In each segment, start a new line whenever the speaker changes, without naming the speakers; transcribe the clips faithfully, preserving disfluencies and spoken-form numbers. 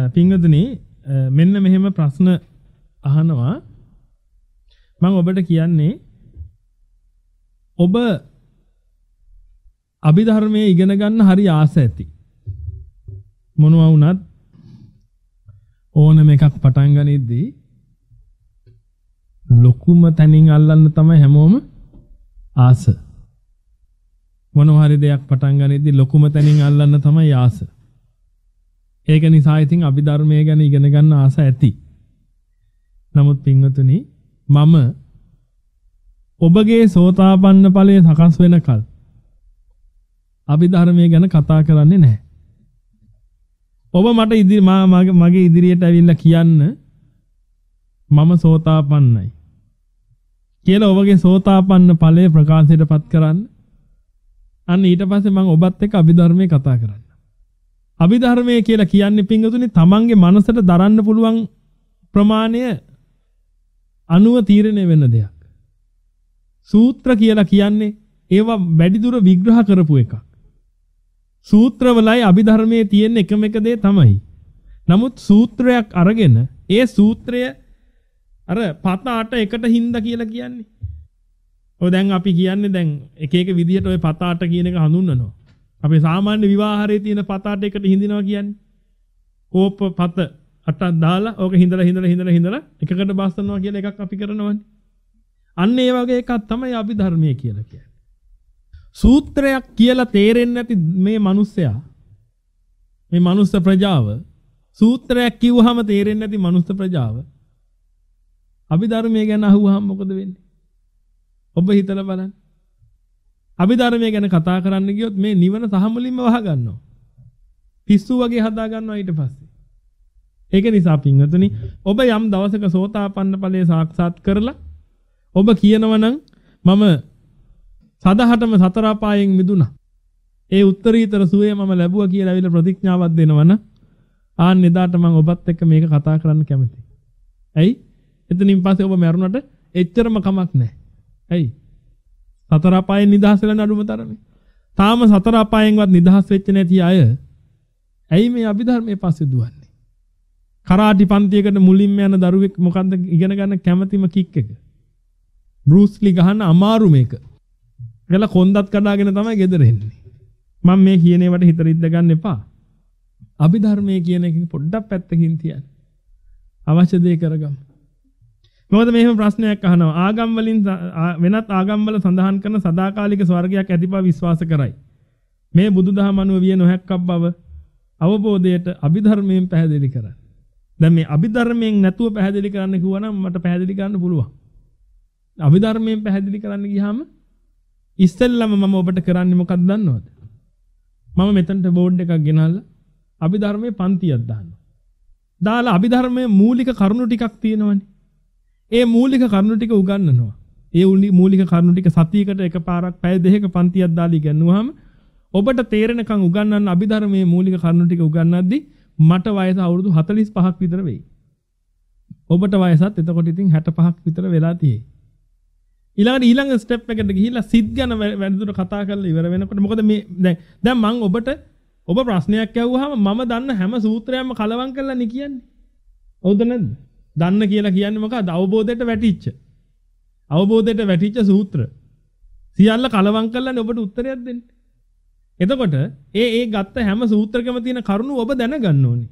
පින්වතුනි මෙන්න මෙහෙම ප්‍රශ්න අහනවා මම ඔබට කියන්නේ ඔබ අභිධර්මයේ ඉගෙන ගන්න හරි ආස ඇති මොනවා වුණත් ඕනම එකක් පටන් ගනිද්දී ලොකුම තැනින් අල්ලන්න තමයි හැමෝම ආස මොනවා හරි දෙයක් පටන් ගනිද්දී ලොකුම තැනින් අල්ලන්න තමයි ආස ඒක නිසා ඉතින් අභිධර්මයේ ගැන ඉගෙන ගන්න ආස ඇති නමුත් පින්වතුනි මම ඔබගේ සෝතාපන්න ඵලය සකස් වෙනකල් අභිධර්මයේ ගැන කතා කරන්නේ නැහැ. ඔබ මට ඉදිරි මගේ ඉදිරියට ඇවිල්ලා කියන්න මම සෝතාපන්නයි කියලා ඔබගේ සෝතාපන්න ඵලය ප්‍රකාශයටපත් කරන්න. අන්න ඊට පස්සේ මම ඔබත් එක්ක අභිධර්මයේ කතා කරන්න. අභිධර්මයේ කියලා කියන්නේ පින්වතුනි තමන්ගේ මනසට දරන්න පුළුවන් ප්‍රමාණය අනුව තීරණය වෙන දෙයක්. සූත්‍ර කියලා කියන්නේ ඒවා වැඩි දුර විග්‍රහ කරපු එකක්. සූත්‍රවලයි අභිධර්මයේ තියෙන එකම එක දේ තමයි. නමුත් සූත්‍රයක් අරගෙන ඒ සූත්‍රය අර පත අට එකට හින්දා කියලා කියන්නේ. ඔය දැන් අපි කියන්නේ දැන් එක එක විදිහට ඔය පත අට කියන එක හඳුන්වනවා. අපි සාමාන්‍ය විවාහරේ තියෙන පත අට එකට හින්දිනවා කියන්නේ. කෝප පත අටක් දාලා ඕක හින්දලා හින්දලා හින්දලා හින්දලා එකකට බස්සනවා කියලා එකක් අපි කරනවානේ. අන්න ඒ වගේ එකක් තමයි අභිධර්මයේ කියලා කියන්නේ. සූත්‍රයක් කියලා තේරෙන්නේ නැති මේ මිනිස්සයා මේ මනුස්ස ප්‍රජාව සූත්‍රයක් කිව්වහම තේරෙන්නේ නැති මනුස්ස ප්‍රජාව අභිධර්මයේ ගැන අහුවහම මොකද වෙන්නේ? ඔබ හිතලා බලන්න. අභිධර්මයේ ගැන කතා කරන්න ගියොත් මේ නිවන සහමුලින්ම වහ ගන්නවා. පිස්සු වගේ හදා ගන්නවා ඊට පස්සේ. ඒක නිසා පින්වතුනි ඔබ යම් දවසක සෝතාපන්න ඵලයේ සාක්ෂාත් කරලා ඔබ කියනවා නම් මම සදහටම සතර අපායෙන් මිදුණා. ඒ උත්තරීතර සුවය මම ලැබුවා කියලා අවිල ප්‍රතිඥාවක් දෙනවනම් ආන් එදාට මම ඔබත් එක්ක මේක කතා කරන්න කැමතියි. ඇයි? එතනින් පස්සේ ඔබ මැරුණට එච්චරම කමක් නැහැ. ඇයි? සතර අපායෙන් නිදහස් වෙලා නඩුම තරමේ. තාම සතර අපායෙන්වත් නිදහස් වෙච්ච නැති අය ඇයි මේ අභිධර්මයේ පස්සේ දුවන්නේ? කරාටි පන්තියකට මුලින්ම යන දරුවෙක් මොකද්ද ඉගෙන ගන්න කැමතිම කික් එක? බෲස් ලී ගහන්න අමාරු මේක. ගල කොන්දත් කඩාගෙන තමයි ගෙදර එන්නේ. මම මේ කියන ඒවට හිත රිද්ද ගන්න එපා. අභිධර්මයේ කියන එක පොඩ්ඩක් පැත්තකින් තියන්න. අවශ්‍ය දේ කරගමු. මොකද මෙහෙම ප්‍රශ්නයක් අහනවා. ආගම් වලින් වෙනත් ආගම් වල සඳහන් කරන සදාකාලික ස්වර්ගයක් ඇති බව විශ්වාස කරයි. මේ බුදුදහම අනුව විය නොහැක්කක් බව අවබෝධයට අභිධර්මයෙන් පැහැදිලි කරන්න. දැන් මේ අභිධර්මයෙන් නැතුව පැහැදිලි කරන්න කිව්වනම් මට පැහැදිලි කරන්න පුළුවන්. අභිධර්මයෙන් පැහැදිලි කරන්න ගියාම ඉස්සෙල්ලම මම ඔබට කරන්නේ මොකක්ද දන්නවද? මම මෙතනට බෝඩ් එකක් ගෙනල්ලා අභිධර්මයේ පන්තියක් දානවා. දාලා අභිධර්මයේ මූලික කරුණු ටිකක් තියෙනවනේ. ඒ මූලික කරුණු ටික උගන්වනවා. ඒ මූලික කරුණු ටික සතියකට එකපාරක් පැය දෙකක පන්තියක් දාලා ඉගෙනුවාම ඔබට තේරෙනකන් උගන්වන්න අභිධර්මයේ මූලික කරුණු ටික උගන්වද්දී මට වයස අවුරුදු හතළිස් පහක් විතර වෙයි. ඔබට වයසත් එතකොට ඉතින් හැට පහක් විතර වෙලා තියෙයි. ඊළඟට ඊළඟ ස්ටෙප් එකට ගිහිල්ලා සිත් ගැන වැඩිදුර කතා කරලා ඉවර වෙනකොට මොකද මේ දැන් දැන් මම ඔබට ඔබ ප්‍රශ්නයක් ඇහුවාම මම දන්න හැම සූත්‍රයක්ම කලවම් කරලා නේ කියන්නේ. හවුද නැද්ද? දන්න කියලා කියන්නේ මොකක්ද? අවබෝධයට වැටිච්ච. අවබෝධයට වැටිච්ච සූත්‍ර. සියල්ල කලවම් කරලානේ ඔබට උත්තරයක් දෙන්නේ. එතකොට ඒ ඒ ගත්ත හැම සූත්‍රකම තියෙන කරුණු ඔබ දැනගන්න ඕනේ.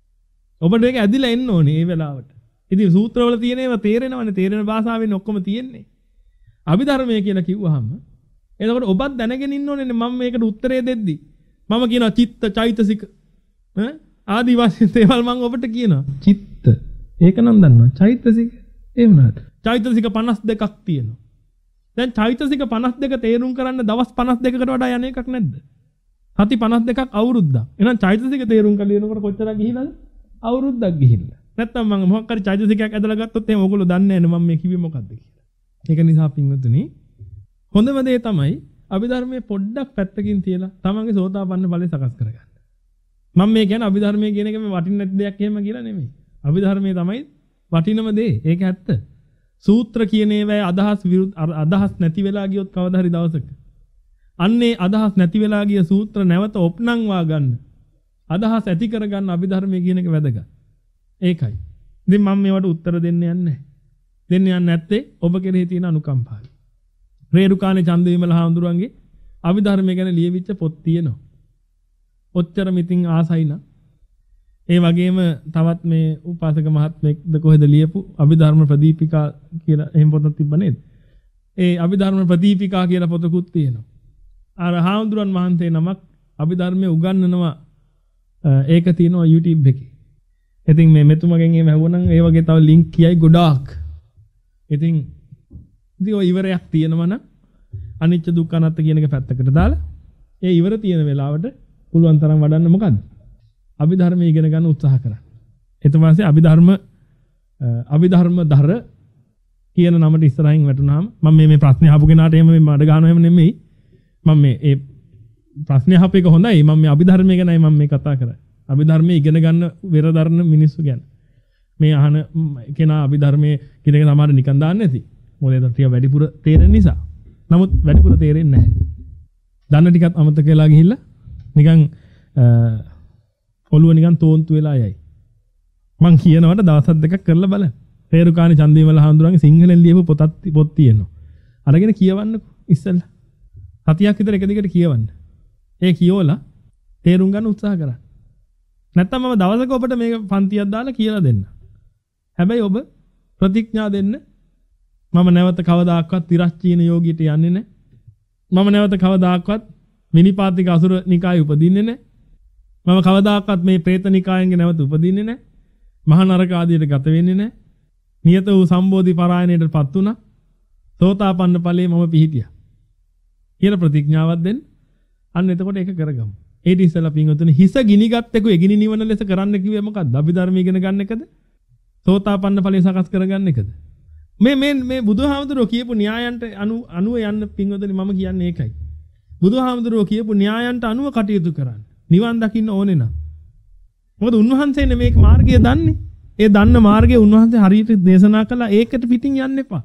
ඔබට ඒක ඇදිලා එන්න ඕනේ මේ වෙලාවට. ඉතින් සූත්‍රවල තියෙන ඒවා තේරෙනවනේ. තේරෙන භාෂාවෙන් ඔක්කොම තියෙන්නේ. අභිධර්මය කියලා කිව්වහම එතකොට ඔබත් දැනගෙන ඉන්න ඕනේ මම මේකට උත්තරේ දෙද්දි. මම කියනවා චිත්ත චෛතසික ඈ ආදි වශයෙන් දේවල් මම ඔබට කියනවා. චිත්ත ඒක නම් දන්නවා. චෛතසික ඒ වුණාට චෛතසික පනස් දෙකක් තියෙනවා. දැන් චෛතසික පනස් දෙක තේරුම් කරන්න දවස් පනස් දෙකකට වඩා යන එකක් නැද්ද? සති පනස් දෙකක් අවුරුද්දක්. එහෙනම් චෛතසික තේරුම් කරලා එනකොට කොච්චරක් ගිහිලාද? අවුරුද්දක් ගිහිල්ලා. නැත්තම් මම මොකක් හරි චෛතසිකයක් ඇදලා ගත්තොත් එහෙනම් ඕගොල්ලෝ දන්නේ නැහැ මම මේ කිව්වේ මොකද්ද කියලා. ඒක නිසා පින්වතුනි හොඳම දේ තමයි අභිධර්මයේ පොඩ්ඩක් පැත්තකින් තියලා තමන්ගේ සෝතාපන්න ඵලය සකස් කරගන්න. මම මේ කියන්නේ අභිධර්මයේ කියන එක මේ වටින්නේ නැති දෙයක් එහෙම කියලා නෙමෙයි. අභිධර්මයේ තමයි වටිනම දේ. ඒක ඇත්ත. සූත්‍ර කියන ඒවායේ අදහස් විරුද්ධ අදහස් නැති වෙලා ගියොත් කවදා හරි දවසක අන්නේ අදහස් නැති වෙලා ගිය සූත්‍ර නැවත ඔප්නංවා ගන්න. අදහස් ඇති කරගන්න අභිධර්මයේ කියන එක වැදගත්. ඒකයි. ඉතින් මම මේවට උත්තර දෙන්න යන්නේ නැහැ. දෙන්න යන්නේ නැත්තේ ඔබ කෙරෙහි තියෙන අනුකම්පාවයි. රේරුකානේ චන්දවිමල හාමුදුරුවන්ගේ අභිධර්මය ගැන ලියවිච්ච පොත් තියෙනවා. ඔච්චර මිතින් ආසයි නම් ඒ වගේම තවත් මේ උපාසක මහත්මයෙක්ද කොහෙද ලියපු අභිධර්ම ප්‍රදීපිකා කියලා එහෙම පොතක් තිබ්බ නේද? ඒ අභිධර්ම ප්‍රදීපිකා කියලා පොතකුත් තියෙනවා. අර හාමුදුරන් වහන්සේ නමක් අභිධර්මයේ උගන්වනවා. ඒක තියෙනවා YouTube එකේ. ඉතින් මේ මෙතුමගෙන් එහෙම ඇහුවනම් ඒ වගේ තව link කියයි ගොඩාක්. ඉතින් ඉතින් ඔය ඉවරයක් තියෙනවා නම් අනිච්ච දුක්ඛ අනාත්ත කියන එක පැත්තකට දාලා ඒ ඉවර තියෙන වෙලාවට පුළුවන් තරම් වඩන්න මොකද්ද? අභිධර්ම ඉගෙන ගන්න උත්සාහ කරන්න. ඊට පස්සේ අභිධර්ම අභිධර්ම ධර කියන නමට ඉස්සරහින් වැටුනහම මම මේ මේ ප්‍රශ්නේ අහපු කෙනාට එහෙම මේ මඩ ගන්නව එහෙම නෙමෙයි. මම මේ ඒ ප්‍රශ්නේ අහපු එක හොඳයි. මම මේ අභිධර්මය ගැනයි මම මේ කතා කරන්නේ. අභිධර්මයේ ඉගෙන ගන්න වෙරදරන මිනිස්සු ගැන. මේ අහන කෙනා අභිධර්මයේ කිනක සමහර නිකන් දාන්නේ නැති. මොකද ඒක ටික වැඩිපුර තේරෙන නිසා. නමුත් වැඩිපුර තේරෙන්නේ නැහැ. දන්න ටිකත් අමතක වෙලා ගිහිල්ලා නිකන් ඔළුව නිකන් තෝන්තු වෙලා යයි. මං කියනවට දවස් දෙකක් කරලා බලන්න. රේරුකානේ චන්දවිමල හාමුදුරන්ගේ සිංහලෙන් ලියපු පොතක් පොත් තියෙනවා. අරගෙන කියවන්නකෝ ඉස්සෙල්ලා. සතියක් විතර එක දිගට කියවන්න. ඒ කියවලා තේරුම් ගන්න උත්සාහ කරන්න. නැත්තම් මම දවසක ඔබට මේක පන්තියක් දාලා කියලා දෙන්න. හැබැයි ඔබ ප්‍රතිඥා දෙන්න මම නැවත කවදාකවත් තිරස්චීන යෝගීට යන්නේ නැහැ. මම නැවත කවදාකවත් විනිපාතික අසුර නිකායේ උපදින්නේ නැහැ. මම කවදාකවත් මේ പ്രേත නිකායෙන් නැවත උපදින්නේ නැහැ. මහා නරක ආදියට ගත වෙන්නේ නැහැ. නියත වූ සම්බෝධි පරායනයටපත් වුණා. සෝතාපන්න ඵලයේ මම පිහිටියා. කියලා ප්‍රතිඥාවක් දෙන්න. අන්න එතකොට ඒක කරගමු. ඒ ඉතිසලා පින්වතුනි හිස ගිනිගත්තෙකු එගිනි නිවන ලෙස කරන්න කිව්වේ මොකක්ද? අභිධර්ම ඉගෙන ගන්න එකද? සෝතාපන්න ඵලයේ සකස් කරගන්න එකද? මේ මේ මේ බුදුහාමුදුරුවෝ කියපු න්‍යායන්ට අනු අනුව යන්න පින්වතුනි මම කියන්නේ ඒකයි. බුදුහාමුදුරුවෝ කියපු න්‍යායන්ට අනුව කටයුතු කරන්න. නිවන් දකින්න ඕනේ නම්. මොකද උන්වහන්සේනේ මේක මාර්ගය දන්නේ. ඒ දන්න මාර්ගය උන්වහන්සේ හරියට දේශනා කළා. ඒකට පිටින් යන්න එපා.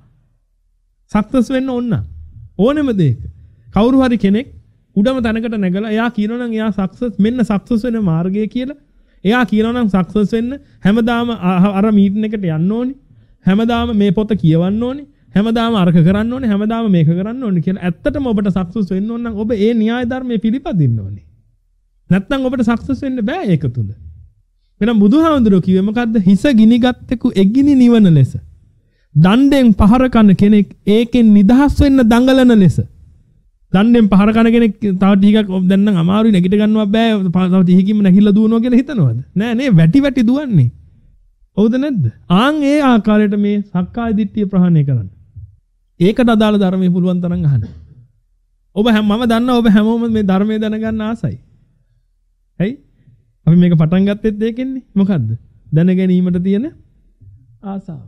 සක්සස් වෙන්න ඕන. ඕනෙම දෙයක. කවුරු හරි කෙනෙක් උඩම තැනකට නැගලා එයා කියනවා නම් එයා සක්සස් මෙන්න සක්සස් වෙන මාර්ගය කියලා. එයා කියනවා නම් සක්සස් වෙන්න හැමදාම අර මීටින් එකට යන්න ඕනේ. හැමදාම මේ පොත කියවන්න ඕනේ. හැමදාම අරක කරන්න ඕනේ. හැමදාම මේක කරන්න ඕනේ කියලා. ඇත්තටම ඔබට සක්සස් වෙන්න ඕන නම් ඔබ ඒ න්‍යාය ධර්මයේ පිළිපදින්න ඕනේ. නැත්නම් ඔබට සක්සස් වෙන්න බෑ ඒක තුල. එහෙනම් බුදුහාමුදුරුවෝ කිව්වේ මොකද්ද? හිස ගිනිගත්තෙකු එගිනි නිවන ලෙස. දණ්ඩෙන් පහර කන කෙනෙක් ඒකෙන් නිදහස් වෙන්න දඟලන ලෙස. දණ්ඩෙන් පහර කන කෙනෙක් තව ටිකක් දැන් නම් අමාරුයි නැගිට ගන්නවත් බෑ. තව ටිකකින්ම නැගිටලා දුවනවා කියලා හිතනවද? නෑ නේ වැටි වැටි දුවන්නේ. හවුද නැද්ද? ආන් ඒ ආකාරයට මේ සක්කාය දිට්ඨිය ප්‍රහාණය කරන්න. ඒකට අදාළ ධර්මයේ පුළුවන් තරම් අහන්න. ඔබ හැම මම දන්නවා ඔබ හැමෝම මේ ධර්මයේ දැනගන්න ආසයි. ඇයි? අපි මේක පටන් ගත්තෙත් ඒකෙන්නේ. මොකද්ද? දැන ගැනීමට තියෙන ආසාව.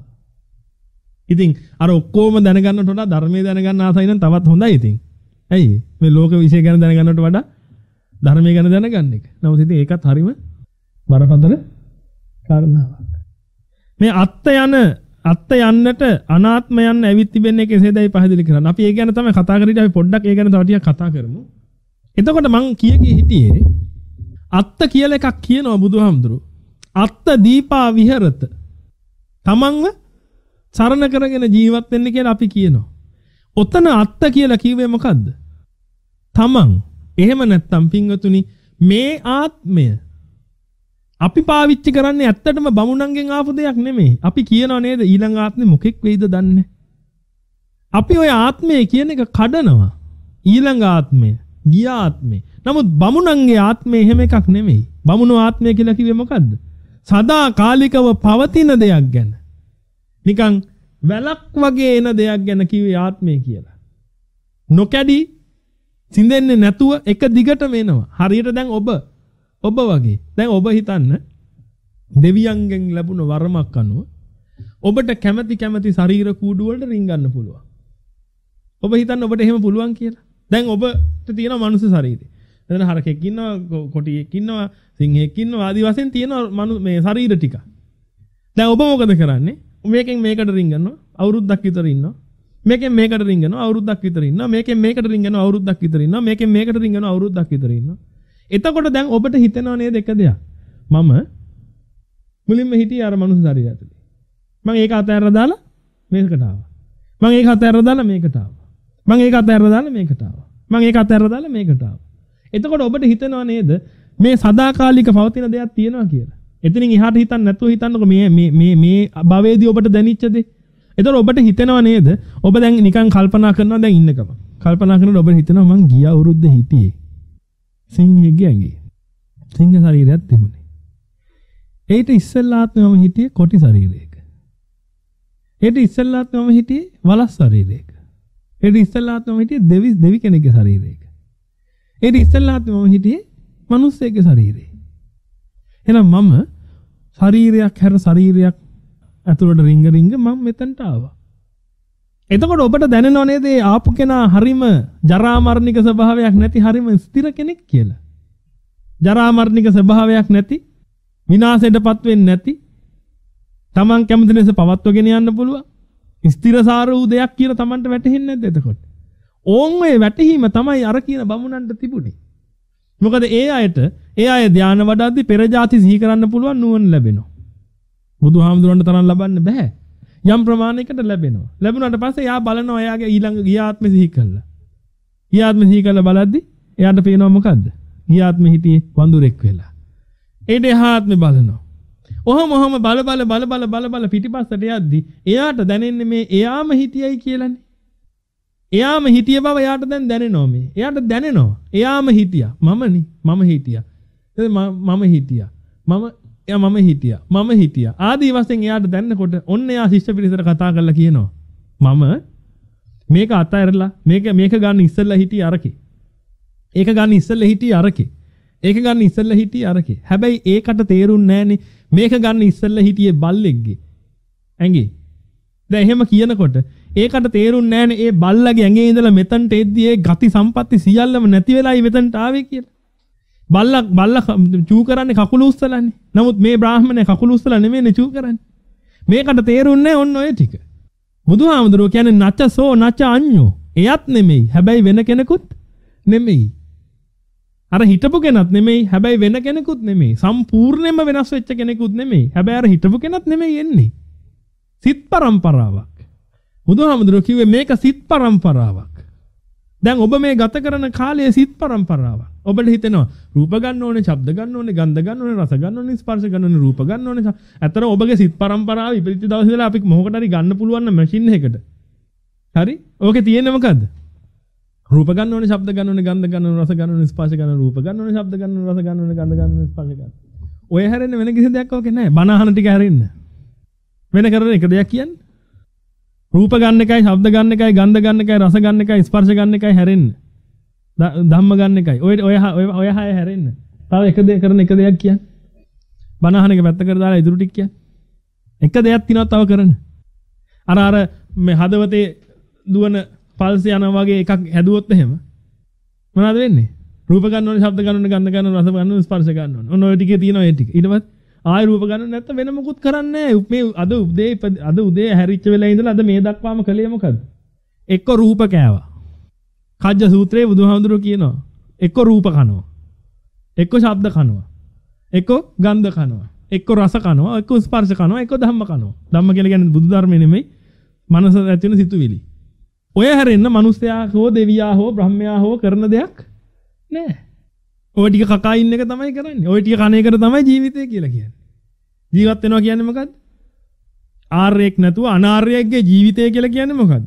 ඉතින් අර ඔක්කොම දැනගන්නට වඩා ධර්මයේ දැනගන්න ආසයි නම් තවත් හොඳයි ඉතින්. ඇයි? මේ ලෝක විශ්ය ගැන දැනගන්නට වඩා ධර්මයේ ගැන දැනගන්න එක. නමුත් ඉතින් ඒකත් හරීම බරපතල කාරණාවක්. මේ අත්ත යන අත්ත යන්නට අනාත්ම යන්න ඇවිත් තිබෙන්නේ කෙසේදයි පැහැදිලි කරන්න. අපි ඒ ගැන තමයි කතා කරන්නේ. අපි පොඩ්ඩක් ඒ ගැන තව ටිකක් කතා කරමු. එතකොට මං කිය කී හිටියේ අත්ත කියලා එකක් කියනවා බුදුහාමුදුරුවෝ. අත්ත දීපා විහෙරත. තමන්ව සරණ කරගෙන ජීවත් වෙන්න කියලා අපි කියනවා. ඔතන අත්ත කියලා කිව්වේ මොකද්ද? තමන්. එහෙම නැත්තම් පින්වතුනි මේ ආත්මය අපි පාවිච්චි කරන්නේ ඇත්තටම බමුණන්ගෙන් ආපු දෙයක් නෙමෙයි. අපි කියනවා නේද ඊළඟ ආත්මෙ මොකෙක් වෙයිද දන්නේ. අපි ওই ආත්මය කියන එක කඩනවා. ඊළඟ ආත්මය, ගිය ආත්මය. නමුත් බමුණන්ගේ ආත්මය එහෙම එකක් නෙමෙයි. බමුණු ආත්මය කියලා කිව්වේ මොකද්ද? සදා කාලිකව පවතින දෙයක් ගැන. නිකන් වැලක් වගේ එන දෙයක් ගැන කිව්වේ ආත්මය කියලා. නොකැඩි සිඳෙන්නේ නැතුව එක දිගටම එනවා. හරියට දැන් ඔබ ඔබ වගේ. දැන් ඔබ හිතන්න දෙවියන්ගෙන් ලැබුණ වරමක් අනුව ඔබට කැමැති කැමැති ශරීර කූඩු වලට රින්ගන්න පුළුවන්. ඔබ හිතන්න ඔබට එහෙම පුළුවන් කියලා. දැන් ඔබට තියෙන මනුස්ස ශරීරය. එතන හරකෙක් ඉන්නවා, කොටියෙක් ඉන්නවා, සිංහෙක් ඉන්නවා ආදි වශයෙන් තියෙන මනු මේ ශරීර ටික. දැන් ඔබ මොකද කරන්නේ? මේකෙන් මේකට රින්ගනවා අවුරුද්දක් විතර ඉන්නවා. මේකෙන් මේකට රින්ගනවා අවුරුද්දක් විතර ඉන්නවා. මේකෙන් මේකට රින්ගනවා අවුරුද්දක් විතර ඉන්නවා. මේකෙන් මේකට රින්ගනවා අවුරුද්දක් විතර ඉන්නවා. එතකොට දැන් ඔබට හිතෙනව නේද එක දෙයක්? මම මුලින්ම හිටියේ අර මනුස්ස ශරීරය ඇතුලේ. මම ඒක අතහැරලා දාලා මේකට ආවා. මම ඒක අතහැරලා දාලා මේකට ආවා. මම ඒක අතහැරලා දාලා මේකට ආවා. මම ඒක අතහැරලා දාලා මේකට ආවා. එතකොට ඔබට හිතෙනව නේද මේ සදාකාලික පවතින දෙයක් තියෙනවා කියලා? එතනින් එහාට හිතන්න නැතුව හිතන්නකො මේ මේ මේ මේ භවයේදී ඔබට දැනෙච්ච දේ. එතකොට ඔබට හිතෙනව නේද? ඔබ දැන් නිකන් කල්පනා කරනවා දැන් ඉන්නකම. කල්පනා කරනකොට ඔබට හිතෙනවා මං ගිය අවුරුද්දේ හිටියේ සිංහෙක්ගේ ඇඟේ. සිංහ ශරීරයක් තිබුණේ. ඒට ඉස්සෙල්ලාත්ම මම හිටියේ කොටි ශරීරයක. ඒට ඉස්සෙල්ලාත්ම මම හිටියේ වලස් ශරීරයක. ඒට ඉස්සෙල්ලාත්ම මම හිටියේ දෙවි දෙවි කෙනෙක්ගේ ශරීරයක. ඒට ඉස්සෙල්ලාත්ම මම හිටියේ මිනිස්සෙක්ගේ ශරීරේ. එහෙනම් මම ශරීරයක් හැර ශරීරයක් ඇතුළට රිංග රිංග මම මෙතනට ආවා. එතකොට ඔබට දැනෙනව නේද මේ ආපු කෙනා හරිම ජරා මරණික ස්වභාවයක් නැති හරිම ස්ථිර කෙනෙක් කියලා. ජරා මරණික ස්වභාවයක් නැති විනාශයටපත් වෙන්නේ නැති තමන් කැමති ලෙස පවත්වගෙන යන්න පුළුවන් ස්ථිරසාර වූ දෙයක් කියලා තමන්ට වැටහෙන්නේ නැද්ද එතකොට? ඕන් ඔය වැටහීම තමයි අර කියන බමුණන්ට තිබුණේ. මොකද ඒ අයට ඒ අය ධානය වඩද්දි පෙර જાති සිහි කරන්න පුළුවන් නුවණ ලැබෙනවා. බුදුහාමුදුරන්ට තරම් ලබන්න බෑ. යම් ප්‍රමාණයකට ලැබෙනවා. ලැබුණාට පස්සේ යා බලනවා එයාගේ ඊළඟ ගිය ආත්මෙ සිහි කළා. ගිය ආත්මෙ සිහි කළා බලද්දි එයාට පේනවා මොකද්ද? ගිය ආත්මෙ හිටියේ වඳුරෙක් වෙලා. ඊට එහා ආත්මෙ බලනවා. ඔහොම ඔහොම බල බල බල බල බල බල පිටිපස්සට යද්දි එයාට දැනෙන්නේ මේ එයාම හිටියයි කියලානේ. එයාම හිටිය බව එයාට දැන් දැනෙනවා මේ. එයාට දැනෙනවා. එයාම හිටියා. මමනේ. මම හිටියා. මම හිටියා. මම එයා මම හිටියා. මම හිටියා. ආදී වශයෙන් එයාට දැනනකොට ඔන්න එයා ශිෂ්‍ය පිරිසට කතා කරලා කියනවා. මම මේක අතහැරලා මේක මේක ගන්න ඉස්සෙල්ලා හිටියේ අරකේ. ඒක ගන්න ඉස්සෙල්ලා හිටියේ අරකේ. ඒක ගන්න ඉස්සෙල්ලා හිටියේ අරකේ. හැබැයි ඒකට තේරුන්නේ නැහනේ මේක ගන්න ඉස්සෙල්ලා හිටියේ බල්ලෙක්ගේ. ඇඟේ. දැන් එහෙම කියනකොට ඒකට තේරුන්නේ නැහනේ ඒ බල්ලගේ ඇඟේ ඉඳලා මෙතනට එද්දි ඒ ගති සම්පatti සියල්ලම නැති වෙලායි මෙතනට ආවේ කියලා. බල්ලා බල්ලා චූ කරන්නේ කකුල උස්සලානේ. නමුත් මේ බ්‍රාහ්මණය කකුල උස්සලා නෙමෙයිනේ චූ කරන්නේ. මේකට තේරුන්නේ ඔන්න ඔය ටික. බුදුහාමුදුරුවෝ කියන්නේ නච සෝ නච අඤ්ඤෝ. එයත් නෙමෙයි. හැබැයි වෙන කෙනෙකුත් නෙමෙයි. අර හිටපු කෙනත් නෙමෙයි. හැබැයි වෙන කෙනෙකුත් නෙමෙයි. සම්පූර්ණයෙන්ම වෙනස් වෙච්ච කෙනෙකුත් නෙමෙයි. හැබැයි අර හිටපු කෙනත් නෙමෙයි එන්නේ. සිත් පරම්පරාවක්. බුදුහාමුදුරුවෝ කිව්වේ මේක සිත් පරම්පරාවක්. දැන් ඔබ මේ ගත කරන කාලයේ සිත් පරම්පරාවක්. ඔබට හිතෙනවා රූප ගන්න ඕනේ, ශබ්ද ගන්න ඕනේ, ගන්ධ ගන්න ඕනේ, රස ගන්න ඕනේ, ස්පර්ශ ගන්න ඕනේ, රූප ගන්න ඕනේ. අතන ඔබගේ සිත් පරම්පරාව ඉපදිච්ච දවසේ ඉඳලා අපි මොකකට හරි ගන්න පුළුවන් නම් මැෂින් එකකට. හරි? ඕකේ තියෙන්නේ මොකද්ද? රූප ගන්න ඕනේ, ශබ්ද ගන්න ඕනේ, ගන්ධ ගන්න ඕනේ, රස ගන්න ඕනේ, ස්පර්ශ ගන්න ඕනේ, රූප ගන්න ඕනේ, ශබ්ද ගන්න ඕනේ, රස ගන්න ඕනේ, ගන්ධ ගන්න ඕනේ, ස්පර්ශ ගන්න. ඔය හැරෙන්න වෙන කිසි දෙයක් ඕකේ නැහැ. බණ අහන ටික හැරෙන්න. වෙන කරන එක දෙයක් කියන්නේ. රූප ගන්න එකයි, ශබ්ද ගන්න එකයි, ගන්ධ ගන්න එකයි, රස ගන්න එකයි, ස්පර්ශ ගන්න එකයි හැරෙන්න. ධම්ම ගන්න එකයි. ඔය ඔය ඔය හය හැරෙන්න. තව එක දෙයක් කරන එක දෙයක් කියන්නේ. බණ අහන එක පැත්ත කර දාලා ඉතුරු ටික කියන්නේ. එක දෙයක් තියෙනවා තව කරන්න. අර අර මේ හදවතේ දුවන පල්ස් යනවා වගේ එකක් හැදුවොත් එහෙම මොනවද වෙන්නේ? රූප ගන්න ඕනේ, ශබ්ද ගන්න ඕනේ, ගන්ධ ගන්න ඕනේ, රස ගන්න ඕනේ, ස්පර්ශ ගන්න ඕනේ. ඔන්න ඔය ටිකේ තියෙනවා ඒ ටික. ඊට පස්සේ ආය රූප ගන්න නැත්නම් වෙන මොකුත් කරන්නේ නැහැ. මේ අද උදේ අද උදේ හැරිච්ච වෙලාවේ ඉඳලා අද මේ දක්වාම කළේ මොකද්ද? එක්ක රූප කෑවා. කජ්ජ සූත්‍රයේ බුදුහාමුදුරුවෝ කියනවා එක්ක රූප කනවා. එක්ක ශබ්ද කනවා. එක්ක ගන්ධ කනවා. එක්ක රස කනවා. එක්ක ස්පර්ශ කනවා. එක්ක ධම්ම කනවා. ධම්ම කියලා කියන්නේ බුදු ධර්මෙ නෙමෙයි. මනස ඇති වෙන සිතුවිලි. ඔය හැරෙන්න මිනිස්යා හෝ දෙවියා හෝ බ්‍රහ්මයා හෝ කරන දෙයක් නෑ. ඔය ටික කකා ඉන්න එක තමයි කරන්නේ. ඔය ටික කණ එකට තමයි ජීවිතය කියලා කියන්නේ. ජීවත් වෙනවා කියන්නේ මොකද්ද? ආර්යෙක් නැතුව අනාර්යෙක්ගේ ජීවිතය කියලා කියන්නේ මොකද්ද?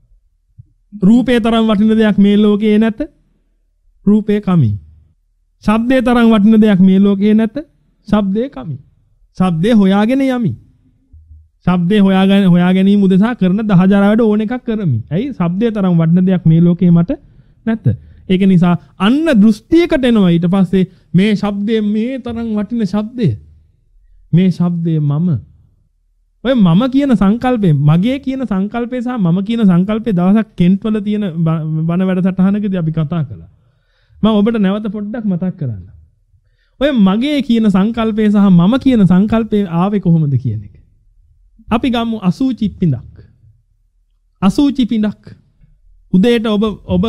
රූපේ තරම් වටින දෙයක් මේ ලෝකේ නැත. රූපේ කමි. ශබ්දේ තරම් වටින දෙයක් මේ ලෝකේ නැත. ශබ්දේ කමි. ශබ්දේ හොයාගෙන යමි. ශබ්දේ හොයාගෙන හොයා ගැනීම උදෙසා කරන දහජරා වැඩ ඕන එකක් කරමි. ඇයි? ශබ්දේ තරම් වටින දෙයක් මේ ලෝකේ මට නැත. ඒක නිසා අන්න දෘෂ්ටියකට එනවා ඊට පස්සේ මේ ශබ්දයේ මේ තරම් වටින ශබ්දය. මේ ශබ්දය මම. ඔය මම කියන සංකල්පේ, මගේ කියන සංකල්පේ සහ මම කියන සංකල්පේ දවසක් කෙන්ට් වල තියෙන බණ වැඩසටහනකදී අපි කතා කළා. මම ඔබට නැවත පොඩ්ඩක් මතක් කරන්න. ඔය මගේ කියන සංකල්පේ සහ මම කියන සංකල්පේ ආවේ කොහොමද කියන එක. අපි ගමු අසූචි පිඬක්. අසූචි පිඬක්. උදේට ඔබ ඔබ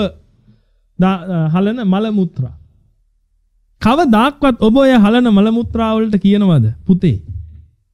හලන මල මුත්‍රා. කවදාක්වත් ඔබ ඔය හලන මල මුත්‍රා වලට කියනවද පුතේ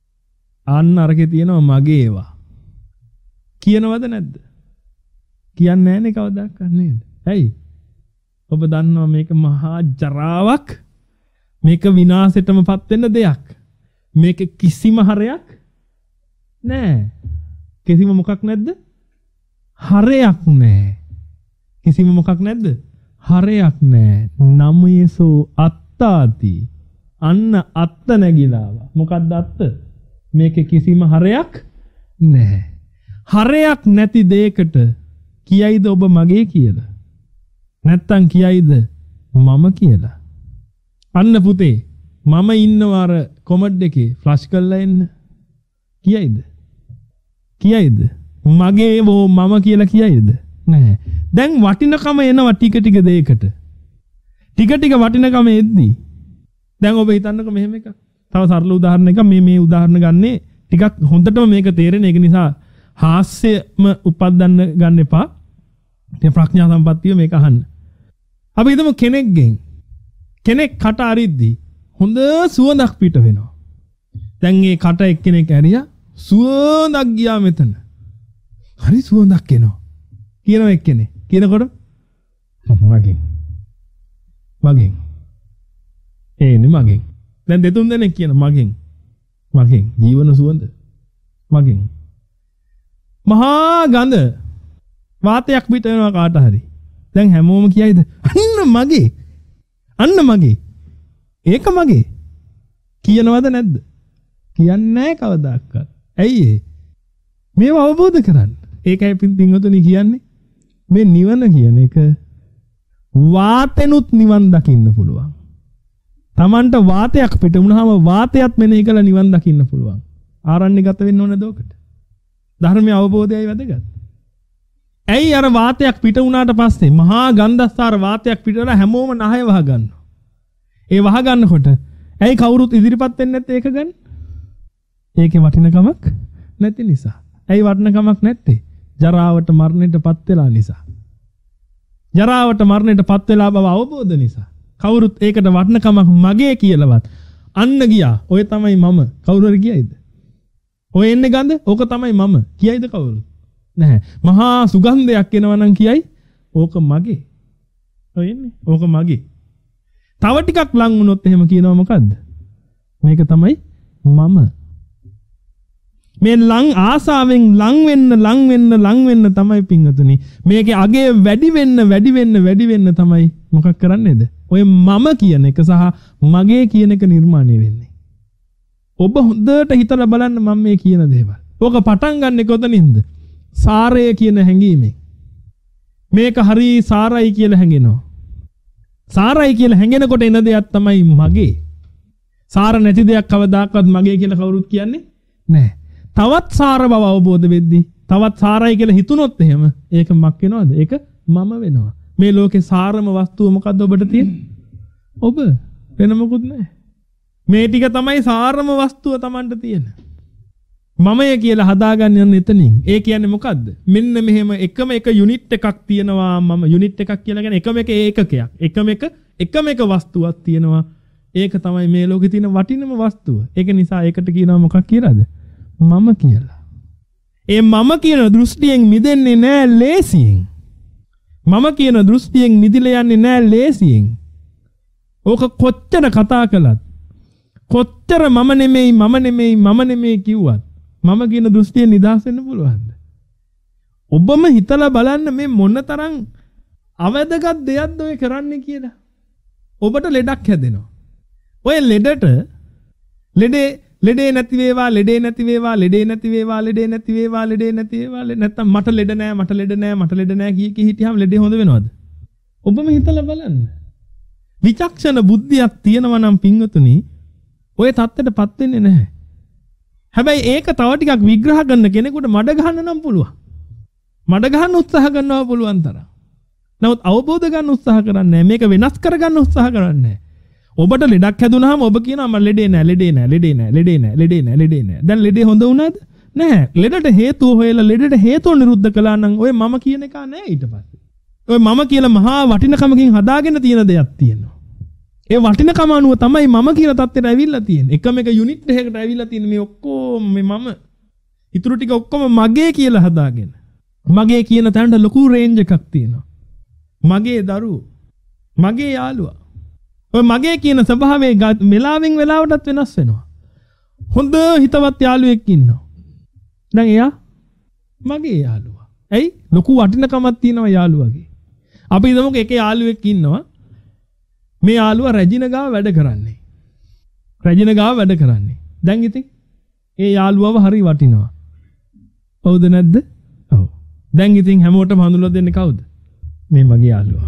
අන්න අරකේ තියෙනවා මගේ ඒවා. කියනවද නැද්ද? කියන්නේ නැහනේ කවදාවත් නේද? ඇයි? ඔබ දන්නවා මේක මහා ජරාවක්. මේක විනාශයටමපත් වෙන්න දෙයක්. මේක කිසිම හරයක් නෑ. කිසිම මොකක් නැද්ද? හරයක් නෑ. කිසිම මොකක් නැද්ද? හරයක් නෑ. නමයසෝ අත්තාති. අන්න අත්ත නැගිලාව. මොකක්ද අත්ත? මේක කිසිම හරයක් නෑ. හරයක් නැති දෙයකට කියයිද ඔබ මගේ කියලා? නැත්තම් කියයිද මම කියලා? අන්න පුතේ මම ඉන්නවා අර කොමඩ් එකේ ෆ්ලෂ් කරලා එන්න. කියයිද? කියයිද? මගේ වෝ මම කියලා කියයිද? නැහැ. දැන් වටිනකම එනවා ටික ටික දෙයකට. ටික ටික වටිනකම එද්දී දැන් ඔබ හිතන්නකෝ මෙහෙම එකක්. තව සරල උදාහරණයක් මේ මේ උදාහරණ ගන්නේ ටිකක් හොඳටම මේක තේරෙන ඒක නිසා හාස්‍යම උපදින්න ගන්න එපා. ඒ ප්‍රඥා සම්පත්තිය මේක අහන්න. අපි හිතමු කෙනෙක්ගෙන් කෙනෙක් කට අරිද්දි හොඳ සුවඳක් පිට වෙනවා. දැන් මේ කට එක්කෙනෙක් ඇරියා සුවඳක් ගියා මෙතන. හරි සුවඳක් එනවා. කියනවා එක්කෙනෙක්. කියනකොට මගෙන් මගෙන් එන්නේ මගෙන්. දැන් දෙතුන් දෙනෙක් කියන මගෙන් මගෙන් ජීවන සුවඳ මගෙන් මහා ගඳ වාතයක් පිට වෙනවා කාට හරි. දැන් හැමෝම කියයිද අන්න මගේ අන්න මගේ ඒක මගේ කියනවද නැද්ද? කියන්නේ නැහැ කවදාවත්. ඇයි ඒ? මේව අවබෝධ කරගන්න. ඒකයි පින්වතුනි කියන්නේ මේ නිවන කියන එක වාතෙනුත් නිවන් දකින්න පුළුවන්. Tamanට වාතයක් පිට වුණාම වාතයත් මෙනෙහි කරලා නිවන් දකින්න පුළුවන්. ආරණ්‍යගත වෙන්න ඕනද ඔකට? ධර්මයේ අවබෝධයයි වැදගත්. ඇයි අර වාතයක් පිට වුණාට පස්සේ මහා ගන්ධස්සාර වාතයක් පිටවලා හැමෝම නහය වහ ගන්නවා. ඒ වහ ගන්නකොට ඇයි කවුරුත් ඉදිරිපත් වෙන්නේ නැත්තේ ඒක ගන්න? ඒකේ වටිනකමක් නැති නිසා. ඇයි වටිනකමක් නැත්තේ? ජරාවට මරණයටපත් වෙලා නිසා. ජරාවට මරණයටපත් වෙලා බව අවබෝධ නිසා. කවුරුත් ඒකට වටිනකමක් මගේ කියලාවත් අන්න ගියා. ඔය තමයි මම. කවුරු හරි කියයිද? ඔය එන්නේ ගඳ? ඕක තමයි මම. කියයිද කවුරු? නැහැ. මහා සුගන්ධයක් එනවා නම් කියයි ඕක මගේ. ඔය එන්නේ. ඕක මගේ. තව ටිකක් ලං වුණොත් එහෙම කියනවා මොකද්ද? මේක තමයි මම. මේ ලං ආසාවෙන් ලං වෙන්න ලං වෙන්න ලං වෙන්න තමයි පිංගතුනි. මේකේ අගේ වැඩි වෙන්න වැඩි වෙන්න වැඩි වෙන්න තමයි මොකක් කරන්නේද? ඔය මම කියන එක සහ මගේ කියන එක නිර්මාණය වෙන්නේ. ඔබ හොඳට හිතලා බලන්න මම මේ කියන දේවල්. ඕක පටන් ගන්නෙ කොතනින්ද? සාරය කියන හැඟීමෙන්. මේක හරි සාරයි කියලා හැඟෙනවා. සාරයි කියලා හැඟෙනකොට එන දෙයක් තමයි මගේ. සාර නැති දෙයක් කවදාකවත් මගේ කියලා කවුරුත් කියන්නේ නැහැ. තවත් සාර බව අවබෝධ වෙද්දී තවත් සාරයි කියලා හිතුනොත් එහෙම ඒක මක් වෙනවද? ඒක මම වෙනවා. මේ ලෝකේ සාරම වස්තුව මොකද්ද ඔබට තියෙන්නේ? ඔබ වෙන මොකුත් නැහැ. මේ ටික තමයි සාරම වස්තුව Tamanට තියෙන. මමය කියලා හදාගන්න යන එතනින්. ඒ කියන්නේ මොකද්ද? මෙන්න මෙහෙම එකම එක යුනිට් එකක් තියෙනවා. මම යුනිට් එකක් කියලා කියන්නේ එකම එක ඒකකයක්. එකම එක එකම එක වස්තුවක් තියෙනවා. ඒක තමයි මේ ලෝකේ තියෙන වටිනම වස්තුව. ඒක නිසා ඒකට කියනවා මොකක් කියලාද? මම කියලා. ඒ මම කියන දෘෂ්ටියෙන් මිදෙන්නේ නෑ ලේසියෙන්. මම කියන දෘෂ්ටියෙන් මිදිලා යන්නේ නෑ ලේසියෙන්. ඕක කොච්චර කතා කළත් කොච්චර මම නෙමෙයි මම නෙමෙයි මම නෙමෙයි කිව්වත් මම කියන දෘෂ්ටියෙන් නිදහස් වෙන්න පුළුවන්ද? ඔබම හිතලා බලන්න මේ මොනතරම් අවදගත් දෙයක්ද ඔය කරන්නේ කියලා. ඔබට ලෙඩක් හැදෙනවා. ඔය ලෙඩට ලෙඩේ ලෙඩේ නැති වේවා ලෙඩේ නැති වේවා ලෙඩේ නැති වේවා ලෙඩේ නැති වේවා ලෙඩේ නැති වේවා නැත්තම් මට ලෙඩ නෑ මට ලෙඩ නෑ මට ලෙඩ නෑ කී කී හිටියාම ලෙඩේ හොඳ වෙනවද? ඔබම හිතලා බලන්න. විචක්ෂණ බුද්ධියක් තියෙනවා නම් පින්වතුනි ඔය தත්ත්වයටපත් වෙන්නේ නැහැ. හැබැයි ඒක තව ටිකක් විග්‍රහ කරන්න කෙනෙකුට මඩ ගහන්න නම් පුළුවන්. මඩ ගහන්න උත්සාහ කරනවා පුළුවන් තරම්. නමුත් අවබෝධ ගන්න උත්සාහ කරන්නේ නැහැ. මේක වෙනස් කරගන්න උත්සාහ කරන්නේ නැහැ. ඔබට ලෙඩක් හැදුනහම ඔබ කියනවා මම ලෙඩේ නෑ ලෙඩේ නෑ ලෙඩේ නෑ ලෙඩේ නෑ ලෙඩේ නෑ ලෙඩේ නෑ. දැන් ලෙඩේ හොඳ වුණාද? නැහැ. ලෙඩට හේතුව හොයලා ලෙඩට හේතුව නිරුද්ධ කළා නම් ඔය මම කියන එක නෑ ඊට පස්සේ. ඔය මම කියලා මහා වටිනකමකින් හදාගෙන තියෙන දෙයක් තියෙනවා. ඒ වටිනකම අනුව තමයි මම කියන தත්ත්වයට ඇවිල්ලා තියෙන්නේ. එකම එක යුනිට් එකකට ඇවිල්ලා තියෙන මේ ඔක්කොම මේ මම ඊටු ටික ඔක්කොම මගේ කියලා හදාගෙන. මගේ කියන තැනට ලොකු රේන්ජ් එකක් තියෙනවා. මගේ දරුවෝ, මගේ යාළුවා. ඔය මගේ කියන ස්වභාවය වෙලාවෙන් වෙලාවටත් වෙනස් වෙනවා. හොඳ හිතවත් යාළුවෙක් ඉන්නවා. දැන් එයා මගේ යාළුවා. ඇයි? ලොකු වටිනකමක් තියෙනවා යාළුවාගේ. අපි හිතමුකෝ එක යාළුවෙක් ඉන්නවා. මේ යාළුවා රැජින ගාව වැඩ කරන්නේ. රැජින ගාව වැඩ කරන්නේ. දැන් ඉතින් ඒ යාළුවව හරි වටිනවා. හවුද නැද්ද? ඔව්. දැන් ඉතින් හැමෝටම හඳුන්වලා දෙන්නේ කවුද? මේ මගේ යාළුවා.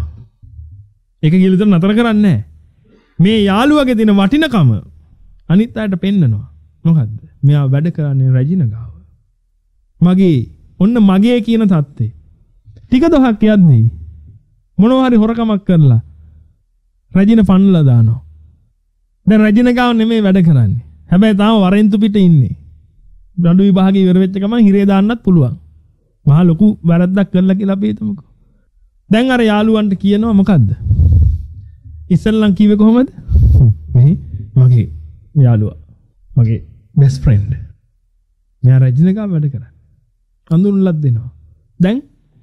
ඒක කියලා විතර නතර කරන්නේ නැහැ. මේ යාළුවගේ දින වටිනකම අනිත් අයට පෙන්නනවා. මොකද්ද? මෙයා වැඩ කරන්නේ රැජින ගාව. මගේ ඔන්න මගේ කියන தත්ත්වේ. ටික දවසක් යද්දී මොනවා හරි හොරකමක් කරලා රැජින පන්නලා දානවා. දැන් රැජින ගාව නෙමෙයි වැඩ කරන්නේ. හැබැයි තාම වරෙන්තු පිට ඉන්නේ. බඩු විභාගේ ඉවර වෙච්ච ගමන් හිරේ දාන්නත් පුළුවන්. මහා ලොකු වැරද්දක් කරලා කියලා අපි හිතමුකෝ. දැන් අර යාළුවන්ට කියනවා මොකද්ද? ඉස්සෙල්ලන් කිව්වේ කොහමද? මේ මගේ යාළුවා. මගේ බෙස්ට් ෆ්‍රෙන්ඩ්. මෙයා රැජින ගාව වැඩ කරන්නේ. අඳුන්ලක් දෙනවා. දැන්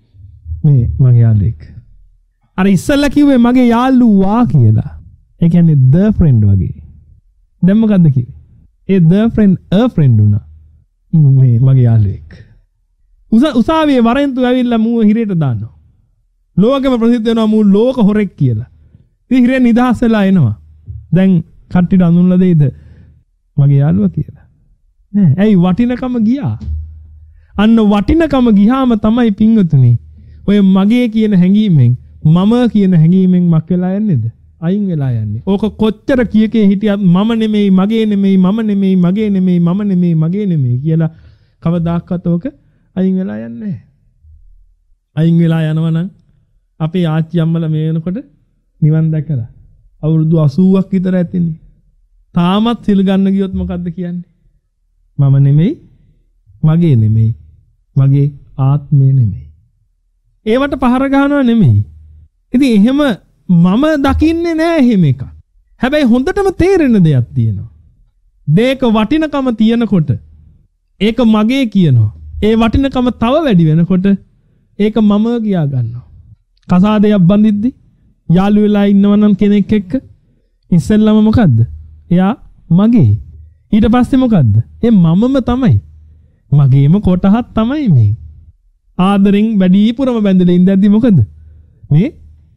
මේ මගේ යාළුවෙක්. අර ඉස්සෙල්ලා කිව්වේ මගේ යාළුවා කියලා. ඒ කියන්නේ the friend වගේ. දැන් මොකද්ද කිව්වේ? ඒ the friend a friend උනා. මේ මගේ යාළුවෙක්. උසාවියේ වරෙන්තු ඇවිල්ලා මූව හිරේට දානවා. ලෝකෙම ප්‍රසිද්ධ වෙනවා මූ ලෝක හොරෙක් කියලා. ඉතින් හිරේ නිදහස් වෙලා එනවා. දැන් කට්ටියට අඳුන්ලා දෙයිද මගේ යාළුවා කියලා? නෑ. ඇයි වටිනකම ගියා? අන්න වටිනකම ගියාම තමයි පිංගුතුනි ඔය මගේ කියන හැඟීමෙන් මම කියන හැඟීමෙන් මක් වෙලා යන්නේද? අයින් වෙලා යන්නේ. ඕක කොච්චර කීකේ හිටියත් මම නෙමෙයි, මගේ නෙමෙයි, මම නෙමෙයි, මගේ නෙමෙයි, මම නෙමෙයි, මගේ නෙමෙයි කියලා කවදාකවත් ඕක අයින් වෙලා යන්නේ නැහැ. අයින් වෙලා යනවා නම් අපේ ආච්චි අම්මලා මේ වෙනකොට නිවන් දැකලා අවුරුදු අසූවක් විතර ඇතිනේ. තාමත් සිල් ගන්න ගියොත් මොකද්ද කියන්නේ? මම නෙමෙයි, මගේ නෙමෙයි, මගේ ආත්මය නෙමෙයි. ඒවට පහර ගන්නව නෙමෙයි. ඉතින් එහෙම මම දකින්නේ නෑ එහෙම එකක්. හැබැයි හොඳටම තේරෙන දෙයක් තියෙනවා. දෙයක වටිනකම තියෙනකොට ඒක මගේ කියනවා. ඒ වටිනකම තව වැඩි වෙනකොට ඒක මම කියා ගන්නවා. කසාදයක් බඳිද්දි යාළු වෙලා ඉන්නවනම් කෙනෙක් එක්ක ඉස්සෙල්ලම මොකද්ද? එයා මගේ. ඊට පස්සේ මොකද්ද? ඒ මමම තමයි. මගේම කොටහක් තමයි මේ. ආදරෙන් වැඩිපුරම බැඳලා ඉඳද්දි මොකද? මේ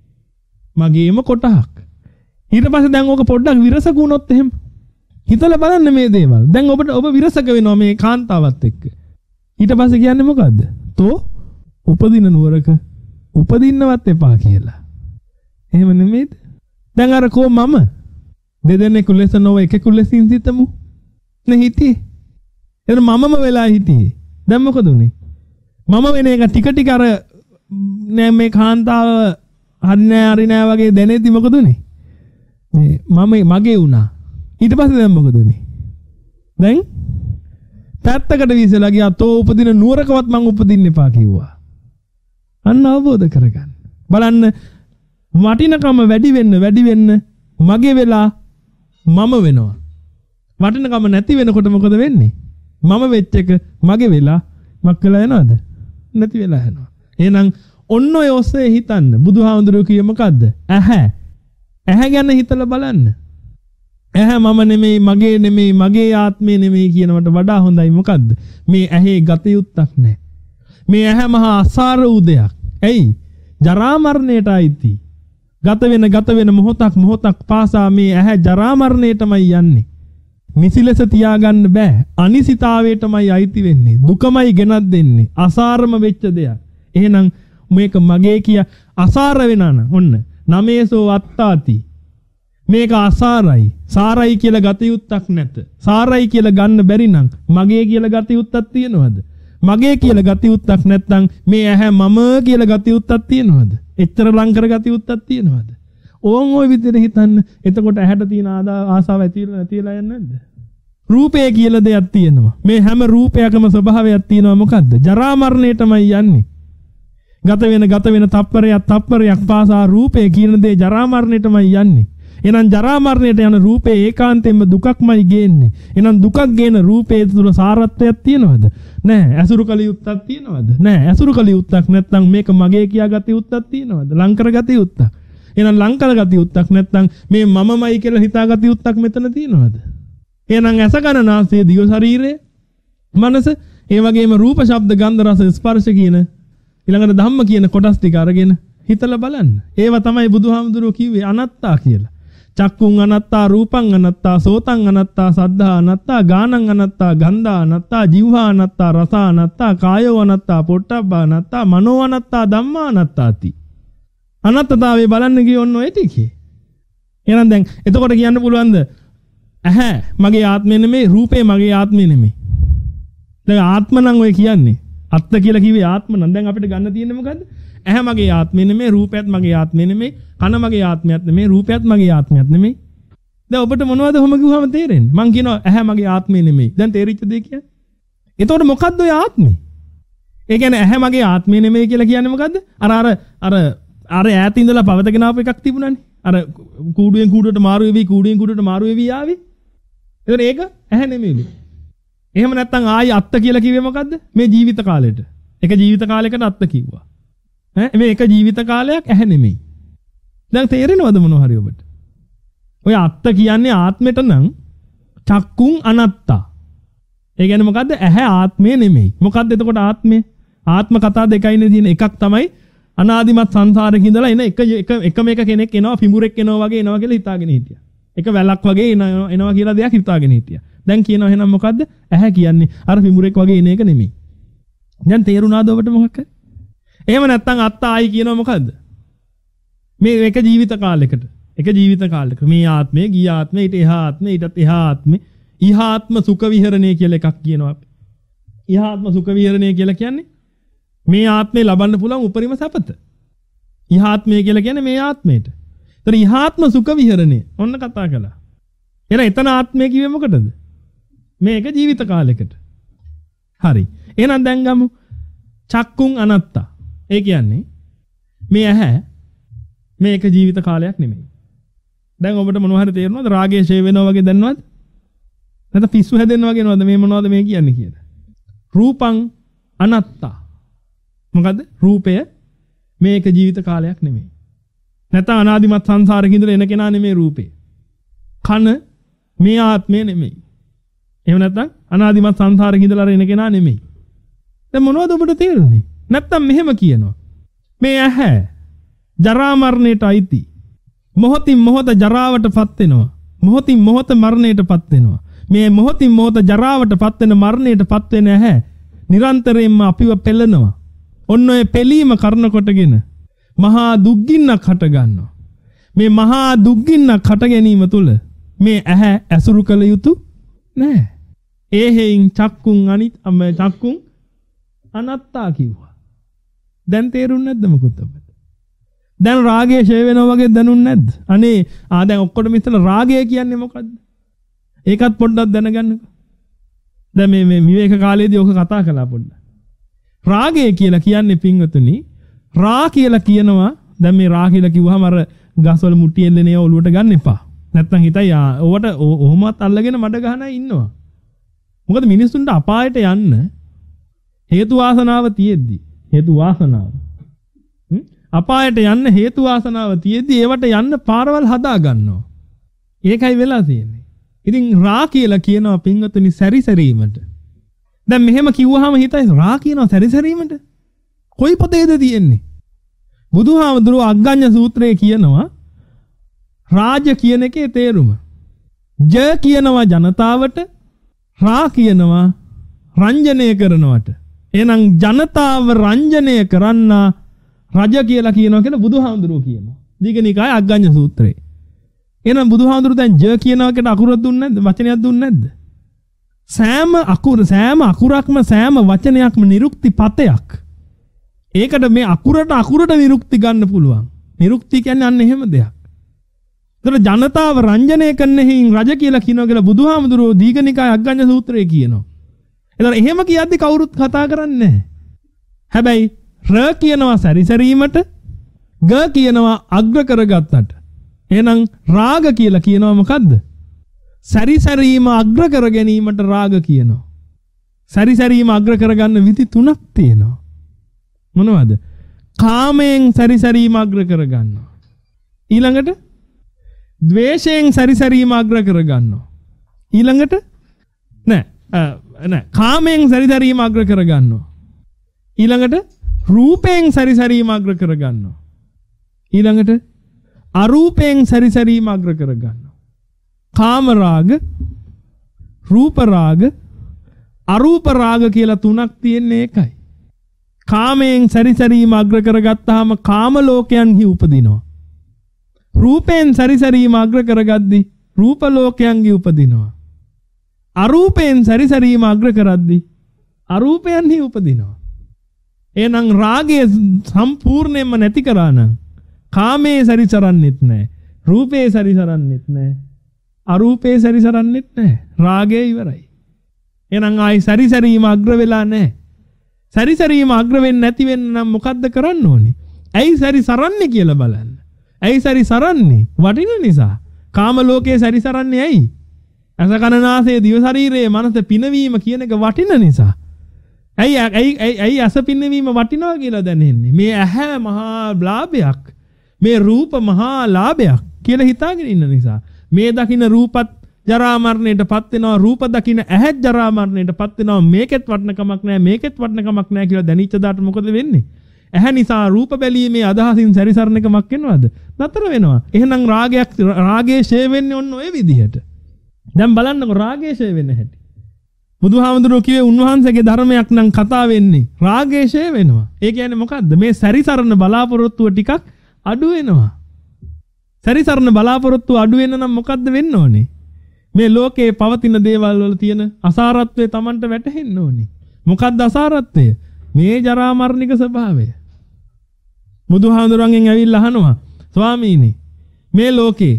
මගේම කොටහක්. ඊට පස්සේ දැන් ඕක පොඩ්ඩක් විරසක වුණොත් එහෙම හිතලා බලන්න මේ දේවල්. දැන් ඔබට ඔබ විරසක වෙනවා මේ කාන්තාවත් එක්ක. ඊට පස්සේ කියන්නේ මොකද්ද? තෝ උපදින නුවරක උපදින්නවත් එපා කියලා. එහෙම නෙමෙයිද? දැන් අර කෝ මම දෙදෙනෙකු ලෙස නොව එකෙකු ලෙසින් සිටමු. නේ හිටියේ. එතන මමම වෙලා හිටියේ. දැන් මොකද උනේ? මම වෙන එක ටික ටික අර නෑ මේ කාන්තාව හරි නෑ හරි නෑ වගේ දැනෙද්දි මොකද උනේ? මේ මම මගේ වුණා. ඊට පස්සේ දැන් මොකද උනේ? දැන් පැත්තකට විසලා ගියා තෝ උපදින නුවරකවත් මං උපදින්න එපා කිව්වා. අන්න අවබෝධ කරගන්න. බලන්න වටිනකම වැඩි වෙන්න වැඩි වෙන්න මගේ වෙලා මම වෙනවා. වටිනකම නැති වෙනකොට මොකද වෙන්නේ? මම වෙච්ච එක මගේ වෙලා මක් වෙලා යනවද? නැති වෙලා යනවා. එහෙනම් ඔන්න ඔය ඔස්සේ හිතන්න. බුදුහාමුදුරුවෝ කියේ මොකද්ද? ඇහැ. ඇහැ ගැන හිතලා බලන්න. ඇහැ මම නෙමෙයි, මගේ නෙමෙයි, මගේ ආත්මය නෙමෙයි කියනවට වඩා හොඳයි මොකද්ද? මේ ඇහි ගත යුත්තක් නැහැ. මේ ඇහැ මහා අසාර වූ දෙයක්. ඇයි? ජරා මරණයට අයිති. ගත වෙන ගත වෙන මොහොතක් මොහොතක් පාසා මේ ඇහැ ජරා මරණයටමයි යන්නේ. නිසි ලෙස තියාගන්න බෑ. අනිසිතාවයටමයි අයිති වෙන්නේ. දුකමයි ගෙනත් දෙන්නේ. අසාරම වෙච්ච දෙයක්. එහෙනම් මේක මගේ කිය අසාර වෙනාන ඔන්න නමේසෝ අත්තාති. මේක අසාරයි. සාරයි කියලා ගත යුත්තක් නැත. සාරයි කියලා ගන්න බැරි නම් මගේ කියලා ගත යුත්තක් තියනවද? මගේ කියලා ගත යුත්තක් නැත්නම් මේ ඇහැ මම කියලා ගත යුත්තක් තියනවද? එච්චර ලං කර ගත යුත්තක් තියනවද? ඕන් ওই විදිහට හිතන්න. එතකොට ඇහැට තියෙන ආසාව ඇතිලා නැතිලා යන්නේ නැද්ද? රූපය කියලා දෙයක් තියෙනවා. මේ හැම රූපයකම ස්වභාවයක් තියෙනවා. මොකද්ද? ජරා මරණයටමයි යන්නේ. ගත වෙන ගත වෙන තප්පරයක් තප්පරයක් පාසා රූපය කියන දේ ජරා මරණයටමයි යන්නේ. එහෙනම් ජරා මරණයට යන රූපේ ඒකාන්තයෙන්ම දුකක්මයි ගේන්නේ. එහෙනම් දුකක් ගේන රූපේ තුල සාරත්වයක් තියනවද? නැහැ. ඇසුරු කළ යුත්තක් තියනවද? නැහැ. ඇසුරු කළ යුත්තක් නැත්නම් මේක මගේ කියාගත යුත්තක් තියනවද? ලං කරගත යුත්තක්. එහෙනම් ලං කරගත යුත්තක් නැත්නම් මේ මමමයි කියලා හිතාගත යුත්තක් මෙතන තියනවද? එහෙනම් ඇස කන නාසය දිව ශරීරය මනස ඒ වගේම රූප ශබ්ද ගන්ධ රස ස්පර්ශ කියන ඊළඟට ධම්ම කියන කොටස් ටික අරගෙන හිතලා බලන්න. ඒවා තමයි බුදුහාමුදුරුවෝ කිව්වේ අනත්තා කියලා. චක්කුං අනත්තා රූපං අනත්තා සෝතං අනත්තා සද්ධා අනත්තා ගානං අනත්තා ගන්ධා අනත්තා જીවහා අනත්තා රස අනත්තා කායෝ අනත්තා පොට්ටබ්බා අනත්තා මනෝ අනත්තා ධම්මා අනත්තාති. අනත්තතාවේ බලන්න ගියොත් ඔය ටිකේ. එහෙනම් දැන් එතකොට කියන්න පුළුවන්ද ඇහැ මගේ ආත්මය නෙමෙයි රූපේ මගේ ආත්මය නෙමෙයි. දැන් ආත්ම නම් ඔය කියන්නේ අත්ත කියලා කිව්වේ ආත්ම නම් දැන් අපිට ගන්න තියෙන්නේ මොකද්ද? ඇහැ මගේ ආත්මය නෙමෙයි රූපයත් මගේ ආත්මය නෙමෙයි කන මගේ ආත්මයක් නෙමෙයි රූපයත් මගේ ආත්මයක් නෙමෙයි. දැන් ඔබට මොනවද ඔහොම කිව්වම තේරෙන්නේ? මං කියනවා ඇහැ මගේ ආත්මය නෙමෙයි. දැන් තේරිච්ච දෙය කියන්නේ. එතකොට මොකද්ද ඔය ආත්මය? ඒ කියන්නේ ඇහැ මගේ ආත්මය නෙමෙයි කියලා කියන්නේ මොකද්ද? අර අර අර අර ඈත ඉඳලා පවතගෙන ආපු එකක් තිබුණානේ. අර කූඩුවෙන් කූඩුවට මාරු වෙවි කූඩුවෙන් කූඩුවට මාරු වෙවි ආවේ. එතකොට ඒක ඇහැ නෙමෙයිලු. එහෙම නැත්නම් ආයි අත්ත කියලා කිව්වේ මොකද්ද? මේ ජීවිත කාලෙට. එක ජීවිත කාලයකට අත්ත කිව්වා. ඈ මේ එක ජීවිත කාලයක් ඇහැ නෙමෙයි. දැන් තේරෙනවද මොනව හරි ඔබට? ඔය අත්ත කියන්නේ ආත්මෙට නම් චක්කුං අනත්තා. ඒ කියන්නේ මොකද්ද? ඇහැ ආත්මය නෙමෙයි. මොකද්ද එතකොට ආත්මය? ආත්ම කතා දෙකයිනේ තියෙන. එකක් තමයි අනාදිමත් සංසාරේ ඉඳලා එන එක එක එකම එක කෙනෙක් එනවා පිඹුරෙක් එනවා වගේ එනවා කියලා හිතාගෙන හිටියා. එක වැලක් වගේ එනවා එනවා කියලා දෙයක් හිතාගෙන හිටියා. දැන් කියනවා එහෙනම් මොකද්ද? ඇහැ කියන්නේ අර පිඹුරෙක් වගේ එන එක නෙමෙයි. දැන් තේරුණාද ඔබට මොකක්ද? එහෙම නැත්නම් අත්ත ආයි කියනවා මොකද්ද? මේ එක ජීවිත කාලයකට එක ජීවිත කාලයක මේ ආත්මය ගිය ආත්මය ඊට එහා ආත්මය ඊටත් එහා ආත්මය ඉහාත්ම සුඛ විහරණය කියලා එකක් කියනවා අපි. ඉහාත්ම සුඛ විහරණය කියලා කියන්නේ මේ ආත්මේ ලබන්න පුළුවන් උපරිම සැපත. ඉහාත්මය කියලා කියන්නේ මේ ආත්මයට. ඒතර ඉහාත්ම සුඛ විහරණය ඔන්න කතා කළා. එහෙනම් එතන ආත්මය කිව්වේ මොකටද? මේක ජීවිත කාලයකට. හරි. එහෙනම් දැන් ගමු චක්කුං අනත්තා. ඒ කියන්නේ මේ ඇහැ මේක ජීවිත කාලයක් නෙමෙයි. දැන් ඔබට මොනව හරි තේරෙනවද? රාගය ෂේ වෙනවා වගේ දැනනවද? නැත්නම් පිස්සු හැදෙනවා වගේ නේද මේ මොනවද මේ කියන්නේ කියලා? රූපං අනත්තා. මොකද්ද? රූපය මේක ජීවිත කාලයක් නෙමෙයි. නැත්නම් අනාදිමත් සංසාරේ ඉඳලා එන කෙනා නෙමෙයි රූපේ. කන මේ ආත්මය නෙමෙයි. එහෙම නැත්නම් අනාදිමත් සංසාරේ ඉඳලා එන කෙනා නෙමෙයි. දැන් මොනවද ඔබට තේරුනේ? නැත්නම් මෙහෙම කියනවා. මේ ඇහැ ජරා මරණයට අයිති. මොහොතින් මොහොත ජරාවටපත් වෙනවා. මොහොතින් මොහොත මරණයටපත් වෙනවා. මේ මොහොතින් මොහොත ජරාවටපත් වෙන මරණයටපත් වෙන ඇහැ නිරන්තරයෙන්ම අපිව පෙළනවා. ඔන්න ඔය පෙලීම කරන කොටගෙන මහා දුක්ගින්නක් හට ගන්නවා. මේ මහා දුක්ගින්නක් හට ගැනීම තුල මේ ඇහැ ඇසුරු කළ යුතු නැහැ. ඒ හේයින් චක්කුං අනිත් අම චක්කුං අනත්තා කිව්වා. දැන් තේරුන්නේ නැද්ද මොකද ඔබට? දැන් රාගය ෂේ වෙනවා වගේ දැනුන්නේ නැද්ද? අනේ ආ දැන් ඔක්කොටම ඉතල රාගය කියන්නේ මොකද්ද? ඒකත් පොඩ්ඩක් දැනගන්නකෝ. දැන් මේ මේ විවේක කාලේදී ඔක කතා කළා පොඩ්ඩක්. රාගය කියලා කියන්නේ පින්වතුනි රා කියලා කියනවා. දැන් මේ රා කියලා කිව්වහම අර ගස්වල මුට්ටි එල්ලෙනේ ඔලුවට ගන්න එපා. නැත්තම් හිතයි ඔවට ඔහොමත් අල්ලගෙන මඩ ගහන අය ඉන්නවා. මොකද මිනිස්සුන්ට අපායට යන්න හේතු වාසනාව තියෙද්දි හේතු වාසනාව අපායට යන්න හේතු වාසනාව තියෙද්දි ඒවට යන්න පාරවල් හදා ගන්නවා. ඒකයි වෙලා තියෙන්නේ. ඉතින් රා කියලා කියනවා පින්වතුනි සැරිසැරීමට. දැන් මෙහෙම කිව්වහම හිතයි රා කියනවා සැරිසැරීමට. කොයි පොතේද තියෙන්නේ? බුදුහාමුදුරුවෝ අග්ගඤ්ඤ සූත්‍රයේ කියනවා රාජ කියන එකේ තේරුම. ජ කියනවා ජනතාවට, රා කියනවා රංජනය කරනවට. එහෙනම් ජනතාව රංජනය කරන්නා රජ කියලා කියනවා කියලා බුදුහාමුදුරුවෝ කියනවා. දීඝනිකාය අග්ගඤ්ඤ සූත්‍රයේ. එහෙනම් බුදුහාමුදුරුවෝ දැන් ජ කියනවාකට අකුරක් දුන්නේ නැද්ද? වචනයක් දුන්නේ නැද්ද? සෑම අකුර සෑම අකුරක්ම සෑම වචනයක්ම නිරුක්ති පතයක්. ඒකට මේ අකුරට අකුරට නිරුක්ති ගන්න පුළුවන්. නිරුක්ති කියන්නේ අන්න එහෙම දෙයක්. ඒතර ජනතාව රංජනය කරන හේයින් රජ කියලා කියනවා කියලා බුදුහාමුදුරුවෝ දීඝනිකාය අග්ගඤ්ඤ සූත්‍රයේ කියනවා. ඒතර එහෙම කියද්දි කවුරුත් කතා කරන්නේ නැහැ. හැබැයි ර කියනවා සැරිසැරීමට, ග කියනවා අග්‍ර කරගත්තට. එහෙනම් රාග කියලා කියනවා මොකද්ද? සැරිසැරීම අග්‍ර කර ගැනීමට රාග කියනවා. සැරිසැරීම අග්‍ර කරගන්න විදි තුනක් තියෙනවා. මොනවද? කාමයෙන් සැරිසැරීම අග්‍ර කරගන්නවා. ඊළඟට ද්වේෂයෙන් සැරිසැරීම අග්‍ර කරගන්නවා. ඊළඟට නෑ නෑ කාමයෙන් සැරිසැරීම අග්‍ර කරගන්නවා. ඊළඟට රූපයෙන් සැරිසැරීම අග්‍ර කරගන්නවා. ඊළඟට අරූපයෙන් සැරිසැරීම අග්‍ර කරගන්නවා. කාම රාග, රූප රාග, අරූප රාග කියලා තුනක් තියෙන්නේ ඒකයි. කාමයෙන් සැරිසැරීම අග්‍ර කරගත්තාම කාම ලෝකයන්හි උපදිනවා. රූපයෙන් සැරිසැරීම අග්‍ර කරගද්දී රූප ලෝකයන්හි උපදිනවා. අරූපයෙන් සැරිසැරීම අග්‍ර කරද්දී අරූපයන්හි උපදිනවා. එහෙනම් රාගය සම්පූර්ණයෙන්ම නැති කරා නම් කාමයේ සැරිසරන්නෙත් නැහැ. රූපේ සැරිසරන්නෙත් නැහැ. අරූපේ සැරිසරන්නෙත් නැහැ. රාගය ඉවරයි. එහෙනම් ආයි සැරිසැරීම අග්‍ර වෙලා නැහැ. සැරිසැරීම අග්‍ර වෙන්නේ නැති වෙන්න නම් මොකද්ද කරන්න ඕනේ? ඇයි සැරිසරන්නේ කියලා බලන්න. ඇයි සැරිසරන්නේ? වටින නිසා. කාම ලෝකයේ සැරිසරන්නේ ඇයි? අස කන නාසය දිව ශරීරයේ මනස පිනවීම කියන එක වටින නිසා. ඇයි ඇයි ඇයි අස පිනවීම වටිනවා කියලා දැනෙන්නේ? මේ ඇහැ මහා ලාභයක්. මේ රූප මහා ලාභයක් කියලා හිතාගෙන ඉන්න නිසා. මේ දකින්න රූපත් ජරා මරණයට පත් වෙනවා. රූප දකින්න ඇහත් ජරා මරණයට පත් වෙනවා. මේකෙත් වටිනකමක් නැහැ. මේකෙත් වටිනකමක් නැහැ කියලා දැනෙච්ච දාට මොකද වෙන්නේ? ඇහැ නිසා රූප බැලීමේ අදහසින් සැරිසරන එකමක් වෙනවද? නතර වෙනවා. එහෙනම් රාගයක් රාගයේ ෂේ වෙන්නේ ඔන්න ඔය විදිහට. දැන් බලන්නකො රාගයේ ෂේ වෙන්න හැටි. බුදුහාමුදුරුවෝ කිව්වේ උන්වහන්සේගේ ධර්මයක් නම් කතා වෙන්නේ රාගයේ ෂේ වෙනවා. ඒ කියන්නේ මොකද්ද? මේ සැරිසරන බලාපොරොත්තුව ටිකක් අඩු වෙනවා. සැරිසරන බලාපොරොත්තුව අඩු වෙන නම් මොකද්ද වෙන්න ඕනේ? මේ ලෝකේ පවතින දේවල් වල තියෙන අසාරත්වය Tamanට වැටහෙන්න ඕනේ. මොකද්ද අසාරත්වය? මේ ජරා මරණික ස්වභාවය. බුදුහාමුදුරන්ගෙන් ඇවිල්ලා අහනවා ස්වාමීනි මේ ලෝකේ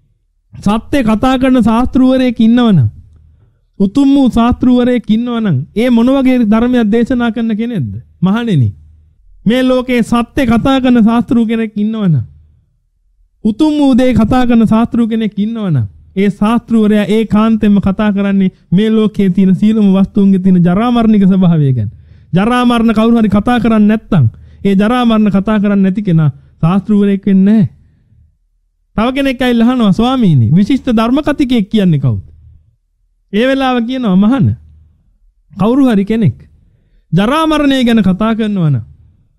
සත්‍ය කතා කරන ශාස්ත්‍රූවරයෙක් ඉන්නවනම් උතුම් වූ ශාස්ත්‍රූවරයෙක් ඉන්නවනම් ඒ මොන වගේ ධර්මයක් දේශනා කරන කෙනෙක්ද? මහණෙනි මේ ලෝකේ සත්‍ය කතා කරන ශාස්ත්‍රූ කෙනෙක් ඉන්නවනම් උතුම් වූ දේ කතා කරන ශාස්ත්‍රූ කෙනෙක් ඉන්නවනම් ඒ ශාස්ත්‍රූවරයා ඒකාන්තයෙන්ම කතා කරන්නේ මේ ලෝකයේ තියෙන සීලම වස්තුන්ගේ තියෙන ජරා මරණික ස්වභාවය ගැන. ජරා මරණ කවුරු හරි කතා කරන්නේ නැත්නම් ඒ ජරා මරණ කතා කරන්නේ නැති කෙනා ශාස්ත්‍රූවරයෙක් වෙන්නේ නැහැ. තව කෙනෙක් ඇවිල්ලා අහනවා ස්වාමීනි විශිෂ්ට ධර්ම කතිකයෙක් කියන්නේ කවුද? ඒ වෙලාව කියනවා මහාන කවුරු හරි කෙනෙක් ජරා මරණය ගැන කතා කරනවා නම්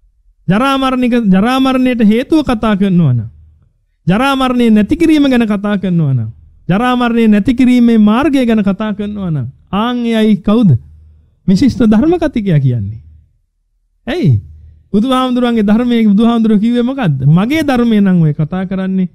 ජරා මරණික ජරා මරණයට හේතුව කතා කරනවා නම් ජරා මරණය නැති කිරීම ගැන කතා කරනවා නම් ජරා මරණය නැති කිරීමේ මාර්ගය ගැන කතා කරනවා නම් ආන් එයයි කවුද? විශිෂ්ට ධර්ම කතිකයා කියන්නේ. ඇයි? බුදුහාමුදුරන්ගේ ධර්මයේ බුදුහාමුදුරුවෝ කිව්වේ මොකද්ද? මගේ ධර්මය නම් ඔය කතා කරන්නේ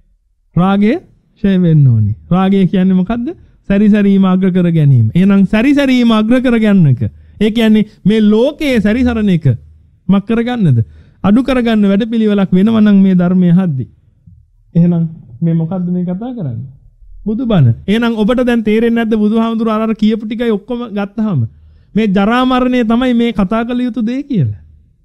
රාගය ෂය වෙන්න ඕනේ. රාගය කියන්නේ මොකද්ද? සැරිසැරීම අග්‍ර කර ගැනීම. එහෙනම් සැරිසැරීම අග්‍ර කර ගන්න එක. ඒ කියන්නේ මේ ලෝකයේ සැරිසරන එක මක් කරගන්නද? අඩු කරගන්න වැඩපිළිවෙලක් වෙනවා නම් මේ ධර්මයේ හද්දි. එහෙනම් මේ මොකද්ද මේ කතා කරන්නේ? බුදුබණ. එහෙනම් ඔබට දැන් තේරෙන්නේ නැද්ද බුදුහාමුදුරුවෝ අර අර කියපු ටිකයි ඔක්කොම ගත්තාම මේ ජරා මරණය තමයි මේ කතා කළ යුතු දේ කියලා.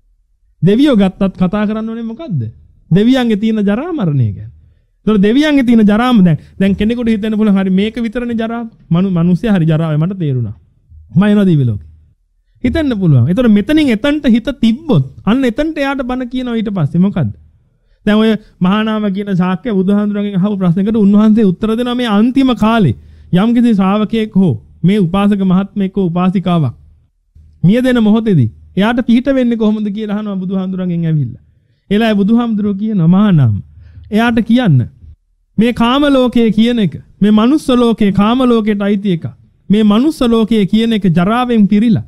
දෙවියෝ ගත්තත් කතා කරන්න ඕනේ මොකද්ද? දෙවියන්ගේ තියෙන ජරා මරණය ගැන. ඒතර දෙවියන්ගේ තියෙන ජරාම දැන් දැන් කෙනෙකුට හිතෙන්න පුළුවන් හරි මේක විතරනේ ජරා. මනු මිනිස්සයා හරි ජරාවයි මට තේරුණා. මම එනවා දිව්‍ය ලෝකෙ. හිතෙන්න පුළුවන්. ඒතර මෙතනින් එතනට හිත තිබ්බොත් අන්න එතනට එයාට බන කියනවා ඊට පස්සේ මොකද්ද? දැන් ඔය මහානාම කියන ශාක්‍ය බුදුහාමුදුරන්ගෙන් අහපු ප්‍රශ්නයකට උන්වහන්සේ උත්තර දෙනවා මේ අන්තිම කාලේ යම්කිසි ශ්‍රාවකයෙක් හෝ මේ උපාසක මහත්මයෙක් හෝ උපාසිකාවක් මිය දෙන මොහොතේදී එයාට පිහිට වෙන්නේ කොහොමද කියලා අහනවා බුදුහාමුදුරන්ගෙන් ඇවිල්ලා. එලායි බුදුහාමුදුරුවෝ කියනවා මහානාම එයාට කියන්න මේ කාම ලෝකයේ කියන එක මේ මනුස්ස ලෝකයේ කාම ලෝකයට අයිති එක. මේ මනුස්ස ලෝකයේ කියන එක ජරාවෙන් පිරීලා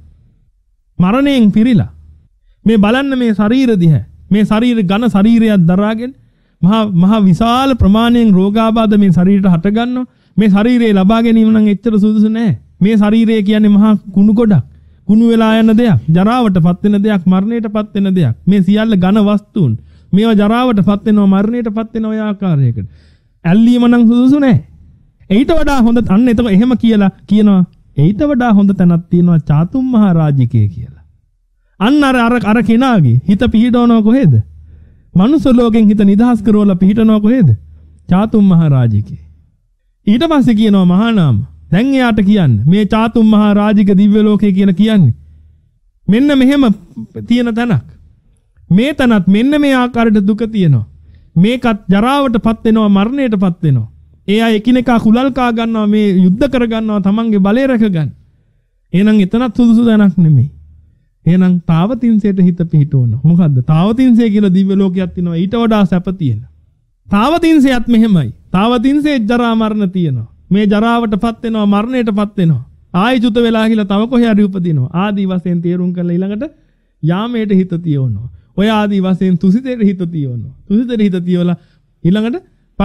මරණයෙන් පිරීලා මේ බලන්න මේ ශරීර දිහා මේ ශරීර ඝන ශරීරයක් දරාගෙන මහා මහා විශාල ප්‍රමාණයෙන් රෝගාබාධ මේ ශරීරයට හට ගන්නවා. මේ ශරීරය ලබා ගැනීම නම් එච්චර සුදුසු නෑ. මේ ශරීරය කියන්නේ මහා කුණු ගොඩක්. කුණු වෙලා යන දෙයක්, ජරාවටපත් වෙන දෙයක්, මරණයටපත් වෙන දෙයක්. මේ සියල්ල ඝන වස්තුන්. මේවා ජරාවටපත් වෙනවා, මරණයටපත් වෙන ඔය ආකාරයකට. ඇල්ලීම නම් සුදුසු නෑ. ඊට වඩා හොඳ අන්න එතකොට එහෙම කියලා කියනවා. ඊට වඩා හොඳ තැනක් තියෙනවා චාතුම් මහා රාජිකය කියලා. අන්න අර අර අර කෙනාගේ හිත පිහිටවනවා කොහෙද? මනුස්ස ලෝකෙන් හිත නිදහස් කරවලා පිහිටවනවා කොහෙද? චාතුම් මහරජිකේ. ඊට පස්සේ කියනවා මහා නාම. දැන් එයාට කියන්න මේ චාතුම් මහරජික දිව්‍ය ලෝකේ කියන කියන්නේ. මෙන්න මෙහෙම තියෙන තැනක්. මේ තැනත් මෙන්න මේ ආකාරයට දුක තියෙනවා. මේකත් ජරාවටපත් වෙනවා මරණයටපත් වෙනවා. ඒ අය එකිනෙකා කුලල් කා ගන්නවා මේ යුද්ධ කර ගන්නවා තමන්ගේ බලය රැක ගන්න. එහෙනම් එතනත් සුදුසු තැනක් නෙමෙයි. එහෙනම් තාවතින්සයට හිත පිහිටවනවා. මොකද්ද? තාවතින්සය කියලා දිව්‍ය ලෝකයක් තියෙනවා ඊට වඩා සැප තියෙන. තාවතින්සයත් මෙහෙමයි. තාවතින්සයේ ජරා මරණ තියෙනවා. මේ ජරාවටපත් වෙනවා මරණයටපත් වෙනවා. ආයි චුත වෙලා කියලා තව කොහේ හරි උපදිනවා. ආදී වශයෙන් තේරුම් කරලා ඊළඟට යාමයට හිත තියවනවා. ඔය ආදී වශයෙන් තුසිතේට හිත තියවනවා. තුසිතේට හිත තියවලා ඊළඟට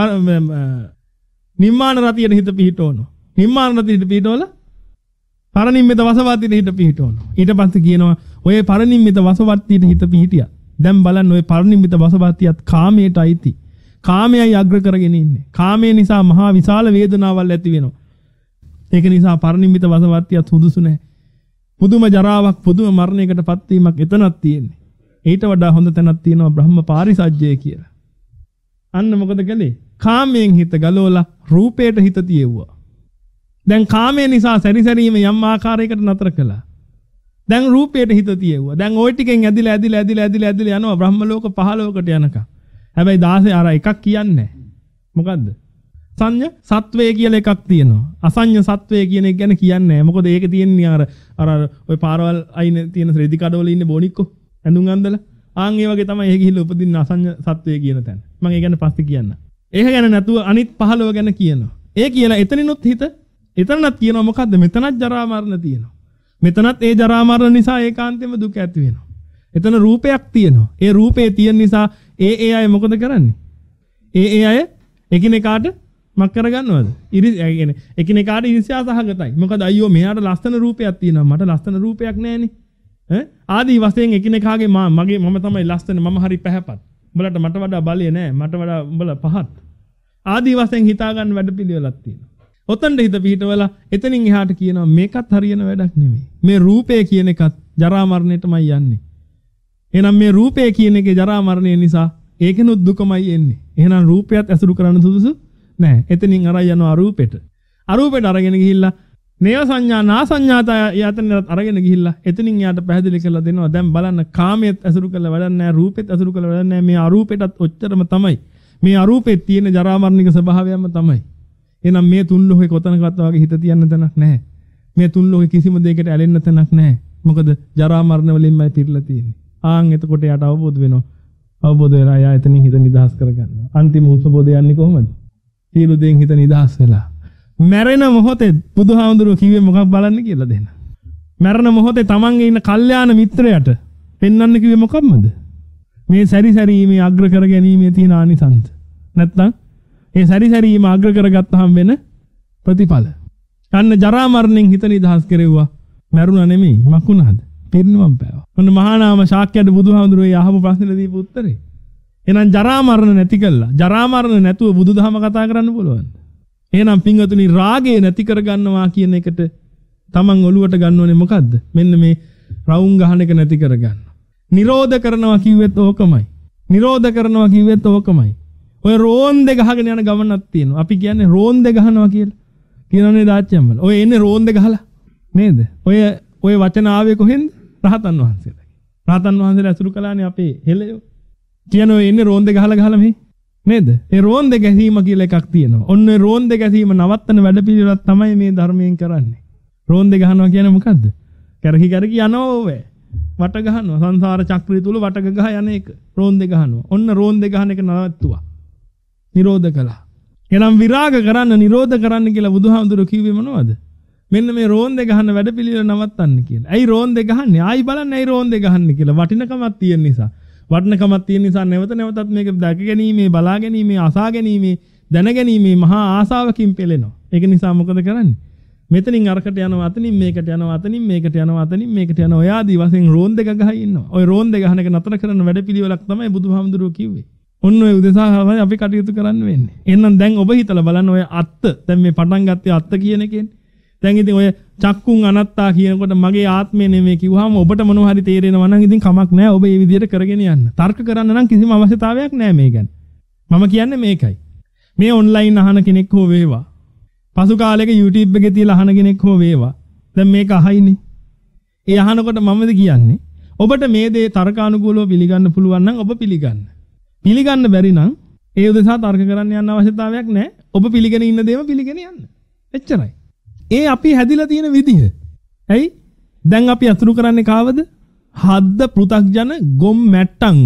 නිම්මාන රතියට හිත පිහිටවනවා. නිම්මාන රතියට පිහිටවලා පරිනිම්මිත වසවත්තියට හිත පිහිටවනවා. ඊට පස්සේ කියනවා ඔය පරිනිම්මිත වසවත්තියට හිත පිහිටියා. දැන් බලන්න ඔය පරිනිම්මිත වසවත්තියත් කාමයට අයිති. කාමයයි අග්‍ර කරගෙන ඉන්නේ. කාමයේ නිසා මහා විශාල වේදනාවල් ඇති වෙනවා. ඒක නිසා පරිනිම්මිත වසවත්තියත් සුදුසු නැහැ. පුදුම ජරාවක් පුදුම මරණයකටපත් වීමක් එතනක් තියෙන්නේ. ඊට වඩා හොඳ තැනක් තියෙනවා බ්‍රහ්ම පාරිසජ්ජය කියලා. අන්න මොකද කළේ? කාමයෙන් හිත ගලවලා රූපයට හිත තියුවා. දැන් කාමය නිසා සැරිසැරීම යම් ආකාරයකට නතර කළා. දැන් රූපයට හිත තියුවා. දැන් ওই ටිකෙන් ඇදිලා ඇදිලා ඇදිලා ඇදිලා ඇදිලා යනවා බ්‍රහ්ම ලෝක පහළොවකට යනකම්. හැබැයි දාසේ අර එකක් කියන්නේ මොකද්ද? සංඤ සත්වය කියලා එකක් තියෙනවා. අසංඤ සත්වය කියන එක ගැන කියන්නේ නැහැ. මොකද ඒක තියෙන්නේ අර අර ඔය පාරවල් අයිනේ තියෙන රෙදි කඩවල ඉන්නේ බොනික්කෝ. ඇඳුම් අඳලා. ආන් ඒ වගේ තමයි ඒක ගිහිල්ලා උපදින්න අසංඤ සත්වය කියන තැන. මම ඒ ගැන පස්සේ කියන්නම්. ඒක ගැන නැතුව අනිත් පහළව ගැන කියනවා. ඒ කියලා එතනිනුත් හිත එතනත් කියනවා මොකද්ද? මෙතනත් ජරා මරණ තියෙනවා. මෙතනත් ඒ ජරා මරණ නිසා ඒකාන්තයෙන්ම දුක ඇති වෙනවා. එතන රූපයක් තියෙනවා. ඒ රූපේ තියෙන නිසා ඒ ඒ අය මොකද කරන්නේ? ඒ ඒ අය එකිනෙකාට මක් කරගන්නවද? ඉරි يعني එකිනෙකාට ඊර්ෂ්‍යා සහගතයි. මොකද අයියෝ මෙයාට ලස්සන රූපයක් තියෙනවා. මට ලස්සන රූපයක් නැහැනේ. ඈ ආදී වශයෙන් එකිනෙකාගේ මගේ මම තමයි ලස්සන මම හරි පැහැපත්. උඹලට මට වඩා බලය නැහැ. මට වඩා උඹලා පහත්. ආදී වශයෙන් හිතා ගන්න වැඩපිළිවෙලක් තියෙනවා. ඔතනට හිත පිහිටවලා එතනින් එහාට කියනවා මේකත් හරියන වැඩක් නෙමෙයි. මේ රූපය කියන එකත් ජරා මරණයටමයි යන්නේ. එහෙනම් මේ රූපය කියන එකේ ජරා මරණය නිසා ඒකෙනුත් දුකමයි එන්නේ. එහෙනම් රූපයත් ඇසුරු කරන්න සුදුසු නැහැ. එතනින් අරයි යනවා අරූපෙට. අරූපෙට අරගෙන ගිහිල්ලා නේව සංඥා නා සංඥාත යතන අරගෙන ගිහිල්ලා එතනින් යාට පැහැදිලි කරලා දෙනවා. දැන් බලන්න කාමයට ඇසුරු කරලා වැඩක් නැහැ. රූපෙත් ඇසුරු කරලා වැඩක් නැහැ. මේ අරූපෙටත් ඔච්චරම තමයි. මේ අරූපෙත් තියෙන ජරා මරණික ස්වභාවයම තමයි. එහෙනම් මේ තුන් ලෝකේ කොතනකවත් වගේ හිත තියන්න තැනක් නැහැ. මේ තුන් ලෝකේ කිසිම දෙයකට ඇලෙන්න තැනක් නැහැ. මොකද ජරා මරණ වලින්මයි පිරලා තියෙන්නේ. ආන් එතකොට යාට අවබෝධ වෙනවා. අවබෝධ වෙලා යා එතනින් හිත නිදහස් කරගන්නවා. අන්තිම උත්සබෝධය යන්නේ කොහොමද? සියලු දෙයින් හිත නිදහස් වෙලා. මැරෙන මොහොතේ බුදුහාමුදුරුවෝ කිව්වේ මොකක් බලන්න කියලා දෙන්න. මැරෙන මොහොතේ තමන්ගේ ඉන්න කල්යාණ මිත්‍රයාට පෙන්වන්න කිව්වේ මොකක්මද? මේ සැරිසැරීමේ අග්‍ර කර ගැනීමේ තියෙන ආනිසංස. නැත්තම් ඒ සැරිසැරීම අග්‍ර කරගත්තාම වෙන ප්‍රතිඵල. අන්න ජරා මරණයෙන් හිත නිදහස් කෙරෙව්වා. මැරුණා නෙමෙයි මකුණාද? පිරිනුවම් පෑවා. ඔන්න මහා නාම ශාක්‍යයට බුදුහාමුදුරුවෝ අහපු ප්‍රශ්නෙට දීපු උත්තරේ. එහෙනම් ජරා මරණ නැති කළා. ජරා මරණ නැතුව බුදුදහම කතා කරන්න පුළුවන්ද? එහෙනම් පින්වතුනි රාගය නැති කරගන්නවා කියන එකට තමන් ඔළුවට ගන්න ඕනේ මොකද්ද? මෙන්න මේ රවුම් ගහන එක නැති කරගන්න. නිරෝධ කරනවා කිව්වෙත් ඕකමයි. නිරෝධ කරනවා කිව්වෙත් ඕකමයි. ඔය රෝන්දේ ගහගෙන යන ගමනක් තියෙනවා. අපි කියන්නේ රෝන්දේ ගහනවා කියලා. කියනනේ දාච්චම්මල. ඔය එන්නේ රෝන්දේ ගහලා නේද? ඔය ඔය වචන ආවේ කොහෙන්ද? රහතන් වහන්සේලා. රහතන් වහන්සේලා අසුරු කළානේ අපේ හෙළයෝ. කියන ඔය එන්නේ රෝන්දේ ගහලා ගහලා මේ නේද? ඒ රෝන්දේ ගැසීම කියලා එකක් තියෙනවා. ඔන්න ඒ රෝන්දේ ගැසීම නවත්තන වැඩපිළිවෙලක් තමයි මේ ධර්මයෙන් කරන්නේ. රෝන්දේ ගහනවා කියන්නේ මොකද්ද? කරකි කරකි යනවා ඔය. වට ගහනවා. සංසාර චක්‍රය තුල වටක ගහ යන එක. රෝන්දේ ගහනවා. ඔන්න රෝන්දේ ගහන එක නවත්තුවා. නිරෝධ කළා. එනම් විරාග කරන්න නිරෝධ කරන්න කියලා බුදුහාමුදුරුවෝ කිව්වේ මොනවද? මෙන්න මේ රෝන්දේ ගහන වැඩපිළිවෙල නවත්තන්න කියලා. ඇයි රෝන්දේ ගහන්නේ? ආයි බලන්න ඇයි රෝන්දේ ගහන්නේ කියලා. වටිනකමක් තියෙන නිසා. වටිනකමක් තියෙන නිසා නැවත නැවතත් මේක දැක ගැනීමේ, බලා ගැනීමේ, අසා ගැනීමේ, දැන ගැනීමේ මහා ආසාවකින් පෙළෙනවා. ඒක නිසා මොකද කරන්නේ? මෙතනින් අරකට යනවා, අතනින් මේකට යනවා, අතනින් මේකට යනවා, අතනින් මේකට යනවා. ඔය ආදී වශයෙන් රෝන්දේ ගහයි ඉන්නවා. ඔය රෝන්දේ ගහන එක නතර කරන වැඩපිළිවෙලක් තමයි බුදුහාමුදුරුවෝ කිව්වේ. ඔන්න ඔය උදෙසා අපි කටයුතු කරන්න වෙන්නේ. එහෙනම් දැන් ඔබ හිතලා බලන්න ඔය අත්ත දැන් මේ පටන් ගත්තේ අත්ත කියන එකෙන්. දැන් ඉතින් ඔය චක්කුන් අනත්තා කියනකොට මගේ ආත්මය නෙමෙයි කිව්වහම ඔබට මොනවා හරි තේරෙනවා නම් ඉතින් කමක් නැහැ. ඔබ මේ විදිහට කරගෙන යන්න. තර්ක කරන්න නම් කිසිම අවශ්‍යතාවයක් නැහැ මේ ගැන. මම කියන්නේ මේකයි. මේ ඔන්ලයින් අහන කෙනෙක් හෝ වේවා. පසු කාලයක YouTube එකේ තියලා අහන කෙනෙක් හෝ වේවා. දැන් මේක අහයිනේ. ඒ අහනකොට මමද කියන්නේ ඔබට මේ දේ තර්කානුකූලව පිළිගන්න පුළුවන් නම් ඔබ පිළිගන්න. පිළිගන්න බැරි නම් ඒ උදෙසා තර්ක කරන්න යන්න අවශ්‍යතාවයක් නැහැ. ඔබ පිළිගෙන ඉන්න දේම පිළිගෙන යන්න. එච්චරයි. ඒ අපි හැදිලා තියෙන විදිහ. ඇයි? දැන් අපි අතුරු කරන්නේ කාවද? හද්ද පෘථග්ජන ගොම් මැට්ටන්ව.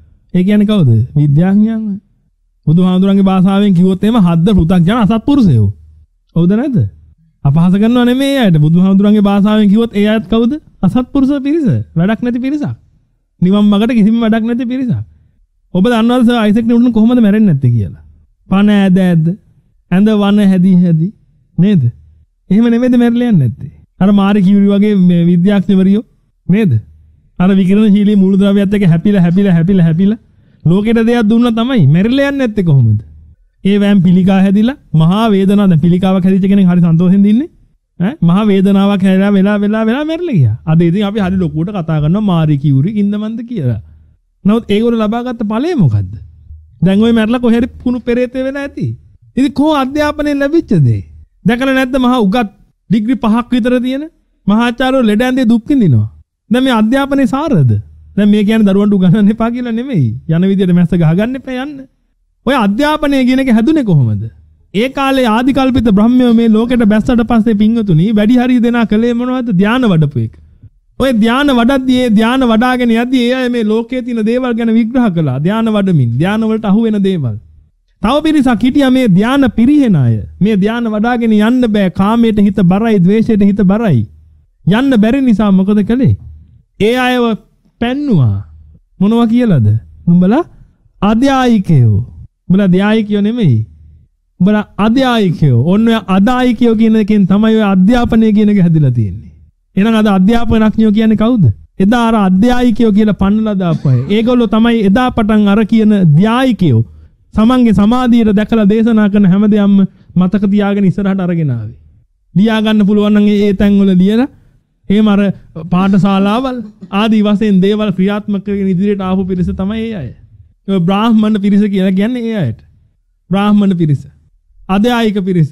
ඒ කියන්නේ කවුද? විද්‍යාඥයන්ව. බුදුහාමුදුරන්ගේ භාෂාවෙන් කිව්වොත් එහෙම හද්ද පෘථග්ජන අසත්පුරුෂයෝ. හවුද නැද්ද? අපහාස කරනව නෙමෙයි ඒ අයට. බුදුහාමුදුරන්ගේ භාෂාවෙන් කිව්වොත් ඒ අයත් කවුද? අසත්පුරුෂ පිරිස. වැඩක් නැති පිරිසක්. නිවන් මාර්ගට කිසිම වැඩක් නැති පිරිසක්. ඔබ දන්නවද සර් අයිසෙක් නිව්ටන් කොහොමද මැරෙන්නේ නැත්තේ කියලා? පණ ඇද ඇද ඇඳ වන හැදි හැදි නේද? එහෙම නෙමෙයිද මැරිලා යන්නේ නැත්තේ? අර මාරි කියුරි වගේ විද්‍යාඥවරියෝ නේද? අර විකිරණශීලී මූලද්‍රව්‍යයත් එක්ක හැපිලා හැපිලා හැපිලා හැපිලා ලෝකෙට දෙයක් දුන්නා තමයි මැරිලා යන්නේ නැත්තේ කොහොමද? ඒ වෑම් පිළිකා හැදිලා මහා වේදනාවක් දැන් පිළිකාවක් හැදිච්ච කෙනෙක් හරි සන්තෝෂෙන් දින්නේ ඈ මහා වේදනාවක් හැදලා වෙලා වෙලා වෙලා මැරිලා ගියා. අද ඉතින් අපි හරි ලොකුවට කතා කරනවා මාරි කියුරි කින්දමන්ද කියලා. නමුත් ඒගොල්ලෝ ලබාගත්ත ඵලය මොකද්ද? දැන් ওই මැරලා කොහේ හරි කුණු පෙරේතේ වෙලා ඇති. ඉතින් කොහොම අධ්‍යාපනයෙන් ලැබිච්ච දේ? දැකලා නැද්ද මහා උගත් ඩිග්‍රී පහක් විතර තියෙන මහාචාර්යෝ ලෙඩ ඇඳේ දුක් විඳිනවා. දැන් මේ අධ්‍යාපනයේ සාරද? දැන් මේ කියන්නේ දරුවන්ට උගන්වන්න එපා කියලා නෙමෙයි. යන විදියට මැස්ස ගහගන්න එපා යන්න. ඔය අධ්‍යාපනය කියන එක හැදුනේ කොහොමද? ඒ කාලේ ආදිකල්පිත බ්‍රහ්මයෝ මේ ලෝකෙට බැස්සට පස්සේ පින්වතුනි වැඩි හරිය දෙනා කලේ මොනවද? ධාන වඩපු එක. ඔය ධාන වඩද්දී ඒ ධාන වඩාගෙන යද්දී ඒ අය මේ ලෝකයේ තියෙන දේවල් ගැන විග්‍රහ කළා. ධාන වඩමින් ධාන වලට අහු වෙන දේවල්. තව පිරිසක් හිටියා මේ ධාන පිරිහෙන අය. මේ ධාන වඩාගෙන යන්න බෑ. කාමයට හිත බරයි, ද්වේෂයට හිත බරයි. යන්න බැරි නිසා මොකද කළේ? ඒ අයව පැන්නුවා. මොනවා කියලාද? උඹලා අධ්‍යායිකයෝ. උඹලා ධ්‍යායිකයෝ නෙමෙයි. උඹලා අධ්‍යායිකයෝ. ඔන්න ඔය අධායිකයෝ කියන එකෙන් තමයි ඔය අධ්‍යාපනය කියන එක හැදිලා තියෙන්නේ. එහෙනම් අද අධ්‍යාපනඥයෝ කියන්නේ කවුද? එදා අර අධ්‍යායිකයෝ කියලා පන්නලා දාපු අය. ඒගොල්ලෝ තමයි එදා පටන් අර කියන ධ්‍යායිකයෝ. සමන්ගේ සමාධියට දැකලා දේශනා කරන හැමදේම මතක තියාගෙන ඉස්සරහට අරගෙන ආවේ. ලියා ගන්න පුළුවන් නම් ඒ තැන්වල ලියලා එහෙම අර පාඨශාලාවල් ආදී වශයෙන් දේවල් ක්‍රියාත්මක කරගෙන ඉදිරියට ආපු පිරිස තමයි ඒ අය. ඒ බ්‍රාහ්මණ පිරිස කියලා කියන්නේ ඒ අයට. බ්‍රාහ්මණ පිරිස. අධ්‍යායික පිරිස.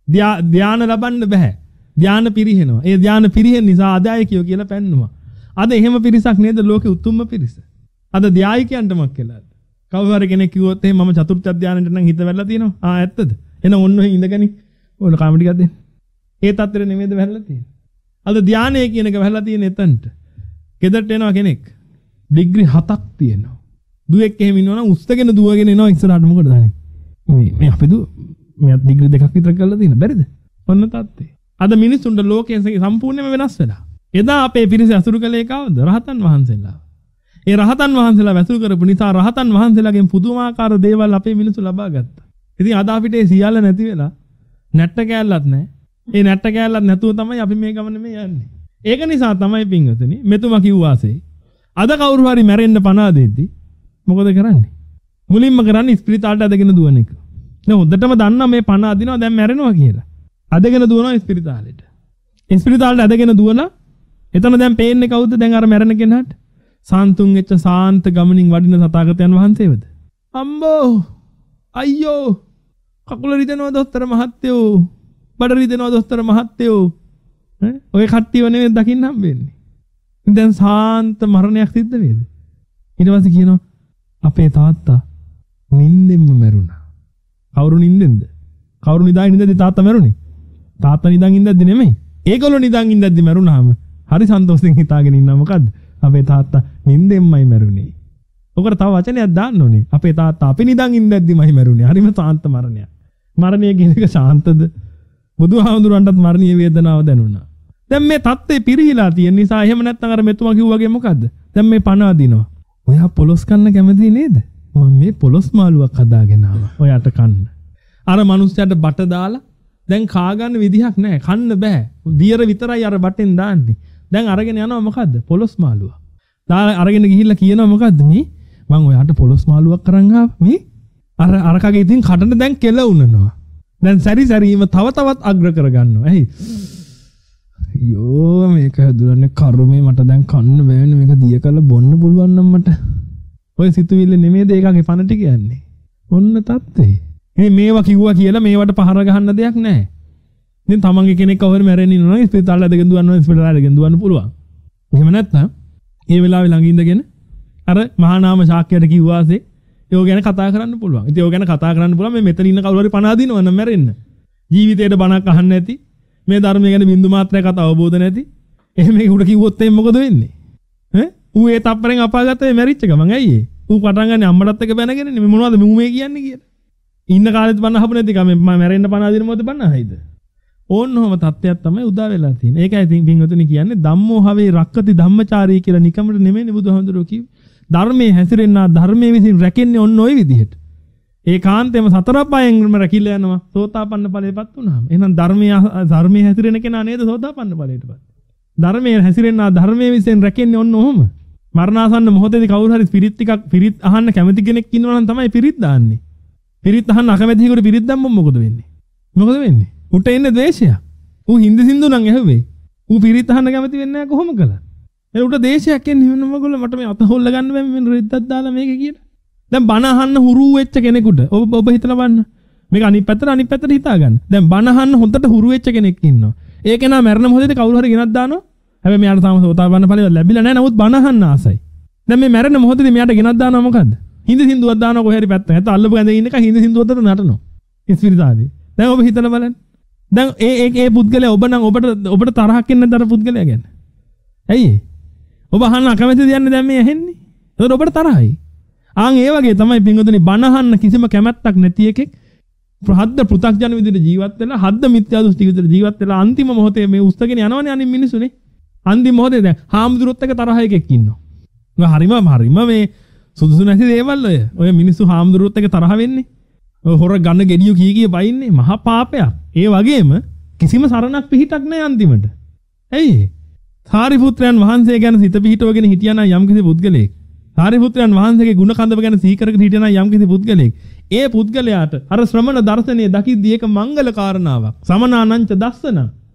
ධානය ලබන්න බෑ. ධානය පිරිහෙනවා. ඒ ධානය පිරිහෙන නිසා අධ්‍යායිකයෝ කියලා පෙන්නුවා. අද එහෙම පිරිසක් නේද ලෝකේ උතුම්ම පිරිස. අද ධ්‍යායිකයන්ට මක් කියලාද? කවුරු හරි කෙනෙක් කිව්වොත් එහෙනම් මම චතුර්ථ ධානයට නම් හිත වැල්ලා තියෙනවා. ආ ඇත්තද? එහෙනම් ඔන්න ඔය ඉඳගනි. ඔන්න කාම ටිකක් දෙන්න. ඒ තත්ත්වෙ නෙමෙයිද වැල්ලා තියෙන්නේ. අද ධානය කියන එක වැල්ලා තියෙන එතනට. ගෙදරට එනවා කෙනෙක්. ඩිග්‍රී හතක් තියෙනවා. දුවෙක් එහෙම ඉන්නවනම් උස්සගෙන දුවගෙන එනවා ඉස්සරහට මොකටද අනේ? මේ මේ අපි දු මෙයා ඩිග්‍රී දෙකක් විතර කරලා තියෙන බැරිද? ඔන්න තත්ත්වය. අද මිනිස්සුන්ට ලෝකයේ සම්පූර්ණයෙන්ම වෙනස් වෙලා. එදා අපේ පිරිස අසුරු කළේ කවුද? රහතන් වහන්සේලා. ඒ රහතන් වහන්සේලා වැසුරු කරපු නිසා රහතන් වහන්සේලාගෙන් පුදුමාකාර දේවල් අපේ මිනිස්සු ලබා ගත්තා. ඉතින් අද අපිට ඒ සියල්ල නැති වෙලා නැට්ට කෑල්ලක් නැහැ. ඒ නැට්ට කෑල්ලක් නැතුව තමයි අපි මේ ගමන මේ යන්නේ. ඒක නිසා තමයි පින්වතුනි මෙතුමා කිව්වාසේ අද කවුරු හරි මැරෙන්න පනා දෙද්දි මොකද කරන්නේ? මුලින්ම කරන්නේ ස්පිරිතාලට අදගෙන දුවන එක. දැන් හොඳටම දන්නා මේ පණ අදිනවා දැන් මැරෙනවා කියලා. අදගෙන දුවනවා ස්පිරිතාලෙට. ස්පිරිතාලට අදගෙන දුවලා එතන දැන් පේන්නේ කවුද? දැන් අර මැරෙන කෙනාට. සාන්තුන් වෙච්ච සාන්ත ගමනින් වඩින තථාගතයන් වහන්සේවද? අම්බෝ අයියෝ කකුල රිදෙනවා දොස්තර මහත්තයෝ. බඩ රිදෙනවා දොස්තර මහත්තයෝ. ඈ ඔය කට්ටියව නෙමෙයි දකින්න හම්බෙන්නේ. දැන් සාන්ත මරණයක් සිද්ධ වේද? ඊට පස්සේ කියනවා අපේ තාත්තා නින්දෙන්ම මැරුණා. කවුරු නින්දෙන්ද? කවුරු නිදාගෙන ඉඳද්දි තාත්තා මැරුණේ? තාත්තා නිදාගෙන ඉඳද්දි නෙමෙයි. ඒගොල්ලෝ නිදාගෙන ඉඳද්දි මැරුණාම හරි සන්තෝෂෙන් හිතාගෙන ඉන්නවා මොකද්ද? අපේ තාත්තා නින්දෙන්මයි මැරුණේ. ඔකට තව වචනයක් දාන්න ඕනේ. අපේ තාත්තා අපි නිදාගෙන ඉඳද්දිමයි මැරුණේ. හරිම සාන්ත මරණයක්. මරණය කියන එක ශාන්තද? බුදුහාමුදුරන්ටත් මරණීය වේදනාව දැනුණා. දැන් මේ தත්ත්වේ පිරිහිලා තියෙන නිසා එහෙම නැත්නම් අර මෙතුමා කිව්වාගේ මොකද්ද? දැන් මේ පණ අදිනවා. ඔයා පොලොස් කන්න කැමති නේද? මම මේ පොලොස් මාළුවක් හදාගෙන ආවා. ඔයාට කන්න. අර මිනිස්සයාට බට දාලා දැන් කා ගන්න විදිහක් නැහැ. කන්න බෑ. දියර විතරයි අර බටෙන් දාන්නේ. දැන් අරගෙන යනවා මොකද්ද? පොලොස් මාළුව. දාලා අරගෙන ගිහිල්ලා කියනවා මොකද්ද මේ? මම ඔයාට පොලොස් මාළුවක් කරන් ආවා. මේ අර අරකගේ ඉතින් කඩන දැන් කෙල උනනවා. දැන් සැරි සැරීම තව තවත් අග්‍ර කරගන්නවා. ඇයි? අයියෝ මේක හැදුරන්නේ කර්මේ මට දැන් කන්න බෑනේ මේක දිය කරලා බොන්න පුළුවන් නම් මට. ඔය සිතුවිල්ල නෙමෙයිද ඒකගේ පණ ටික යන්නේ. ඔන්න තත්ත්වේ. ඉතින් මේවා කිව්වා කියලා මේවට පහර ගහන්න දෙයක් නැහැ. ඉතින් තමන්ගේ කෙනෙක් කවුරු මැරෙන්න ඉන්නවා නම් ස්පිරිතාල ඇදගෙන දුවන්න ඕන ස්පිරිතාල ඇදගෙන දුවන්න පුළුවන්. එහෙම නැත්නම් ඒ වෙලාවේ ළඟ ඉඳගෙන අර මහා නාම ශාක්‍යයට කිව්වාසේ ඒව ගැන කතා කරන්න පුළුවන්. ඉතින් ඒව ගැන කතා කරන්න පුළුවන් මේ මෙතන ඉන්න කවුරු හරි පණ අදිනවා නම් මැරෙන්න. ජීවිතේට බණක් අහන්න නැති මේ ධර්මය ගැන බින්දු මාත්‍රයක් අත අවබෝධ නැති. එහෙම ඒකට කිව්වොත් එම් මොකද වෙන්නේ? ඈ ඌ ඒ තප්පරෙන් අපාගතේ මැරිච්ච ගමන් ඇයි ඒ? ඌ පටන් ගන්න අම්මටත් එක බැනගෙනනේ මේ මොනවද මූ මේ කියන්නේ කියලා. ඉන්න කාලෙත් බණ අහපු නැති කම මම මැරෙන්න පණ අදින මොකද බණ අහයිද? ඕන්නෝම තත්ත්වයක් තමයි උදා වෙලා තියෙන්නේ. ඒකයි ඉතින් පින්වතුනි කියන්නේ ධම්මෝ හවේ රක්කති ධම්මචාරී කියලා නිකමට නෙමෙයිනේ බුදුහාමුදුරුවෝ කිව්වේ. ධර්මයේ හැසිරෙන්නා ධර්මයේ විසින් රැකෙන්නේ ඔන්න ඔය විදිහට. ඒකාන්තයෙන්ම සතර පායෙන්ම රැකිලා යනවා සෝතාපන්න ඵලයටපත් වුණාම. එහෙනම් ධර්මයේ ධර්මයේ හැසිරෙන කෙනා නේද සෝතාපන්න ඵලයටපත්. ධර්මයේ හැසිරෙන්නා ධර්මයේ විසින් රැකෙන්නේ ඔන්න ඔහොම. මරණාසන්න මොහොතේදී කවුරු හරි පිරිත් ටිකක් පිරිත් අහන්න කැමති කෙනෙක් ඉන්නවා නම් තමයි පිරිත් දාන්නේ. පිරිත් අහන්න අකමැතියෙකුට පිරිත් දැම්මොත් මොකද වෙන්නේ? මොකද වෙන්නේ? උට එන්නේ ද්වේෂය. ඌ හින්දි සින්දු නම් ඇහුවේ. ඌ පිරිත් අහන්න කැමති වෙන්නේ නැහැ කොහොම කළා? ඒ උට දේශයක් එන්නේ වෙන මොකද මට මේ අත හොල්ල ගන්න බෑ මම රෙද්දක් දාලා මේක කියලා. දැන් බණ අහන්න හුරු වෙච්ච කෙනෙකුට ඔබ ඔබ හිතලා බලන්න. මේක අනිත් පැත්තට අනිත් පැත්තට හිතා ගන්න. දැන් බණ අහන්න හොඳට හුරු වෙච්ච කෙනෙක් ඉන්නවා. ඒක නා මරණ මොහොතේදී කවුරු හරි ගෙනත් දානවා. හැබැයි මෙයාට තාම සෝතාපන්න ඵලය ලැබිලා නැහැ. නමුත් බණ අහන්න ආසයි. දැන් මේ මරණ මොහොතේදී මෙයාට ගෙනත් දානවා මොකද්ද? හින්දි සින්දුවක් දානවා කොහේ හරි පැත්ත. නැත්නම් අල්ලපු ගඳේ ඉන්නක හින්දි සින්දුවකට නටනවා. ඉස්පිරිතාලේ. දැන් ඔබ හිතලා බලන්න. දැන් ඒ ඒ ඒ පුද්ගලයා ඔබ නම් ඔබට ඔබට තරහක් එන්නේ නැතර පුද්ගලයා ගැන. ඇයි? ඔබ අහන්න අකමැති දෙයන්නේ දැන් මේ ඇහෙන්නේ. ඒකට ඔබට තරහයි. ආන් ඒ වගේ තමයි පින්වතුනි බණ අහන්න කිසිම කැමැත්තක් නැති එකෙක් ප්‍රහද්ද පෘථග්ජන විදිහට ජීවත් වෙලා හද්ද මිත්‍යා දෘෂ්ටි විදිහට ජීවත් වෙලා අන්තිම මොහොතේ මේ උස්තගෙන යනවනේ අනිත් මිනිස්සුනේ. අන්තිම මොහොතේ දැන් හාමුදුරුවොත් එක තරහ එකෙක් ඉන්නවා. ඔය හරිම හරිම මේ සුදුසු නැති දේවල් ඔය. ඔය මිනිස්සු හාමුදුරුවොත් එක තරහ වෙන්නේ. ඔය හොර ගන්න ගෙඩියෝ කී කී බයින්නේ මහා පාපයක්. ඒ වගේම කිසිම සරණක් පිහිටක් නැහැ අන්තිමට. ඇයි? සාරිපුත්‍රයන් වහන්සේ ගැන සිත පිහිටවගෙන හිටියානම් යම්කිසි පුද්ගලයෙක්. සාරිපුත්‍රයන් වහන්සේගේ ගුණ කඳව ගැන සිහි කරගෙන හිටියානම් යම්කිසි පුද්ගලයෙක්. ඒ පුද්ගලයාට අර ශ්‍රමණ දර්ශනය දකිද්දී ඒක මංගල කාරණාවක්. සමනානංච දස්සන.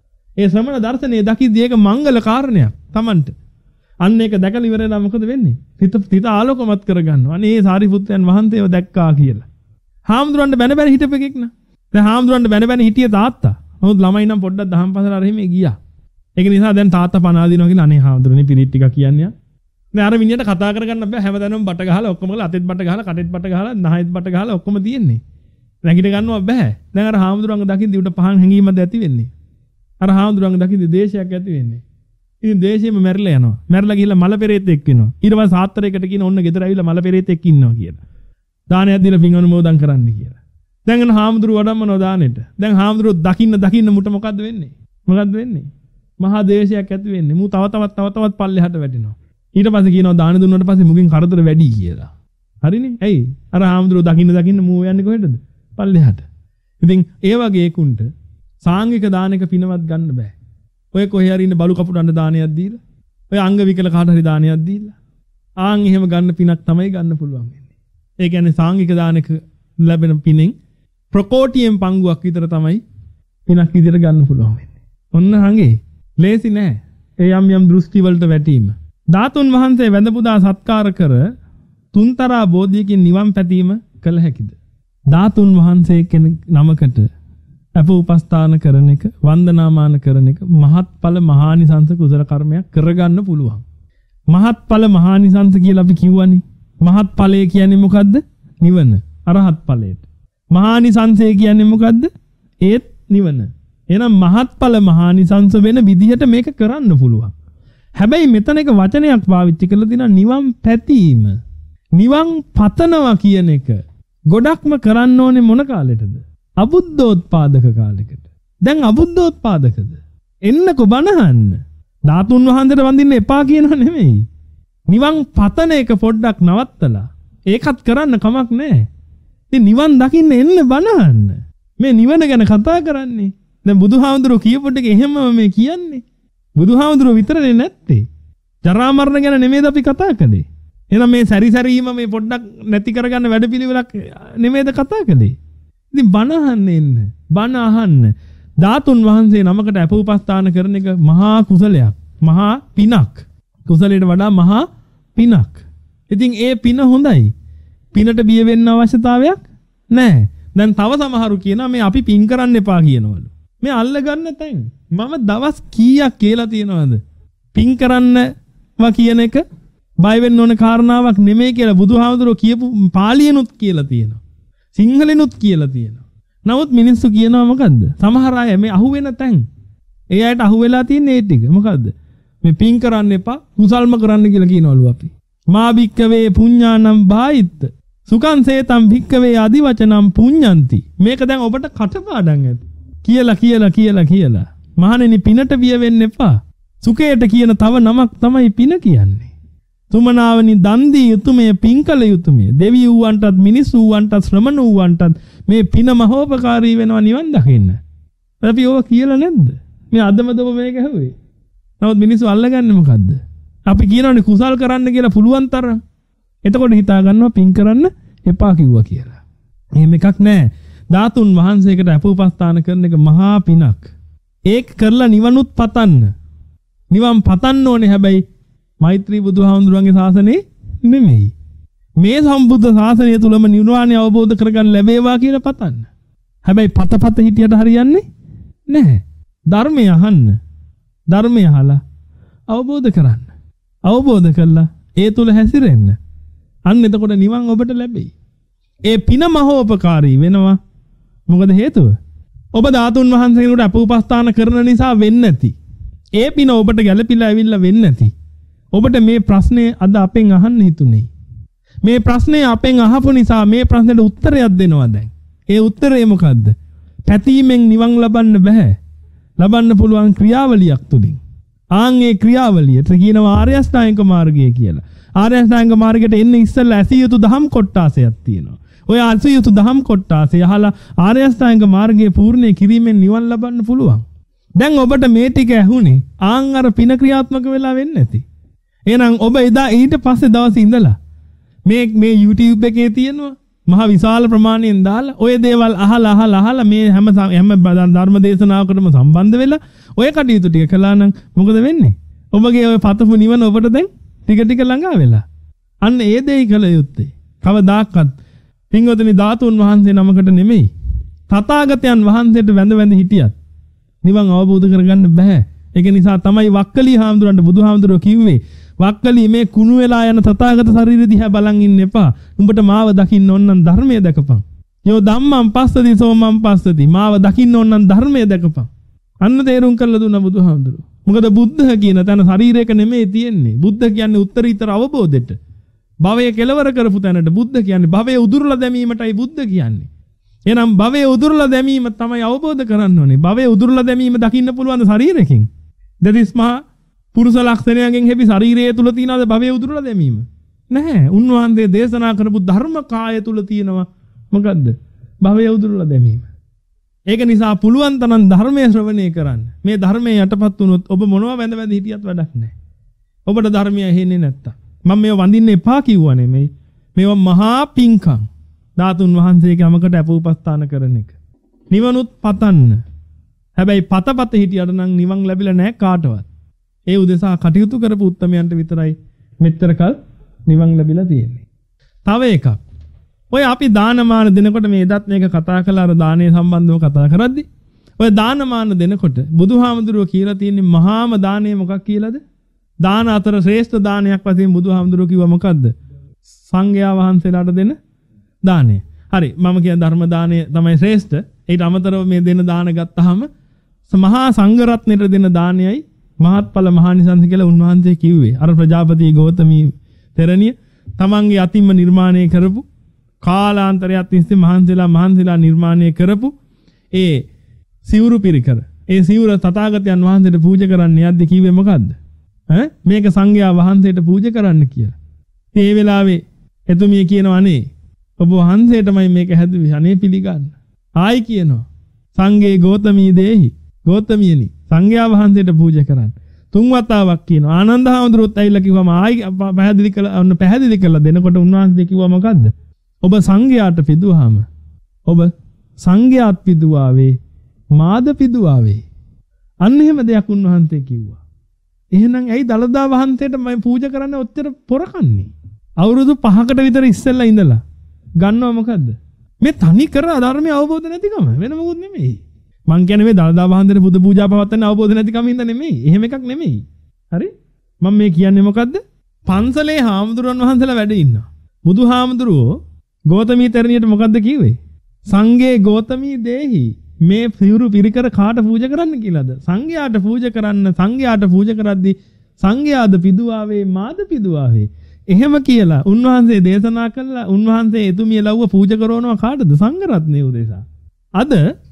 ඒ ශ්‍රමණ දර්ශනය දකිද්දී ඒක මංගල කාරණයක් Tamanට. අන්න ඒක දැකලා ඉවරලා මොකද වෙන්නේ? හිත හිත ආලෝකමත් කරගන්නවා. අනේ ඒ සාරිපුත්‍රයන් වහන්සේව දැක්කා කියලා. හාමුදුරන්ට බැන බැන හිටපෙකෙක් න ะ. දැන් හාමුදුරන්ට බැන බැන හිටිය තාත්තා. නමුත් ළමයි නම් පොඩ්ඩක් දහම් පසල අර එහෙම ගියා. ඒක නිසා දැන් තාත්තා පණ ආදිනවා කියලා අනේ හාමුදුරනේ පිරිත් ටික කියන්නේ. දැන් අර මිනිහට කතා කරගන්න බෑ හැමදාම බට ගහලා ඔක්කොම ගහලා අතෙත් බට ගහලා කටෙත් බට ගහලා නහයත් බට ගහලා ඔක්කොම තියෙන්නේ. නැගිට ගන්නව බෑ. දැන් අර හාමුදුරංග දකින්දී උඩ පහන් හැංගීමක්ද ඇති වෙන්නේ. අර හාමුදුරංග දකින්දී දේශයක් ඇති වෙන්නේ. ඉතින් දේශෙම මැරිලා යනවා. මැරිලා ගිහිල්ලා මල පෙරේත් එක්ක වෙනවා. ඊට පස්සේ සාත්තරයකට කියන ඔන්න ගෙදර ඇවිල්ලා මල පෙරේත් එක්ක ඉන්නවා කියලා. දානයක් දීලා පින් අනුමෝදන් කරන්න කියලා. දැන් අන හාමුදුරුවෝ වඩම්මනවා දානෙට. දැන් හාමුදුරුවෝ දකින්න දකින්න මුට මොකද්ද වෙන්නේ? මොකද්ද වෙන්නේ? මහා දේශයක් ඇති වෙන්නේ. මූ තව තවත් තව තවත් පල්ලෙහාට වැටෙනවා. ඊට පස්සේ කියනවා දාන දුන්නාට පස්සේ මුගෙන් කරදර වැඩි කියලා. හරිනේ? ඇයි? අර හාමුදුරුවෝ දකින්න දකින්න මූ යන්නේ කොහෙටද? පල්ලෙහාට. ඉතින් ඒ වගේ කුන්ට සාංගික දානක පිනවත් ගන්න බෑ. ඔය කොහේ හරි ඉන්න බලු කපුටන්න දානයක් දීලා, ඔය අංග විකල කාට හරි දානයක් දීලා, ආන් එහෙම ගන්න පිනක් තමයි ගන්න පුළුවන් වෙන්නේ. ඒ කියන්නේ සාංගික දානක ලැබෙන පිනෙන් ප්‍රකෝටියෙන් පංගුවක් විතර තමයි පිනක් විදියට ගන්න පුළුවන් වෙන්නේ. ඔන්න හංගේ ලේසි නෑ. ඒ යම් යම් දෘෂ්ටි වලට වැටීම. ධාතුන් වහන්සේ වැඳ පුදා සත්කාර කර තුන්තරා බෝධියකින් නිවන් පැතීම කළ හැකිද? ධාතුන් වහන්සේ කෙනෙක් නමකට අප උපස්ථාන කරන එක, වන්දනාමාන කරන එක මහත්ඵල මහානිසංස කුසල කර්මයක් කරගන්න පුළුවන්. මහත්ඵල මහානිසංස කියලා අපි කියවනේ. මහත්ඵලය කියන්නේ මොකද්ද? නිවන. අරහත් ඵලයට. මහානිසංසය කියන්නේ මොකද්ද? ඒත් නිවන. එහෙනම් මහත්ඵල මහානිසංස වෙන විදිහට මේක කරන්න පුළුවන්. හැබැයි මෙතන එක වචනයක් පාවිච්චි කරලා තියෙනවා නිවන් පැතීම. නිවන් පතනවා කියන එක ගොඩක්ම කරන්න ඕනේ මොන කාලෙටද? අබුද්ධෝත්පාදක කාලෙකට. දැන් අබුද්ධෝත්පාදකද? එන්නකෝ බණහන්න. ධාතුන් වහන්සේට වඳින්න එපා කියනව නෙමෙයි. නිවන් පතන එක පොඩ්ඩක් නවත්තලා ඒකත් කරන්න කමක් නැහැ. ඉතින් නිවන් දකින්න එන්න බණහන්න. මේ නිවන ගැන කතා කරන්නේ. දැන් බුදුහාමුදුරුවෝ කියපු ටික එහෙමම මේ කියන්නේ. බුදුහාමුදුරුවෝ විතරනේ නැත්තේ. ජරා මරණ ගැන නෙමෙයිද අපි කතා කළේ. එහෙනම් මේ සැරිසැරීම මේ පොඩ්ඩක් නැති කරගන්න වැඩපිළිවෙලක් නෙමෙයිද කතා කළේ. ඉතින් බණ අහන්න එන්න. බණ අහන්න. ධාතුන් වහන්සේ නමකට අප උපස්ථාන කරන එක මහා කුසලයක්. මහා පිනක්. කුසලයට වඩා මහා පිනක්. ඉතින් ඒ පින හොඳයි. පිනට බිය වෙන්න අවශ්‍යතාවයක් නැහැ. දැන් තව සමහරු කියනවා මේ අපි පින් කරන්න එපා කියනවලු. මේ අල්ල ගන්න තැන්. මම දවස් කීයක් කියලා තියනවද? පින් කරන්නවා කියන එක බය වෙන්න ඕන කාරණාවක් නෙමෙයි කියලා බුදුහාමුදුරුවෝ කියපු පාලියනුත් කියලා තියෙනවා. සිංහලෙනුත් කියලා තියෙනවා. නමුත් මිනිස්සු කියනවා මොකද්ද? සමහර අය මේ අහුවෙන තැන්. ඒ අයට අහුවෙලා තියෙන ඒ ටික. මොකද්ද? මේ පින් කරන්න එපා, කුසල්ම කරන්න කියලා කියනවලු අපි. මා භික්කවේ පුඤ්ඤානම් භායිත්ත. සුඛං සේතම් භික්කවේ আদি වචනම් පුඤ්ඤන්ති. මේක දැන් ඔබට කටපාඩම් ඇති. කියලා කියලා කියලා කියලා. මහණෙනි පිනට බිය වෙන්න එපා. සුඛයට කියන තව නමක් තමයි පින කියන්නේ. තුමනාවනි දන් දී යුතුයමේ පින් කළ යුතුයමේ. දෙවි වූවන්ටත් මිනිස් වූවන්ටත් ශ්‍රමණ වූවන්ටත් මේ පින මහෝපකාරී වෙනවා නිවන් දකින්න. අපි ඕක කියලා නැද්ද? මේ අදමද ඔබ මේක ඇහුවේ. නමුත් මිනිස්සු අල්ලගන්නේ මොකද්ද? අපි කියනවානේ කුසල් කරන්න කියලා පුළුවන් තරම්. එතකොට හිතා ගන්නවා පින් කරන්න එපා කිව්වා කියලා. එහෙම එකක් නැහැ. ධාතුන් වහන්සේකට අපෝපස්ථාන කරන එක මහා පිනක්. ඒක කරලා නිවනුත් පතන්න. නිවන් පතන්න ඕනේ හැබැයි මෛත්‍රී බුදුහාමුදුරන්ගේ ශාසනේ නෙමෙයි. මේ සම්බුද්ධ ශාසනය තුලම නිර්වාණය අවබෝධ කරගන්න ලැබේවා කියලා පතන්න. හැබැයි පත පත හිටියට හරියන්නේ නැහැ. ධර්මය අහන්න. ධර්මය අහලා අවබෝධ කරන්න. අවබෝධ කළා ඒ තුල හැසිරෙන්න. අන්න එතකොට නිවන් ඔබට ලැබෙයි. ඒ පින මහෝපකාරී වෙනවා. මොකද හේතුව? ඔබ ධාතුන් වහන්සේගෙනුට අපෝපස්ථාන කරන නිසා වෙන්නේ නැති. ඒ පින ඔබට ගැළපීලා ඇවිල්ලා වෙන්නේ නැති. ඔබට මේ ප්‍රශ්නේ අද අපෙන් අහන්න හිතුනේ. මේ ප්‍රශ්නේ අපෙන් අහපු නිසා මේ ප්‍රශ්නෙට උත්තරයක් දෙනවා දැන්. ඒ උත්තරේ මොකද්ද? පැතීමෙන් නිවන් ලබන්න බෑ. ලබන්න පුළුවන් ක්‍රියාවලියක් තුලින්. ආන් ඒ ක්‍රියාවලියට කියනවා ආර්ය අෂ්ටාංගික මාර්ගය කියලා. ආර්ය අෂ්ටාංගික මාර්ගයට එන්න ඉස්සෙල්ලා ඇසිය යුතු දහම් කොටාසයක් තියෙනවා. ඔය ඇසිය යුතු දහම් කොටාසය අහලා ආර්ය අෂ්ටාංගික මාර්ගයේ පූර්ණේ කිරීමෙන් නිවන් ලබන්න පුළුවන්. දැන් ඔබට මේ ටික ඇහුනේ ආන් අර පින ක්‍රියාත්මක වෙලා වෙන්නේ නැති. එහෙනම් ඔබ එදා ඊට පස්සේ දවසේ ඉඳලා මේ මේ YouTube එකේ තියෙනවා මහ විශාල ප්‍රමාණයෙන් දාලා ඔය දේවල් අහලා අහලා අහලා මේ හැම හැම ධර්ම දේශනාවකටම සම්බන්ධ වෙලා ඔය කටයුතු ටික කළා නම් මොකද වෙන්නේ? ඔබගේ ඔය පතපු නිවන ඔබට දැන් ටික ටික ළඟා වෙලා. අන්න ඒ දෙයි කළ යුත්තේ. කවදාකවත් පින්වතුනි ධාතුන් වහන්සේ නමකට නෙමෙයි. තථාගතයන් වහන්සේට වැඳ වැඳ හිටියත් නිවන් අවබෝධ කරගන්න බෑ. ඒක නිසා තමයි වක්කලි හාමුදුරන්ට බුදුහාමුදුරුවෝ කිව්වේ වක්කලි මේ කුණු වෙලා යන තථාගත ශරීරය දිහා බලන් ඉන්න එපා. උඹට මාව දකින්න ඕන නම් ධර්මය දැකපන්. යෝ ධම්මං පස්සති සෝමං පස්සති. මාව දකින්න ඕන නම් ධර්මය දැකපන්. අන්න තේරුම් කරලා දුන්න බුදුහාමුදුරුවෝ. මොකද බුද්ධ කියන තැන ශරීරයක නෙමෙයි තියෙන්නේ. බුද්ධ කියන්නේ උත්තරීතර අවබෝධෙට. භවය කෙලවර කරපු තැනට බුද්ධ කියන්නේ භවය උදුරලා දැමීමටයි බුද්ධ කියන්නේ. එහෙනම් භවය උදුරලා දැමීම තමයි අවබෝධ කරන්න ඕනේ. භවය උදුරලා දැමීම දකින්න පුළුවන් ශරීරයෙන්. දෙතිස්මහා පුරුෂ ලක්ෂණයෙන් හැපි ශරීරය තුල තියෙනවද භවය උදුරලා දැමීම? නැහැ. උන්වහන්සේ දේශනා කරපු ධර්ම කාය තුල තියෙනවා මොකද්ද? භවය උදුරලා දැමීම. ඒක නිසා පුළුවන් තරම් ධර්මයේ ශ්‍රවණය කරන්න. මේ ධර්මයේ යටපත් වුණොත් ඔබ මොනවා වැඳ වැඳ හිටියත් වැඩක් නැහැ. ඔබට ධර්මය ඇහෙන්නේ නැත්තම්. මම මේව වඳින්න එපා කිව්වා නෙමෙයි. මේවා මහා පිංකම්. ධාතුන් වහන්සේගේ අමකට අපෝපස්ථාන කරන එක. නිවනුත් පතන්න. හැබැයි පතපත හිටියට නම් නිවන් ලැබිලා නැහැ කාටවත්. ඒ උදෙසා කටයුතු කරපු උත්තමයන්ට විතරයි මෙච්චරකල් නිවන් ලැබිලා තියෙන්නේ. තව එකක්. ඔය අපි දානමාන දෙනකොට මේ එදත් මේක කතා කළා අර දානයේ සම්බන්ධව කතා කරද්දි ඔය දානමාන දෙනකොට බුදුහාමුදුරුවෝ කියලා තියෙන්නේ මහාම දානය මොකක් කියලාද? දාන අතර ශ්‍රේෂ්ඨ දානයක් වශයෙන් බුදුහාමුදුරුවෝ කිව්වා මොකද්ද? සංඝයා වහන්සේලාට දෙන දානය. හරි මම කියන ධර්ම දානය තමයි ශ්‍රේෂ්ඨ. ඊට අමතරව මේ දෙන දාන ගත්තාම මහා සංඝ රත්නයට දෙන දානයයි මහත්ඵල මහානිසංස කියලා උන්වහන්සේ කිව්වේ. අර ප්‍රජාපති ගෞතමී තෙරණිය තමන්ගේ අතින්ම නිර්මාණය කරපු කාලාන්තරයක් තිස්සේ මහන්සිලා මහන්සිලා නිර්මාණය කරපු ඒ සිවුරු පිරිකර. ඒ සිවුර තථාගතයන් වහන්සේට පූජා කරන්න යද්දි කිව්වේ මොකද්ද? ඈ මේක සංඝයා වහන්සේට පූජා කරන්න කියලා. ඒ වෙලාවේ එතුමිය කියනවා අනේ ඔබ වහන්සේටමයි මේක හැදුවේ. අනේ පිළිගන්න. ආයි කියනවා සංඝේ ගෞතමී දේහි ගෞතමියනි සංඝයා වහන්සේට පූජා කරන්න. තුන් වතාවක් කියනවා. ආනන්ද හාමුදුරුවෝත් ඇවිල්ලා කිව්වම ආයි පැහැදිලි කළා ඔන්න පැහැදිලි කළා දෙනකොට උන්වහන්සේ කිව්වා මොකද්ද? ඔබ සංඝයාට පිදුවාම ඔබ සංඝයාත් පිදුවාවේ මාද පිදුවාවේ. අන්න එහෙම දෙයක් උන්වහන්සේ කිව්වා. එහෙනම් ඇයි දලදා වහන්සේට මම පූජා කරන්න ඔච්චර පොරකන්නේ? අවුරුදු පහකට විතර ඉස්සෙල්ලා ඉඳලා ගන්නව මොකද්ද? මේ තනි කර ධර්මය අවබෝධ නැතිකම වෙන මොකුත් නෙමෙයි. මං කියන්නේ මේ දළදා වහන්සේට බුදු පූජා පවත්වන්න අවබෝධ නැතිකම හින්දා නෙමෙයි. එහෙම එකක් නෙමෙයි. හරි? මම මේ කියන්නේ මොකද්ද? පන්සලේ හාමුදුරන් වහන්සේලා වැඩ ඉන්නවා. බුදු හාමුදුරුවෝ ගෞතමී තෙරණියට මොකද්ද කිව්වේ? සංඝේ ගෞතමී දේහි මේ සිවුරු පිරිකර කාට පූජා කරන්න කියලාද? සංඝයාට පූජා කරන්න. සංඝයාට පූජා කරද්දී සංඝයාද පිදුවාවේ මාද පිදුවාවේ. එහෙම කියලා උන්වහන්සේ දේශනා කළා. උන්වහන්සේ එතුමිය ලව්ව පූජා කරනවා කාටද? සංඝ රත්නය උදෙසා. අද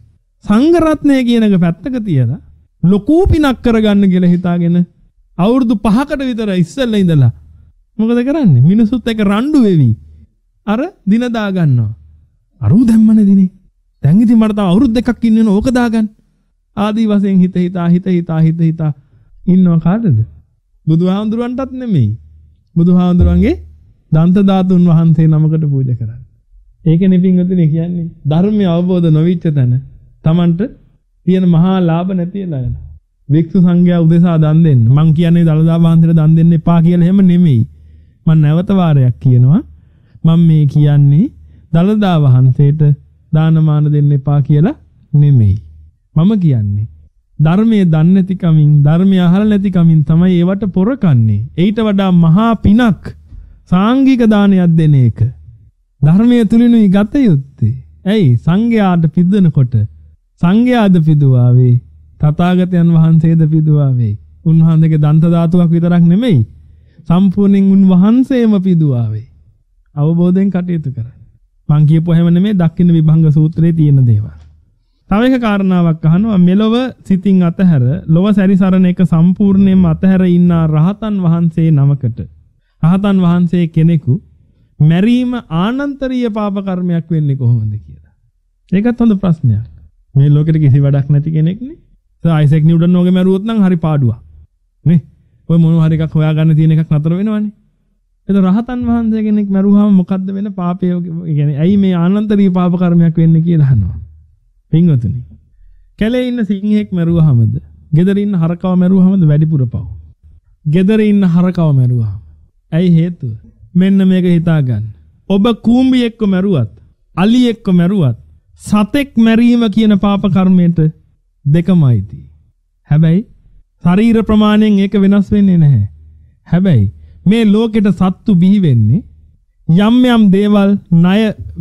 සංඝ රත්නය කියන එක පැත්තක තියලා ලොකු පිනක් කරගන්න කියලා හිතාගෙන අවුරුදු පහකට විතර ඉස්සෙල්ලා ඉඳලා මොකද කරන්නේ? මිනිසුත් එක්ක රණ්ඩු වෙවි. අර දින දා ගන්නවා. අරු දැම්මනේ දිනේ. දැන් ඉතින් මට තව අවුරුදු දෙකක් ඉන්න වෙන ඕක දාගන්න. ආදී වශයෙන් හිත හිතා හිත හිතා හිත හිතා ඉන්නව කාටද? බුදුහාමුදුරන්ටත් නෙමෙයි. බුදුහාමුදුරන්ගේ දන්ත ධාතුන් වහන්සේ නමකට පූජා කරන්නේ. ඒකනේ පින්වතුනි කියන්නේ ධර්මය අවබෝධ නොවිච්ච තැන Tamanට තියෙන මහා ලාභ නැතිලා යනවා. වික්ෂු සංඝයා උදෙසා දන් දෙන්න. මං කියන්නේ දළදා වහන්සේට දන් දෙන්න එපා කියලා එහෙම නෙමෙයි. මං නැවත වාරයක් කියනවා. මම මේ කියන්නේ දළදා වහන්සේට දානමාන දෙන්න එපා කියලා නෙමෙයි. මම කියන්නේ ධර්මයේ දන්නේ නැති කමින් ධර්මය අහලා නැති කමින් තමයි ඒවට පොරකන්නේ. ඊට වඩා මහා පිනක් සාංගික දානයක් දෙන එක. ධර්මයේ තුලිනුයි ගත යුත්තේ. ඇයි සංඝයාට පිදෙනකොට සංඝයාද පිදුවාවේ තථාගතයන් වහන්සේද පිදුවාවේ. උන්වහන්සේගේ දන්ත ධාතුවක් විතරක් නෙමෙයි සම්පූර්ණයෙන් උන්වහන්සේම පිදුවාවේ. අවබෝධයෙන් කටයුතු කරන්න. මං කියපුව හැම නෙමෙයි දක්ඛින විභංග සූත්‍රයේ තියෙන දේවල්. තව එක කාරණාවක් අහනවා මෙලොව සිතින් අතහැර ලොව සැරිසරන එක සම්පූර්ණයෙන්ම අතහැර ඉන්න රහතන් වහන්සේ නමකට රහතන් වහන්සේ කෙනෙකු මැරීම ආනන්තරීය පාප කර්මයක් වෙන්නේ කොහොමද කියලා. ඒකත් හොඳ ප්‍රශ්නයක්. මේ ලෝකෙට කිසි වැඩක් නැති කෙනෙක් නේ. ආයිසෙක් නිව්ටන් වගේ මැරුවොත් නම් හරි පාඩුවක්. නේ? ඔය මොනවා හරි එකක් හොයාගන්න තියෙන එකක් නතර වෙනවනේ. ඒක රහතන් වහන්සේ කෙනෙක් මැරුවාම මොකද්ද වෙන පාපය? කියන්නේ ඇයි මේ ආනන්තරීය පාප කර්මයක් වෙන්නේ කියලා අහනවා. පින්වතුනි. කැලේ ඉන්න සිංහෙක් මැරුවාමද? ගෙදර ඉන්න හරකව මැරුවාමද වැඩිපුර පව්? ගෙදර ඉන්න හරකව මැරුවාම. ඇයි හේතුව? මෙන්න මේක හිතා ගන්න. ඔබ කූඹියෙක්ව මැරුවත්, අලියෙක්ව මැරුවත්, සතෙක් මැරීම කියන පාප කර්මයට දෙකමයි තියෙන්නේ. හැබැයි ශරීර ප්‍රමාණයෙන් ඒක වෙනස් වෙන්නේ නැහැ. හැබැයි මේ ලෝකෙට සත්තු බිහි වෙන්නේ යම් යම් දේවල් ණය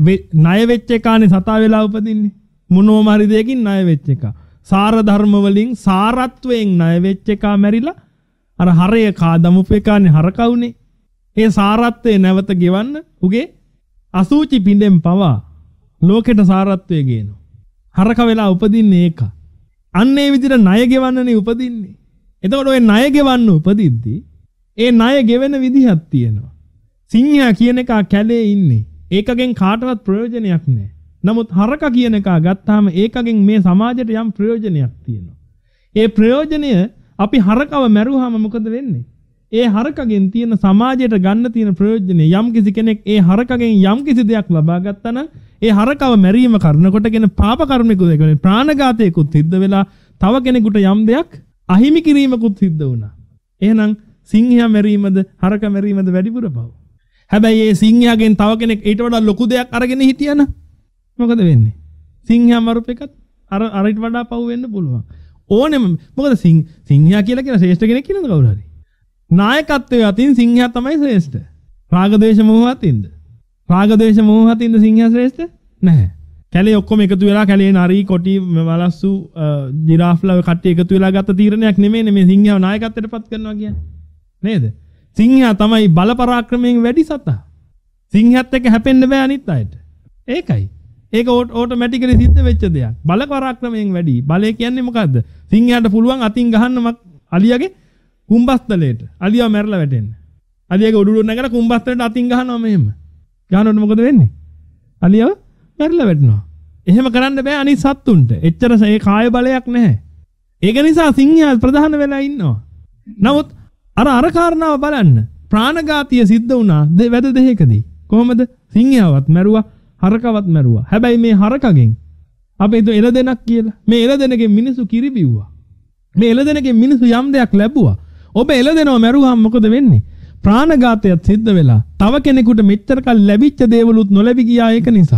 ණය වෙච්ච එකානේ සතා වෙලා උපදින්නේ. මොනෝම හරි දෙයකින් ණය වෙච්ච එක. සාර ධර්ම වලින් සාරත්වයෙන් ණය වෙච්ච එක මැරිලා අර හරය කා දමුපු එකානේ හරකවුනේ. ඒ සාරත්වය නැවත ගෙවන්න උගේ අසූචි පිඬෙන් පවා ලෝකෙට සාරත්වය ගේනවා. හරක වෙලා උපදින්නේ ඒක. අන්න ඒ විදිහට ණය ගෙවන්නනේ උපදින්නේ. එතකොට ඔය ණය ගෙවන්න උපදිද්දී ඒ ණය ගෙවෙන විදිහක් තියෙනවා. සිංහයා කියන එක කැලේ ඉන්නේ. ඒකගෙන් කාටවත් ප්‍රයෝජනයක් නැහැ. නමුත් හරක කියන එක ගත්තාම ඒකගෙන් මේ සමාජයට යම් ප්‍රයෝජනයක් තියෙනවා. ඒ ප්‍රයෝජනය අපි හරකව මැරුවාම මොකද වෙන්නේ? ඒ හරකගෙන් තියෙන සමාජයට ගන්න තියෙන ප්‍රයෝජනය යම් කිසි කෙනෙක් ඒ හරකගෙන් යම් කිසි දෙයක් ලබා ගත්තා නම් ඒ හරකව මැරීම කරනකොටගෙන පාප කර්මිකුත් කියන්නේ ප්‍රාණඝාතයකුත් සිද්ධ වෙලා තව කෙනෙකුට යම් දෙයක් අහිමි කිරීමකුත් සිද්ධ වුණා. එහෙනම් සිංහයා මැරීමද හරක මැරීමද වැඩිපුර පව්. හැබැයි ඒ සිංහයාගෙන් තව කෙනෙක් ඊට වඩා ලොකු දෙයක් අරගෙන හිටියනම් මොකද වෙන්නේ? සිංහයා මරුප එකත් අර අරිට වඩා පව් වෙන්න පුළුවන්. ඕනෙම මොකද සිංහයා කියලා කියන ශ්‍රේෂ්ඨ කෙනෙක් කියනද කවුරු හරි? නායකත්වයේ අතින් සිංහයා තමයි ශ්‍රේෂ්ඨ. රාග දේශ මොහ අතින්ද? රාග දේශ මොහ අතින්ද සිංහයා ශ්‍රේෂ්ඨ? නැහැ. කැලේ ඔක්කොම එකතු වෙලා කැලේ නරි කොටි වලස්සු ජිරාෆ්ලා කට්ටිය එකතු වෙලා ගත්ත තීරණයක් නෙමෙයි මේ සිංහයාව නායකත්වයට පත් කරනවා කියන්නේ. නේද? සිංහයා තමයි බල පරාක්‍රමයෙන් වැඩි සතා. සිංහයත් එක්ක හැපෙන්න බෑ අනිත් අයට. ඒකයි. ඒක ඕටෝමැටිකලි සිද්ධ වෙච්ච දෙයක්. බල පරාක්‍රමයෙන් වැඩි. බලය කියන්නේ මොකද්ද? සිංහයාට පුළුවන් අතින් ගහන්න අලියාගේ කුඹස්තලයට. අලියාව මැරලා වැටෙන්න. අලියාගේ උඩුඩු නැගලා කුඹස්තලයට අතින් ගහනවා මෙහෙම. ගහනකොට මොකද වෙන්නේ? අලියාව මැරලා වැටෙනවා. එහෙම කරන්න බෑ අනිත් සත්තුන්ට. එච්චර ඒ කාය බලයක් නැහැ. ඒක නිසා සිංහයා ප්‍රධාන වෙලා ඉන්නවා. නමුත් අර අර කාරණාව බලන්න. ප්‍රාණඝාතිය සිද්ධ වුණා වැද දෙකකදී. කොහොමද? සිංහයාවත් මැරුවා, හරකවත් මැරුවා. හැබැයි මේ හරකගෙන් අපි හිතුව එළදෙනක් කියලා. මේ එළදෙනගෙන් මිනිස්සු කිරි බිව්වා. මේ එළදෙනගෙන් මිනිස්සු යම් දෙයක් ලැබුවා. ඔබ එළදෙනව මැරුවාම මොකද වෙන්නේ? ප්‍රාණඝාතයත් සිද්ධ වෙලා තව කෙනෙකුට මෙච්චර කල් ලැබිච්ච දේවලුත් නොලැබි ගියා ඒක නිසා.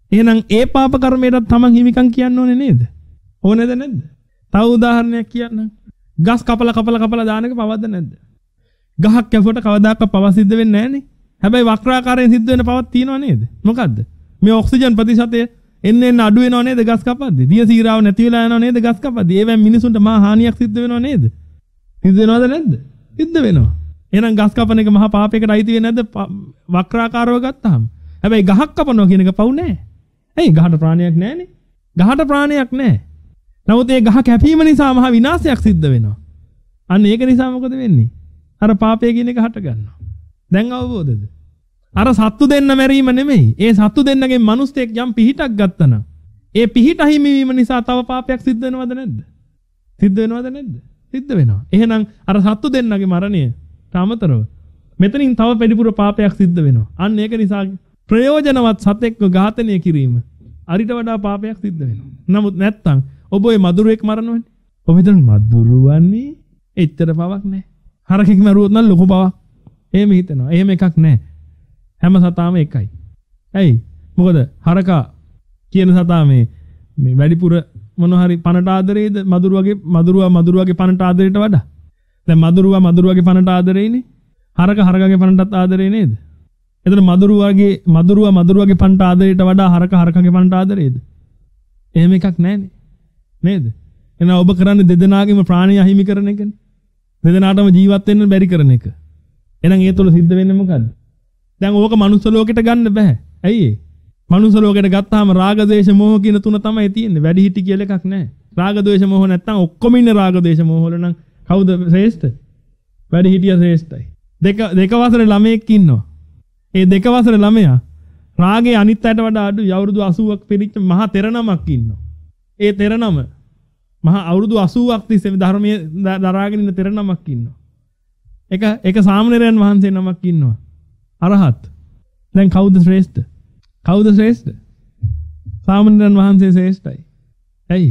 එහෙනම් ඒ පාප කර්මයටත් තමන් හිමිකම් කියන්න ඕනේ නේද? ඕනේද නැද්ද? තව උදාහරණයක් කියන්න. ගස් කපලා කපලා කපලා දානක පවද්ද නැද්ද? ගහක් කැපුවට කවදාකවත් පව සිද්ධ වෙන්නේ නැහනේ. හැබැයි වක්‍රාකාරයෙන් සිද්ධ වෙන පවක් තියෙනව නේද? මොකද්ද? මේ ඔක්සිජන් ප්‍රතිශතය එන්න එන්න අඩු වෙනව නේද ගස් කපද්දී? දිය සීරාව නැති වෙලා යනව නේද ගස් කපද්දී? ඒවෙන් මිනිසුන්ට මහා හානියක් සිද්ධ වෙනව නේද? සිද්ධ වෙනවද නැද්ද? සිද්ධ වෙනවා. එහෙනම් ගස් කපන එක මහා පාපයකට අයිති වෙන්නේ නැද්ද? වක්‍රාකාරව ගත්තාම. හැබැයි ගහක් කපනවා කියන එක පව් නෑ. ඇයි ගහට ප්‍රාණයක් නෑනේ? ගහට ප්‍රාණයක් නෑ. නමුත් ඒ ගහ කැපීම නිසා මහා විනාශයක් සිද්ධ වෙනවා. අන්න ඒක නිසා මොකද වෙන්නේ? අර පාපය කියන එක හට ගන්නවා. දැන් අවබෝධද? අර සත්තු දෙන්න මැරීම නෙමෙයි. ඒ සත්තු දෙන්නගෙන් මිනිස්සෙක් යම් පිහිටක් ගත්තනම් ඒ පිහිට හිමිවීම නිසා තව පාපයක් සිද්ධ වෙනවද නැද්ද? සිද්ධ වෙනවද නැද්ද? සිද්ධ වෙනවා. එහෙනම් අර සත්තු දෙන්නගේ මරණය තමතරව මෙතනින් තව වැඩිපුර පාපයක් සිද්ධ වෙනවා. අන්න ඒක නිසා ප්‍රයෝජනවත් සතෙක්ව ඝාතනය කිරීම අරිට වඩා පාපයක් සිද්ධ වෙනවා. නමුත් නැත්තම් ඔබ ඔය මදුරුවෙක් මරනවනේ. ඔබ හිතන මදුරුවන්නේ එච්චර පවක් නැහැ. හරකෙක් මරුවොත් නම් ලොකු පවක්. එහෙම හිතනවා. එහෙම එකක් නැහැ. හැම සතාම එකයි. ඇයි? මොකද හරකා කියන සතා මේ මේ වැඩිපුර මොන හරි පනට ආදරේද මදුරුවගේ මදුරුවා මදුරුවගේ පනට ආදරයට වඩා? දැන් මදුරුවා මදුරුවගේ පනට ආදරේනේ. හරක හරකගේ පනටත් ආදරේ නේද? එතන මදුරුවාගේ මදුරුවා මදුරුවගේ පනට ආදරයට වඩා හරක හරකගේ පනට ආදරේද? එහෙම එකක් නැහැනේ. නේද? එහෙනම් ඔබ කරන්නේ දෙදෙනාගේම ප්‍රාණය අහිමි කරන එකනේ. දෙදෙනාටම ජීවත් වෙන්න බැරි කරන එක. එහෙනම් ඒ තුල සිද්ධ වෙන්නේ මොකද්ද? දැන් ඕක මනුස්ස ලෝකෙට ගන්න බෑ. ඇයි ඒ? මනුස්ස ලෝකෙට ගත්තාම රාග දේශ මොහ කියන තුන තමයි තියෙන්නේ. වැඩි හිටි කියලා එකක් නැහැ. රාග දේශ මොහ නැත්තම් ඔක්කොම ඉන්නේ රාග දේශ මොහ වල නම් කවුද ශ්‍රේෂ්ඨ? වැඩි හිටිය ශ්‍රේෂ්ඨයි. දෙක දෙක වසරේ ළමයෙක් ඉන්නවා. ඒ දෙක වසරේ ළමයා රාගේ අනිත් අයට වඩා අඩු අවුරුදු අසූවක් පිරිච්ච මහා තෙරණමක් ඉන්නවා. ඒ තෙරණම මහා අවුරුදු අසූවක් තිස්සේ ධර්මයේ දරාගෙන ඉන්න තෙරණමක් ඉන්නවා. එක එක සාමණේරයන් වහන්සේ නමක් ඉන්නවා. අරහත්. දැන් කවුද ශ්‍රේෂ්ඨ? කවුද ශ්‍රේෂ්ඨ? සාමණේරයන් වහන්සේ ශ්‍රේෂ්ඨයි. ඇයි?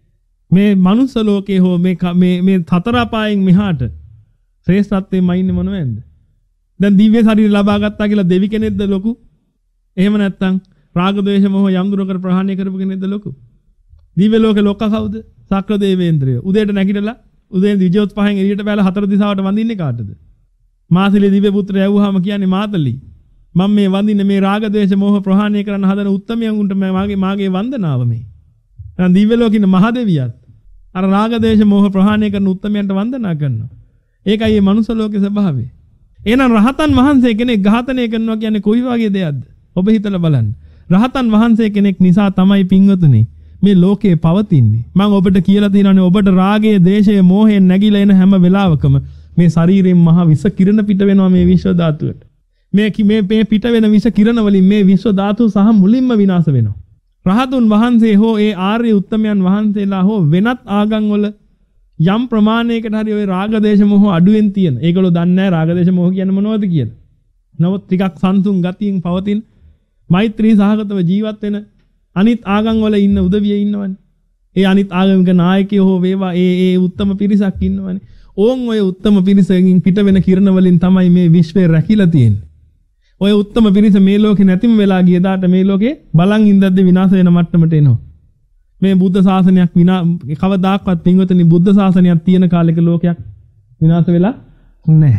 මේ මනුස්ස ලෝකේ හෝ මේ මේ මේ හතර අපායෙන් මෙහාට ශ්‍රේෂ්ඨත්වයෙන් මයින්නේ මොනවෙන්ද? දැන් දිව්‍ය ශරීර ලබා ගත්තා කියලා දෙවි කෙනෙක්ද ලොකු? එහෙම නැත්නම් රාග ද්වේෂ මොහ යම් දුරකට ප්‍රහාණය කරපු කෙනෙක්ද ලොකු? දිව්‍ය ලෝකේ ලොක්ක කවුද? සක්‍ර දේවේන්ද්‍රය. උදේට නැගිටලා උදේ විජයොත් පහෙන් එළියට බැලලා හතර දිසාවට වඳින්නේ කාටද? මාසිලේ දිව්‍ය පුත්‍රය යවුවාම කියන්නේ මාතලි. මම මේ වඳින්නේ මේ රාග ද්වේෂ මොහ ප්‍රහාණය කරන්න හදන උත්තමයන්ට මාගේ මාගේ වන්දනාව මේ. දැන් දිව්‍ය ලෝකේ ඉන්න මහ දෙවියත් අර රාග ද්වේෂ මොහ ප්‍රහාණය කරන උත්තමයන්ට වන්දනා කරනවා. ඒකයි මේ මනුස්ස ලෝකේ ස්වභාවය. එහෙනම් රහතන් වහන්සේ කෙනෙක් ඝාතනය කරනවා කියන්නේ කොයි වගේ දෙයක්ද? ඔබ හිතලා බලන්න. රහතන් වහන්සේ කෙනෙක් නිසා තමයි පින්වතුනි මේ ලෝකේ පවතින්නේ. මම ඔබට කියලා තියෙනවානේ ඔබට රාගයේ, දේශයේ, මෝහයෙන් නැగిලා එන හැම වෙලාවකම මේ ශරීරයෙන් මහ විස කිරණ පිට වෙනවා මේ විශ්ව ධාතුවට. මේ මේ මේ පිට වෙන විස කිරණ වලින් මේ විශ්ව ධාතු සහ මුලින්ම විනාශ වෙනවා. රහතුන් වහන්සේ හෝ ඒ ආර්ය උත්තමයන් වහන්සේලා හෝ වෙනත් ආගම් වල යම් ප්‍රමාණයකට හරි ওই රාග දේශ මොහ අඩුවෙන් තියෙන. ඒගොල්ලෝ දන්නේ නැහැ රාග දේශ මොහ කියන්නේ මොනවද කියලා. නමුත් ටිකක් සංසුන් ගතියෙන් පවතින මෛත්‍රී සහගතව ජීවත් වෙන අනිත් ආගම් වල ඉන්න උදවිය ඉන්නවනේ. ඒ අනිත් ආගමික නායකයෝ හෝ වේවා ඒ ඒ උත්තම පිරිසක් ඉන්නවනේ. ඕන් ඔය උත්තම පිරිසකින් පිට වෙන කිරණ වලින් තමයි මේ විශ්වය රැකිලා තියෙන්නේ. ඔය උත්තම පිරිස මේ ලෝකේ නැතිම වෙලා ගිය දාට මේ ලෝකේ බලන් ඉඳද්දි විනාශ වෙන මට්ටමට එනවා. මේ බුද්ධ ශාසනයක් විනා කවදාක්වත් පින්වතුනි බුද්ධ ශාසනයක් තියෙන කාලෙක ලෝකයක් විනාශ වෙලා නැහැ.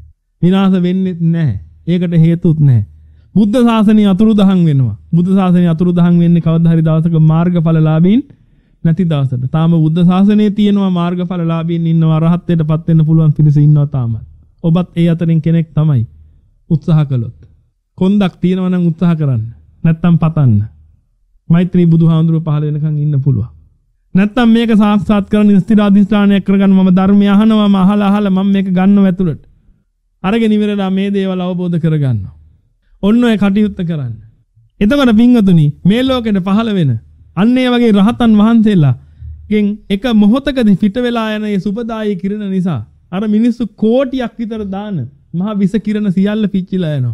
විනාශ වෙන්නේ නැහැ. ඒකට හේතුත් නැහැ. බුද්ධ ශාසනය අතුරුදහන් වෙනවා. බුද්ධ ශාසනය අතුරුදහන් වෙන්නේ කවදා හරි දවසක මාර්ගඵලලාභීන් නැති දවසට. තාම බුද්ධ ශාසනයේ තියෙනවා මාර්ගඵලලාභීන් ඉන්නවා, රහත්ත්වයටපත් වෙන්න පුළුවන් පිරිස ඉන්නවා තාම. ඔබත් ඒ අතරින් කෙනෙක් තමයි. උත්සාහ කළොත්. කොන්දක් තියෙනවා නම් උත්සාහ කරන්න. නැත්තම් පතන්න. මෛත්‍රී බුදුහාමුදුරුවෝ පහළ වෙනකන් ඉන්න පුළුවන්. නැත්තම් මේක සාක්ෂාත් කරගන්න ස්ථිර අධිෂ්ඨානයක් කරගන්න මම ධර්මය අහනවාම අහලා අහලා මම මේක ගන්නව ඇතුළට. අරගෙන ඉවරලා මේ දේවල් අවබෝධ කරගන්නවා. ඔන්න ඔය කටයුත්ත කරන්න. එතකොට පින්වතුනි මේ ලෝකෙට පහළ වෙන අන්න ඒ වගේ රහතන් වහන්සේලාගෙන් එක මොහොතකදී පිට වෙලා යන මේ සුබදායි කිරණ නිසා අර මිනිස්සු කෝටියක් විතර දාන මහා විස කිරණ සියල්ල පිච්චිලා යනවා.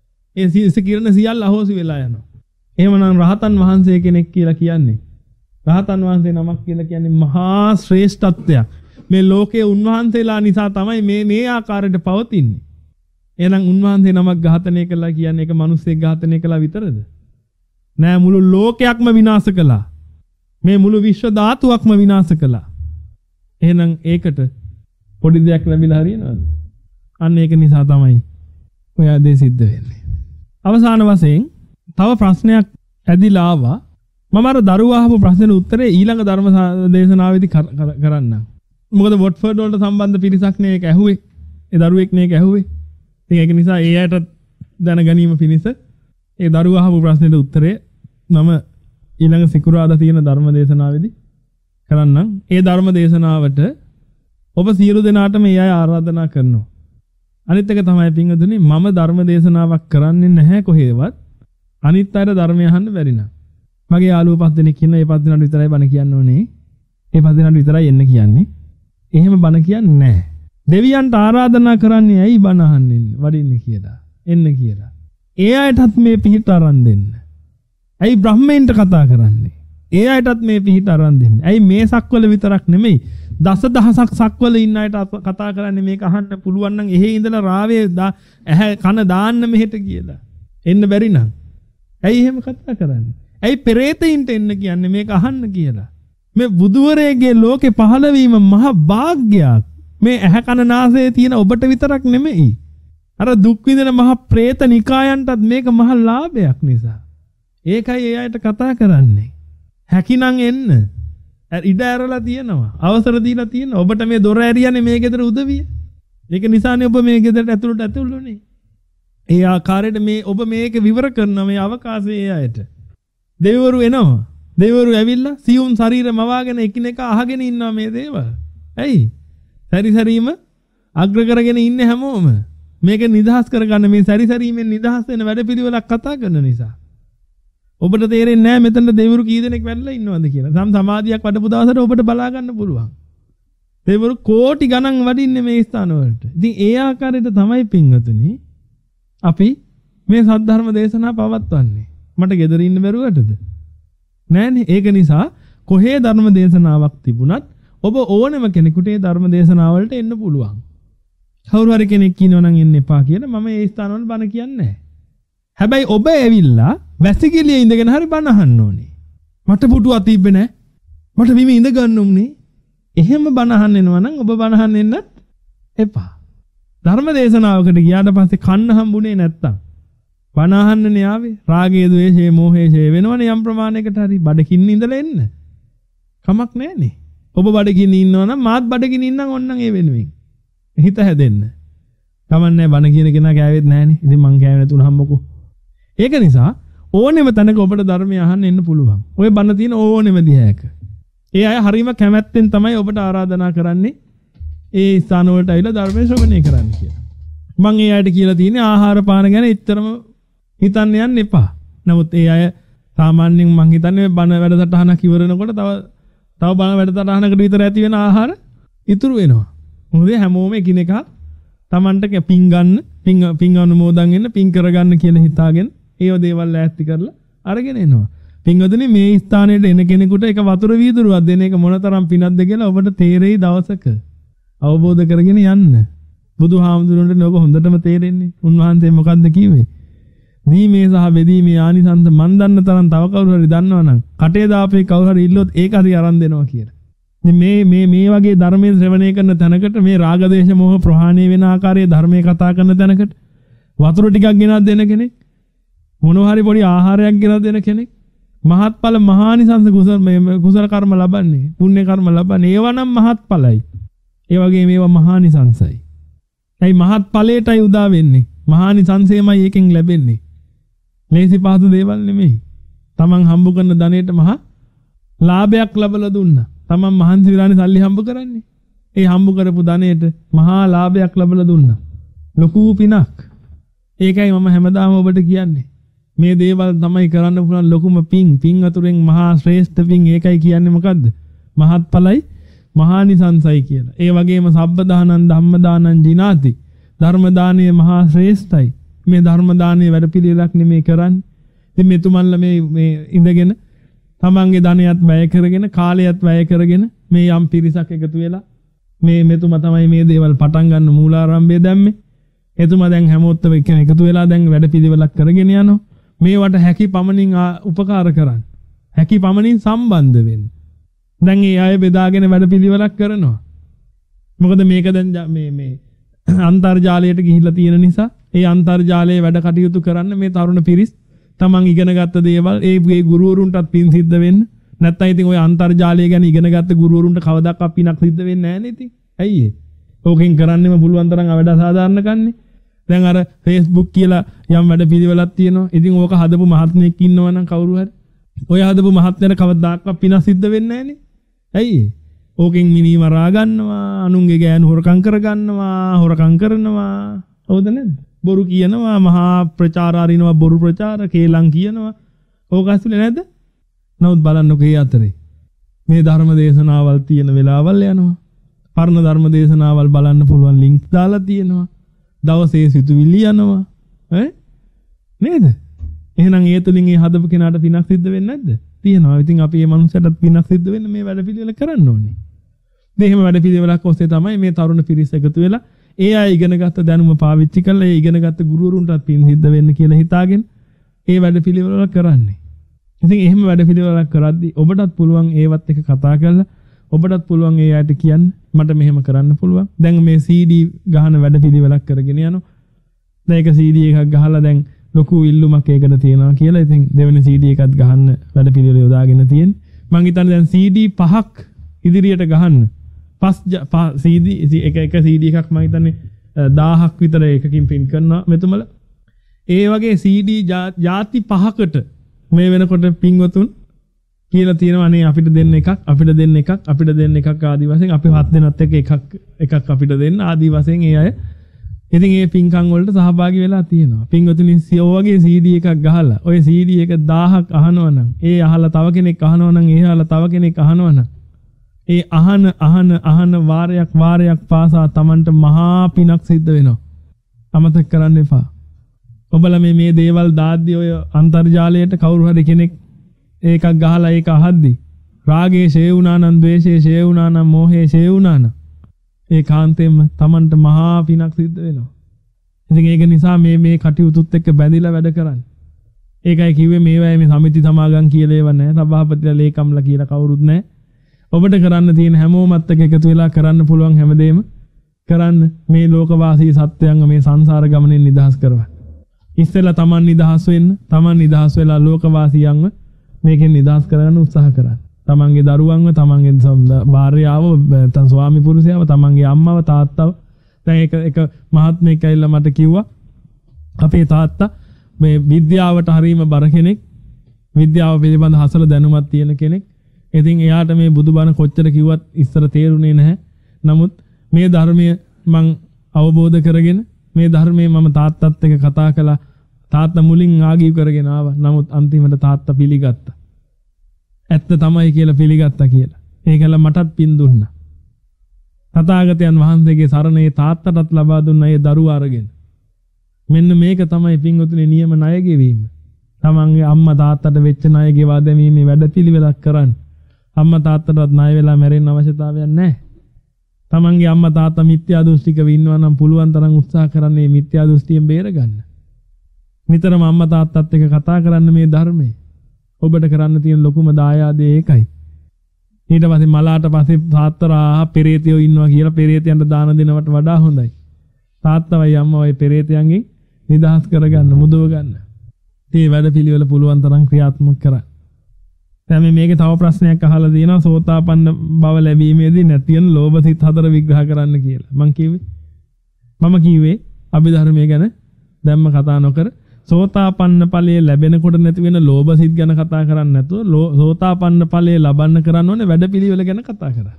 ඒ විස කිරණ සියල්ල අහෝසි වෙලා යනවා. එහෙමනම් රහතන් වහන්සේ කෙනෙක් කියලා කියන්නේ රහතන් වහන්සේ නමක් කියලා කියන්නේ මහා ශ්‍රේෂ්ඨත්වයක්. මේ ලෝකයේ උන්වහන්සේලා නිසා තමයි මේ මේ ආකාරයට පවතින්නේ. එහෙනම් උන්වහන්සේ නමක් ඝාතනය කළා කියන්නේ ඒක මිනිස්සෙක් ඝාතනය කළා විතරද? නෑ මුළු ලෝකයක්ම විනාශ කළා. මේ මුළු විශ්ව ධාතුවක්ම විනාශ කළා. එහෙනම් ඒකට පොඩි දෙයක් ලැබිලා හරියනවද? අන්න ඒක නිසා තමයි ඔය දේ සිද්ධ වෙන්නේ. අවසාන වශයෙන් තව ප්‍රශ්නයක් ඇදිලා ආවා. මම අර දරුවා අහපු ප්‍රශ්නෙට උත්තරේ ඊළඟ ධර්ම දේශනාවේදී කරන්නම්. මොකද වොට්ෆර්ඩ් වලට සම්බන්ධ පිරිසක් නේ ඒක ඇහුවේ. ඒ දරුවෙක් නේ ඒක ඇහුවේ. ඉතින් ඒක නිසා ඒ අයට දැන ගැනීම පිණිස ඒ දරුවා අහපු ප්‍රශ්නෙට උත්තරේ මම ඊළඟ සිකුරාදා තියෙන ධර්ම දේශනාවේදී කරන්නම්. ඒ ධර්ම දේශනාවට ඔබ සියලු දෙනාට මේ අය ආරාධනා කරනවා. අනිත් එක තමයි පින්වතුනි මම ධර්ම දේශනාවක් කරන්නේ නැහැ කොහේවත්. අනිත් අයට ධර්මය අහන්න බැරි නම්. මගේ යාළුවෝ පස් දෙනෙක් ඉන්න ඒ පස් දෙනාට විතරයි බණ කියන්න ඕනේ. ඒ පස් දෙනාට විතරයි එන්න කියන්නේ. එහෙම බණ කියන්නේ නැහැ. දෙවියන්ට ආරාධනා කරන්නේ ඇයි බණ අහන්න වඩින්න කියලා. එන්න කියලා. ඒ අයටත් මේ පිහිට අරන් දෙන්න. ඇයි බ්‍රහ්මයන්ට කතා කරන්නේ? ඒ අයටත් මේ පිහිට අරන් දෙන්න. ඇයි මේ සක්වල විතරක් නෙමෙයි දස දහසක් සක්වල ඉන්න අයට කතා කරන්නේ මේක අහන්න පුළුවන් නම් එහෙ ඉඳලා රාවේ ඇහැ කන දාන්න මෙහෙට කියලා. එන්න බැරි නම්. ඇයි එහෙම කතා කරන්නේ? ඇයි පෙරේතයින්ට එන්න කියන්නේ මේක අහන්න කියලා? මේ බුදුවරයාගේ ලෝකේ පහළ වීම මහ භාග්‍යයක්. මේ ඇහැ කන නාසය තියෙන ඔබට විතරක් නෙමෙයි. අර දුක් විඳින මහ പ്രേත නිකායන්ටත් මේක මහ ලාභයක් නිසා. ඒකයි ඒ අයට කතා කරන්නේ. හැකිනම් එන්න. ඉඩ ඇරලා තියෙනවා. අවසර දීලා තියෙනවා. ඔබට මේ දොර ඇරියන්නේ මේ ගෙදර උදවිය. ඒක නිසානේ ඔබ මේ ගෙදරට ඇතුළට ඇතුළුනේ. ඒ ආකාරයට මේ ඔබ මේක විවර කරන මේ අවකාශයේ අයට. දෙවිවරු එනවා. දෙවිවරු ඇවිල්ලා සියුම් ශරීර මවාගෙන එකිනෙක අහගෙන ඉන්නවා මේ දේවල්. ඇයි? සැරිසරීම අග්‍ර කරගෙන ඉන්නේ හැමෝම. මේක නිදහස් කරගන්න මේ සැරිසරීමෙන් නිදහස් වෙන වැඩපිළිවෙලක් කතා කරන නිසා. ඔබට තේරෙන්නේ නැහැ මෙතන දෙවිවරු කී දෙනෙක් වැඩලා ඉන්නවද කියලා. සම් සමාධියක් වඩපු දවසට ඔබට බලා ගන්න පුළුවන්. දෙවිවරු කෝටි ගණන් වඩින්නේ මේ ස්ථාන වලට. ඉතින් ඒ ආකාරයට තමයි පින්වතුනි අපි මේ සද්ධර්ම දේශනා පවත්වන්නේ. මට ගෙදර ඉන්න බැරුවටද? නෑනේ. ඒක නිසා කොහේ ධර්ම දේශනාවක් තිබුණත් ඔබ ඕනෙම කෙනෙකුට ඒ ධර්ම දේශනාවලට එන්න පුළුවන්. කවුරු හරි කෙනෙක් කියනවා නම් එන්න එපා කියලා මම ඒ ස්ථානවල බණ කියන්නේ නැහැ. හැබැයි ඔබ ඇවිල්ලා වැසිකිළියේ ඉඳගෙන හරි බණ අහන්න ඕනේ. මට පුටුවක් තිබ්බේ නැහැ. මට බිම ඉඳ ගන්න උන්නේ. එහෙම බණ අහන්න එනවා නම් ඔබ බණ අහන්න එන්නත් එපා. ධර්ම දේශනාවකට ගියාට පස්සේ කන්න හම්බුනේ නැත්තම් බණ අහන්නනේ ආවේ. රාගය, ద్వේෂය, මෝහය ඡේ වෙනවනේ යම් ප්‍රමාණයකට හරි බඩකින් ඉඳලා එන්න. කමක් නැහැනේ. ඔබ බඩකින් ඉන්නවා නම් මාත් බඩකින් ඉන්නම් ඕන්නම් ඒ වෙනුවෙන්. හිත හැදෙන්න. කමන්නේ බණ කියන කෙනා කෑවෙත් නැහනේ. ඉතින් මං කෑවේ නැතුණාම මොකෝ. ඒක නිසා ඕනෙම තැනක ඔබට ධර්මය අහන්න එන්න පුළුවන්. ඔය බණ තියෙන ඕනෙම දිහායක. ඒ අය හරීම කැමැත්තෙන් තමයි ඔබට ආරාධනා කරන්නේ ඒ ස්ථාන වලට ඇවිල්ලා ධර්මය ශ්‍රවණය කරන්න කියලා. මං ඒ අයට කියලා තියෙන්නේ ආහාර පාන ගැන එච්චරම හිතන්න යන්න එපා. නමුත් ඒ අය සාමාන්‍යයෙන් මං හිතන්නේ බණ වැඩසටහනක් ඉවරනකොට තව තව බණ වැඩසටහනකට විතර ඇති වෙන ආහාර ඉතුරු වෙනවා. මොකද හැමෝම එකිනෙකා Tamanට පින් ගන්න, පින් පින් අනුමෝදන් වෙන්න, පින් කරගන්න කියලා හිතාගෙන ඒව දේවල් ඈත්ති කරලා අරගෙන එනවා. පින්වතුනි මේ ස්ථානයට එන කෙනෙකුට එක වතුර වීදුරුවක් දෙන එක මොනතරම් පිනක්ද කියලා ඔබට තේරෙයි දවසක. අවබෝධ කරගෙන යන්න. බුදුහාමුදුරන්ට ඔබ හොඳටම තේරෙන්නේ. උන්වහන්සේ මොකද්ද කිව්වේ? දීමේ සහ බෙදීමේ ආනිසංස මන් දන්න තරම් තව කවුරු හරි දන්නවනම් කටේ දාපේ කවුරු හරි ඉල්ලුවොත් ඒක හරි අරන් දෙනවා කියලා. මේ මේ මේ වගේ ධර්මයේ ශ්‍රවණය කරන තැනකට මේ රාග දේශ මොහ ප්‍රහාණය වෙන ආකාරයේ ධර්මයේ කතා කරන තැනකට වතුර ටිකක් ගෙනත් දෙන කෙනෙක්, මොනවා හරි පොඩි ආහාරයක් ගෙනත් දෙන කෙනෙක්, මහත්ඵල මහානිසංස කුසල කුසල කර්ම ලබන්නේ, පුණ්‍ය කර්ම ලබන්නේ. ඒවා නම් මහත්ඵලයි. ඒ වගේ මේවා මහානිසංසයි. ඒයි මහත්ඵලයටයි උදා වෙන්නේ. මහානිසංසයමයි එකෙන් ලැබෙන්නේ. ලේසි පහසු දේවල් නෙමෙයි. Taman හම්බ කරන ධනෙට මහා ලාභයක් ලැබලා දුන්නා. Taman මහන්සි විලානේ සල්ලි හම්බ කරන්නේ. ඒ හම්බ කරපු ධනෙට මහා ලාභයක් ලැබලා දුන්නා. ලොකු පිනක්. ඒකයි මම හැමදාම ඔබට කියන්නේ. මේ දේවල් තමයි කරන්න පුළුවන් ලොකුම පින්. පින් අතුරෙන් මහා ශ්‍රේෂ්ඨ පින්. ඒකයි කියන්නේ මොකද්ද? මහත්ඵලයි මහානිසංසයි කියලා. ඒ වගේම සබ්බ දානං ධම්ම දානං ජිනාති. ධර්ම දානය මහා ශ්‍රේෂ්ඨයි. මේ ධර්ම දානයේ වැඩපිළිවෙලක් නෙමෙයි කරන්නේ. ඉතින් මෙතුමන්ලා මේ මේ ඉඳගෙන තමන්ගේ ධනයත් වැය කරගෙන කාලයත් වැය කරගෙන මේ යම් පිරිසක් එකතු වෙලා මේ මෙතුමා තමයි මේ දේවල් පටන් ගන්න මූලාරම්භය දැම්මේ. එතුමා දැන් හැමෝත්තම එකතු වෙලා දැන් වැඩපිළිවෙලක් කරගෙන යනවා. මේවට හැකි පමණින් උපකාර කරන්න. හැකි පමණින් සම්බන්ධ වෙන්න. දැන් ඒ අය බෙදාගෙන වැඩපිළිවෙලක් කරනවා. මොකද මේක දැන් මේ මේ අන්තර්ජාලයට ගිහිල්ලා තියෙන නිසා ඒ අන්තර්ජාලයේ වැඩ කටයුතු කරන්න මේ තරුණ පිරිස් තමන් ඉගෙනගත්ත දේවල් ඒ ඒ ගුරුවරුන්ටත් පින් සිද්ධ වෙන්න. නැත්නම් ඉතින් ওই අන්තර්ජාලය ගැන ඉගෙනගත්ත ගුරුවරුන්ට කවදාවත් පිනක් සිද්ධ වෙන්නේ නැහැ නේ ඉතින්. ඇයි ඒ? ඕකෙන් කරන්නෙම පුළුවන් තරම් අවඩ සාධාරණ කන්නේ. දැන් අර Facebook කියලා යම් වැඩ පිළිවෙලක් තියෙනවා. ඉතින් ඕක හදපු මහත්මයෙක් ඉන්නවා නම් කවුරු හරි ඔය හදපු මහත්මයාට කවදාවත් පිනක් සිද්ධ වෙන්නේ නැහැ නේ. ඇයි ඒ? ඕකෙන් මිනී මරා ගන්නවා, අනුන්ගේ ගෑනු හොරකම් කර ගන්නවා, හොරකම් කරනවා. හවුද නැද්ද? බොරු කියනවා, මහා ප්‍රචාර අරිනවා, බොරු ප්‍රචාර, කේලම් කියනවා. ඕක ඇතුලේ නැද්ද? නමුත් බලන්නකෝ ඒ අතරේ මේ ධර්ම දේශනාවල් තියෙන වෙලාවල් යනවා. පරණ ධර්ම දේශනාවල් බලන්න පුළුවන් ලින්ක් දාලා තියෙනවා. දවසේ සිතුවිලි යනවා. ඈ නේද? එහෙනම් ඒ තුලින් ඒ හදපු කෙනාට පිනක් සිද්ධ වෙන්නේ නැද්ද? තියෙනවා. ඉතින් අපි මේ මනුස්සයටත් පිනක් සිද්ධ වෙන්න මේ වැඩ පිළිවෙල කරන්න ඕනේ. ඉතින් එහෙම වැඩ පිළිවෙලක් ඔස්සේ තමයි මේ තරුණ පිරිස එකතු වෙලා ඒ අය ඉගෙනගත්ත දැනුම පාවිච්චි කරලා ඒ ඉගෙනගත්ත ගුරුවරුන්ටත් පින් සිද්ධ වෙන්න කියලා හිතාගෙන ඒ වැඩ පිළිවෙල කරන්නේ. ඉතින් එහෙම වැඩ පිළිවෙලක් කරද්දී ඔබටත් පුළුවන් ඒවත් එක කතා කරලා ඔබටත් පුළුවන් ඒ අයට කියන්න මට මෙහෙම කරන්න පුළුවන්. දැන් මේ සී ඩී ගහන වැඩ පිළිවෙලක් කරගෙන යනවා. දැන් ඒක සී ඩී එකක් ගහලා දැන් ලොකු ඉල්ලුමක් ඒකට තියෙනවා කියලා. ඉතින් දෙවෙනි සී ඩී එකත් ගහන්න වැඩ පිළිවෙල යොදාගෙන තියෙන්නේ. මං හිතන්නේ දැන් සී ඩී පහක් ඉදිරියට ගහන්න. පස් සී ඩී එක එක සී ඩී එකක් මං හිතන්නේ දහයක් විතර එකකින් print කරනවා මෙතුමල. ඒ වගේ සී ඩී ಜಾති පහකට මේ වෙනකොට පින්වතුන් කියලා තියෙනවා නේ අපිට දෙන්න එකක් අපිට දෙන්න එකක් අපිට දෙන්න එකක් ආදි වශයෙන් අපි හත් දෙනාත් එක්ක එකක් එකක් අපිට දෙන්න ආදි වශයෙන් ඒ අය ඉතින් ඒ පින්කම් වලට සහභාගී වෙලා තියෙනවා. පින්වතුනි ඔය වගේ සී ඩී එකක් ගහලා ඔය සී ඩී එක දහයක් අහනවා නම් ඒ අහලා තව කෙනෙක් අහනවා නම් ඒ අහලා තව කෙනෙක් අහනවා නම් ඒ අහන අහන අහන වාරයක් වාරයක් පාසා Tamanට මහා පිනක් සිද්ධ වෙනවා. අමතක කරන්න එපා. ඔබලා මේ මේ දේවල් දාද්දී ඔය අන්තර්ජාලයට කවුරු හරි කෙනෙක් ඒකක් ගහලා ඒක අහද්දී රාගේ ෂේ වුණා නම් ද්වේෂේ ෂේ වුණා නම් මෝහේ ෂේ වුණා නම් ඒ කාන්තේම Tamanට මහා පිනක් සිද්ධ වෙනවා. ඉතින් ඒක නිසා මේ මේ කටයුතුත් එක්ක බැඳිලා වැඩ කරන්න. ඒකයි කිව්වේ මේවයි මේ සමිති සමාගම් කියලා ඒව නැහැ. සභාපතිලා ලේකම්ලා කියලා කවුරුත් නැහැ. ඔබට කරන්න තියෙන හැමෝමත් එක්ක එකතු වෙලා කරන්න පුළුවන් හැමදේම කරන්න මේ ලෝකවාසී සත්‍යයන්ව මේ සංසාර ගමනෙන් නිදහස් කරවන්න. ඉස්සෙල්ලා Taman නිදහස් වෙන්න, Taman නිදහස් වෙලා ලෝකවාසීයන්ව මේකෙන් නිදහස් කරගන්න උත්සාහ කරන්න. තමන්ගේ දරුවන්ව, තමන්ගේ භාර්යාව, නැත්නම් ස්වාමි පුරුෂයාව, තමන්ගේ අම්මව, තාත්තව. දැන් එක එක මහත්මයෙක් ඇවිල්ලා මට කිව්වා අපේ තාත්තා මේ විද්‍යාවට හරීම බර කෙනෙක්. විද්‍යාව පිළිබඳ හසල දැනුමක් තියෙන කෙනෙක්. ඉතින් එයාට මේ බුදුබණ කොච්චර කිව්වත් ඉස්සර තේරුනේ නැහැ. නමුත් මේ ධර්මය මං අවබෝධ කරගෙන මේ ධර්මයේ මම තාත්තත් එක්ක කතා කළා. තාත්තා මුලින් ආගීව කරගෙන ආවා. නමුත් අන්තිමට තාත්තා පිළිගත්තා. ඇත්ත තමයි කියලා පිළිගත්තා කියලා. ඒකල මටත් පින් දුන්නා. තථාගතයන් වහන්සේගේ සරණේ තාත්තටත් ලබා දුන්න ඒ දරුවා අරගෙන. මෙන්න මේක තමයි පින්වතුනි නියම ණය ගෙවීම. තමන්ගේ අම්මා තාත්තට වෙච්ච ණය ගෙවා දැමීමේ වැඩපිළිවෙලක් කරන්න. අම්මා තාත්තටවත් ණය වෙලා මැරෙන්න අවශ්‍යතාවයක් නැහැ. තමන්ගේ අම්මා තාත්තා මිත්‍යා දෘෂ්ටිකව ඉන්නවා නම් පුළුවන් තරම් උත්සාහ කරන්න මේ මිත්‍යා දෘෂ්ටියෙන් බේරගන්න. නිතරම අම්මා තාත්තත් එක්ක කතා කරන්න මේ ධර්මයේ. ඔබට කරන්න තියෙන ලොකුම දායාදේ ඒකයි. ඊට පස්සේ මලාට පස්සේ තාත්තරා පෙරේතයෝ ඉන්නවා කියලා පෙරේතයන්ට දාන දෙනවට වඩා හොඳයි. තාත්තවයි අම්මවයි පෙරේතයන්ගෙන් නිදහස් කරගන්න, මුදව ගන්න. මේ වැඩ පිළිවෙල පුළුවන් තරම් ක්‍රියාත්මක කරන්න. දැන් මේකේ තව ප්‍රශ්නයක් අහලා තියෙනවා සෝතාපන්න බව ලැබීමේදී නැති වෙන ලෝභ සිත් හතර විග්‍රහ කරන්න කියලා. මං කිව්වේ මම කිව්වේ අභිධර්මයේ ගැන දැම්ම කතා නොකර සෝතාපන්න ඵලයේ ලැබෙනකොට නැති වෙන ලෝභ සිත් ගැන කතා කරන්නේ නැතුව සෝතාපන්න ඵලයේ ලබන්න කරන්න ඕනේ වැඩපිළිවෙල ගැන කතා කරා.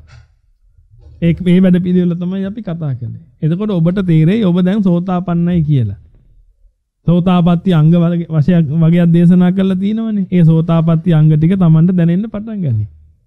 ඒක මේ වැඩපිළිවෙල තමයි අපි කතා කරන්නේ. එතකොට ඔබට තේරෙයි ඔබ දැන් සෝතාපන්නයි කියලා. සෝතාපට්ටි අංග වශයෙන් වගේක් දේශනා කරලා තියෙනවනේ. ඒ සෝතාපට්ටි අංග ටික Tamanට දැනෙන්න පටන් ගනී.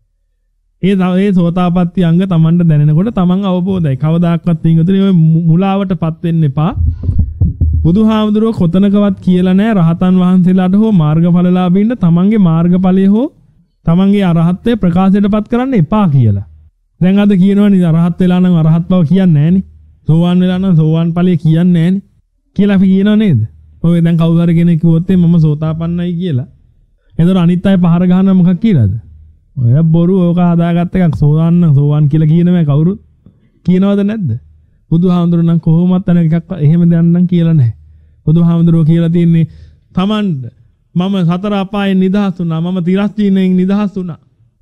ඒ ඒ සෝතාපට්ටි අංග Tamanට දැනෙනකොට Taman අවබෝධයි. කවදාක්වත් පින්වතුනි ඔය මුලාවටපත් වෙන්න එපා. බුදුහාමුදුරුව කොතනකවත් කියලා නැහැ රහතන් වහන්සේලාට හෝ මාර්ගඵලලාභීන්ට තමන්ගේ මාර්ගඵලය හෝ තමන්ගේ අරහත්ත්වය ප්‍රකාශයටපත් කරන්න එපා කියලා. දැන් අද කියනවනේ අරහත් වෙලා නම් අරහත් බව කියන්නේ නැහනේ. සෝවාන් වෙලා නම් සෝවාන් ඵලය කියන්නේ නැහනේ කියලා අපි කියනව නේද? ඔය දැන් කවුරු හරි කෙනෙක් කිව්වොත් මම සෝතාපන්නයි කියලා. එතකොට අනිත් අය පහර ගහනවා මොකක් කියලාද? ඔය බොරු ඕක හදාගත්ත එකක් සෝවාන් සෝවාන් කියලා කියනවයි කවුරුත් කියනවද නැද්ද? බුදුහාමුදුරුවෝ නම් කොහොමවත් අන එකක් එහෙම දෙයක් නම් කියලා නැහැ. බුදුහාමුදුරුවෝ කියලා තියෙන්නේ තමන්ට මම සතර අපායෙන් නිදහස් වුණා. මම තිරස්චීනයෙන් නිදහස් වුණා.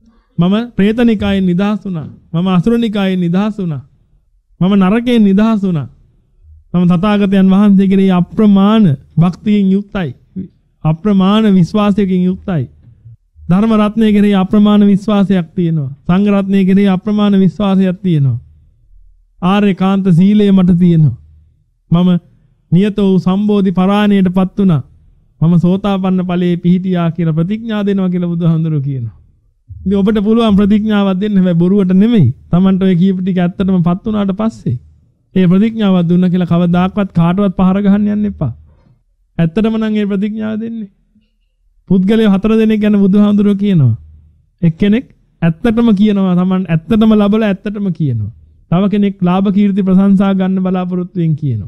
මම ප්‍රේතනිකායෙන් නිදහස් වුණා. මම අසුරනිකායෙන් නිදහස් වුණා. මම නරකයෙන් නිදහස් වුණා. මම තථාගතයන් වහන්සේ කෙරෙහි අප්‍රමාණ භක්තියෙන් යුක්තයි. අප්‍රමාණ විශ්වාසයකින් යුක්තයි. ධර්ම රත්නය කෙරෙහි අප්‍රමාණ විශ්වාසයක් තියෙනවා. සංඝ රත්නය කෙරෙහි අප්‍රමාණ විශ්වාසයක් තියෙනවා. ආර්යකාන්ත සීලය මට තියෙනවා. මම නියත වූ සම්බෝධි පරායණයටපත් වුණා. මම සෝතාපන්න ඵලයේ පිහිටියා කියලා ප්‍රතිඥා දෙනවා කියලා බුදුහාමුදුරුවෝ කියනවා. ඉතින් ඔබට පුළුවන් ප්‍රතිඥාවක් දෙන්න හැබැයි බොරුවට නෙමෙයි. Tamanට ඔය කියපු ටික ඇත්තටම පත් වුණාට පස්සේ ඒ ප්‍රතිඥාවක් දුන්නා කියලා කවදාක්වත් කාටවත් පහර ගහන්න යන්න එපා. ඇත්තටම නම් ඒ ප්‍රතිඥාව දෙන්නේ. පුද්ගලයෝ හතර දෙනෙක් ගැන බුදුහාමුදුරුවෝ කියනවා. එක්කෙනෙක් ඇත්තටම කියනවා Taman ඇත්තටම ලබලා ඇත්තටම කියනවා. තව කෙනෙක් ලාභ කීර්ති ප්‍රශංසා ගන්න බලාපොරොත්තු වෙන් කියනවා.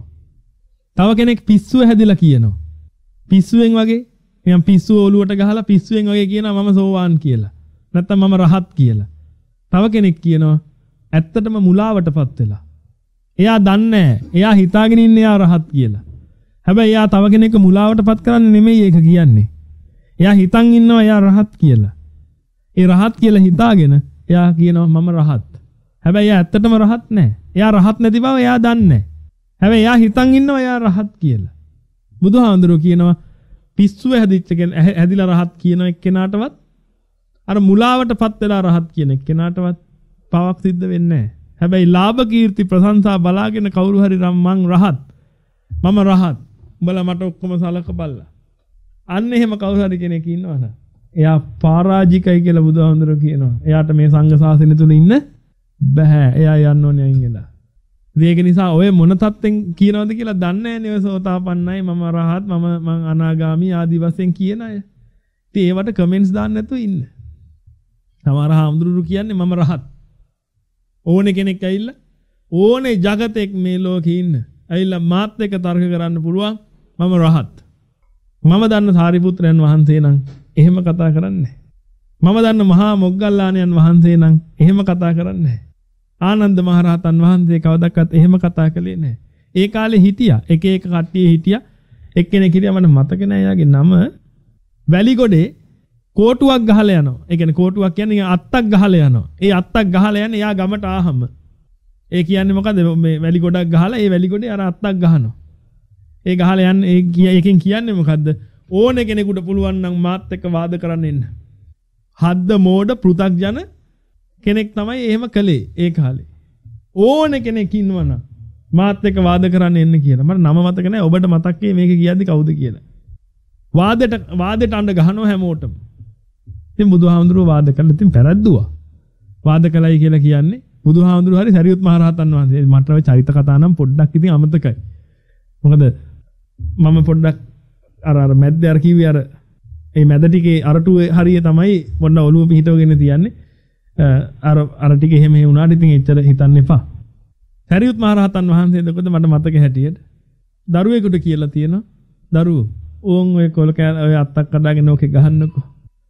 තව කෙනෙක් පිස්සුව හැදිලා කියනවා. පිස්සුවෙන් වගේ නිකන් පිස්සුව ඔලුවට ගහලා පිස්සුවෙන් වගේ කියනවා මම සෝවාන් කියලා. නැත්තම් මම රහත් කියලා. තව කෙනෙක් කියනවා ඇත්තටම මුලාවටපත් වෙලා. එයා දන්නේ නැහැ. එයා හිතාගෙන ඉන්නේ එයා රහත් කියලා. හැබැයි එයා තව කෙනෙක්ව මුලාවටපත් කරන්නේ නෙමෙයි ඒක කියන්නේ. එයා හිතන් ඉන්නවා එයා රහත් කියලා. ඒ රහත් කියලා හිතාගෙන එයා කියනවා මම රහත්. හැබැයි එයා ඇත්තටම රහත් නැහැ. එයා රහත් නැති බව එයා දන්නේ නැහැ. හැබැයි එයා හිතන් ඉන්නවා එයා රහත් කියලා. බුදුහාමුදුරුවෝ කියනවා පිස්සුව හැදිච්ච කෙනා හැදිලා රහත් කියන එක්කෙනාටවත් අර මුලාවටපත් වෙලා රහත් කියන එක්කෙනාටවත් පවක් සිද්ධ වෙන්නේ නැහැ. හැබැයි ලාභ කීර්ති ප්‍රශංසා බලාගෙන කවුරු හරි නම් මං රහත් මම රහත් උඹලා මට ඔක්කොම සලක බලලා අන්න එහෙම කවුරු හරි කෙනෙක් ඉන්නවනේ එයා පරාජිකයි කියලා බුදුහාමුදුරුවෝ කියනවා. එයාට මේ සංඝ ශාසනය තුල ඉන්න බෑ. එයා යන්න ඕනේ අයින් වෙලා. ඒක නිසා ඔය මොන තත්ත්වෙන් කියනවද කියලා දන්නේ නැහැ නේ. ඔය සෝතාපන්නයි මම රහත් මම මං අනාගාමි ආදි වශයෙන් කියන අය. ඉතින් ඒවට කමෙන්ට්ස් දාන්න නැතුව ඉන්න. සමහර හාමුදුරුවෝ කියන්නේ මම රහත්. ඕනේ කෙනෙක් ඇවිල්ලා ඕනේ జగතෙක් මේ ලෝකේ ඉන්න. ඇවිල්ලා මාත් එක්ක තර්ක කරන්න පුළුවන් මම රහත්. මම දන්න සාරිපුත්‍රයන් වහන්සේ නම් එහෙම කතා කරන්නේ නැහැ. මම දන්න මහා මොග්ගල්ලාණන් වහන්සේ නම් එහෙම කතා කරන්නේ නැහැ. ආනන්ද මහරහතන් වහන්සේ කවදාවත් එහෙම කතා කළේ නැහැ. ඒ කාලේ හිටියා එක එක කට්ටිය හිටියා. එක්කෙනෙක් හිටියා මට මතක නැහැ යාගේ නම. වැලිගොඩේ කෝටුවක් ගහලා යනවා. ඒ කියන්නේ කෝටුවක් කියන්නේ අත්තක් ගහලා යනවා. ඒ අත්තක් ගහලා යන්නේ යා ගමට ආහම. ඒ කියන්නේ මොකද මේ වැලිගොඩක් ගහලා ඒ වැලිගොඩේ අර අත්තක් ගහනවා. ඒ ගහලා යන්නේ ඒ එකෙන් කියන්නේ මොකද්ද? ඕනේ කෙනෙකුට පුළුවන් නම් මාත් එක්ක වාද කරන්න එන්න. හද්ද මෝඩ පෘථග්ජන කෙනෙක් තමයි එහෙම කළේ ඒ කාලේ. ඕනේ කෙනෙක් ඉන්නවනම් මාත් එක්ක වාද කරන්න එන්න කියලා. මට නම මතක නැහැ. ඔබට මතක් වෙයි මේක කියද්දි කවුද කියලා. වාදෙට වාදෙට අඬ ගහනවා හැමෝටම. ඉතින් බුදුහාමුදුරුවෝ වාද කළා. ඉතින් පැරද්දුවා. වාද කළයි කියලා කියන්නේ බුදුහාමුදුරුවෝ හරි සරියුත් මහ රහතන් වහන්සේ. මට ඔය චරිත කතා නම් පොඩ්ඩක් ඉතින් අමතකයි. මොකද මම පොඩ්ඩක් අර අර මැද්දේ අර කිව්වේ අර මේ මැද ටිකේ අරටුවේ හරිය තමයි පොඩ්ඩක් ඔළුව පිහිටවගෙන තියන්නේ. අර අර ටික එහෙම වුණාට ඉතින් එච්චර හිතන්න එපා. සරියුත් මහ රහතන් වහන්සේ දකොද මට මතක හැටියට දරුවෙකුට කියලා තියෙනවා. දරුවෝ ඕන් ඔය කොල ඔය අත්තක් කඩාගෙන ඕකේ ගහන්නකෝ.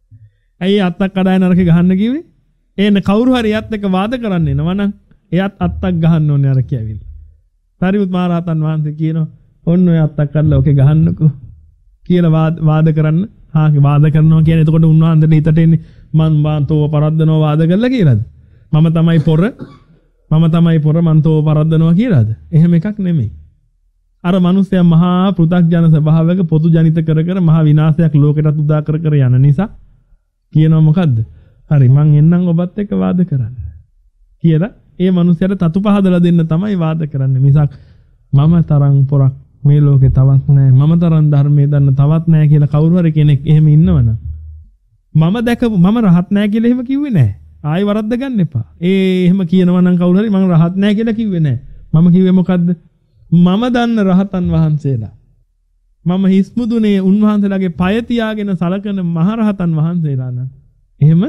ඇයි අත්තක් කඩාගෙන අරකේ ගහන්න කිව්වේ? එන්න කවුරු හරි එයත් එක්ක වාද කරන්න එනවා නම් එයත් අත්තක් ගහන්න ඕනේ අර කියවිලා. සරියුත් මහ රහතන් වහන්සේ කියනවා ඔන්න ඔය අත්තක් කඩලා ඕකේ ගහන්නකෝ කියලා වාද කරන්න. හා වාද කරනවා කියන්නේ එතකොට උන්වහන්සේට හිතට එන්නේ මන් මාතෝ පරද්දනවා වාද කරලා කියලාද? මම තමයි පොර මම තමයි පොර මන් තෝ පරද්දනවා කියලාද? එහෙම එකක් නෙමෙයි. අර මිනිස්සයා මහා පෘථග්ජන ස්වභාවයක පොදු ජනිත කර කර මහා විනාශයක් ලෝකෙටත් උදා කර කර යන නිසා කියනවා මොකද්ද? හරි මං එන්නම් ඔබත් එක්ක වාද කරන්න. කියලා ඒ මිනිස්සයාට තතු පහදලා දෙන්න තමයි වාද කරන්නේ. මිසක් මම තරම් පොරක් මේ ලෝකේ තවත් නැහැ. මම තරම් ධර්මයේ දන්න තවත් නැහැ කියලා කවුරු හරි කෙනෙක් එහෙම ඉන්නවනම් මම දැකපු මම රහත් නැහැ කියලා එහෙම කිව්වේ නැහැ. ආයි වරද්ද ගන්න එපා. ඒ එහෙම කියනවා නම් කවුරු හරි මම රහත් නැහැ කියලා කිව්වේ නැහැ. මම කිව්වේ මොකද්ද? මම දන්න රහතන් වහන්සේලා. මම හිස්මුදුනේ උන්වහන්සේලාගේ පය තියාගෙන සලකන මහරහතන් වහන්සේලා නම් එහෙම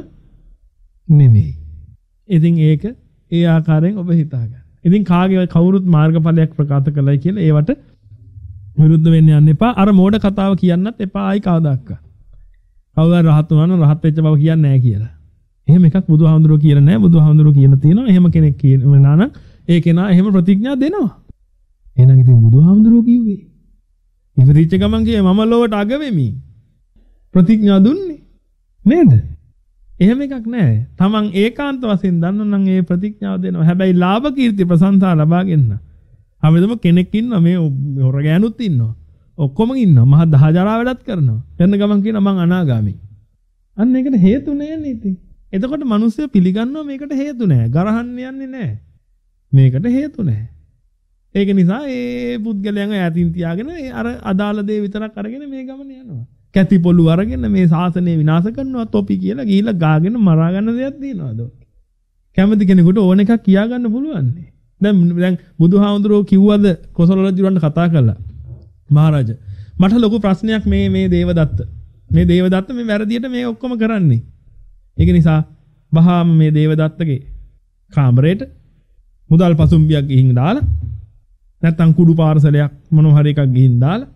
නෙමෙයි. ඉතින් ඒක ඒ ආකාරයෙන් ඔබ හිතා ගන්න. ඉතින් කාගේ කවුරුත් මාර්ගඵලයක් ප්‍රකාශ කළයි කියලා ඒවට විරුද්ධ වෙන්න යන්න එපා. අර මෝඩ කතාව කියන්නත් එපා ආයි කවදාක්වත්. කවුරුහරි රහත් වුණා නම් රහත් වෙච්ච බව කියන්නේ නැහැ කියලා. එහෙම එකක් බුදුහාමුදුරුවෝ කියලා නැහැ. බුදුහාමුදුරුවෝ කියලා තියෙනවා. එහෙම කෙනෙක් කියනවා නම් ඒ කෙනා එහෙම ප්‍රතිඥා දෙනවා. එහෙනම් ඉතින් බුදුහාමුදුරුවෝ කිව්වේ. ඉපදිච්ච ගමන් කියේ මම ලොවට අග වෙමි. ප්‍රතිඥා දුන්නේ. නේද? එහෙම එකක් නැහැ. තමන් ඒකාන්ත වශයෙන් දන්නෝ නම් ඒ ප්‍රතිඥාව දෙනවා. හැබැයි ලාභ කීර්ති ප්‍රශංසා ලබා ගන්න. හැමදෙම කෙනෙක් ඉන්නවා මේ හොර ගෑනුත් ඉන්නවා. ඔක්කොම ඉන්නවා. මහා දහජරා වැඩත් කරනවා. යන ගමන් කියනවා මං අනාගාමී. අන්න ඒකට හේතු නෑනේ ඉතින්. එතකොට මිනිස්සු පිළිගන්නවා මේකට හේතු නෑ. ගරහන්න යන්නේ නෑ. මේකට හේතු නෑ. ඒක නිසා ඒ පුද්ගලයන්ව ඈතින් තියාගෙන අර අදාළ දේ විතරක් අරගෙන මේ ගමන යනවා. කැති පොළු අරගෙන මේ ශාසනය විනාශ කරනවා තොපි කියලා ගිහිල්ලා ගාගෙන මරා ගන්න දෙයක් තියනවාද? කැමති කෙනෙකුට ඕන එකක් කියා ගන්න පුළුවන් නේ. දැන් දැන් බුදුහාමුදුරුවෝ කිව්වද කොසල රජුරන්ට කතා කළා. මහරජා මට ලොකු ප්‍රශ්නයක් මේ මේ දේවදත්ත. මේ දේවදත්ත මේ වැරදියට මේ ඔක්කොම කරන්නේ. ඒක නිසා වහාම මේ දේවදත්තගේ කාමරේට මුදල් පසුම්බියක් ගිහින් දාලා නැත්තම් කුඩු පාර්සලයක් මොනවා හරි එකක් ගිහින් දාලා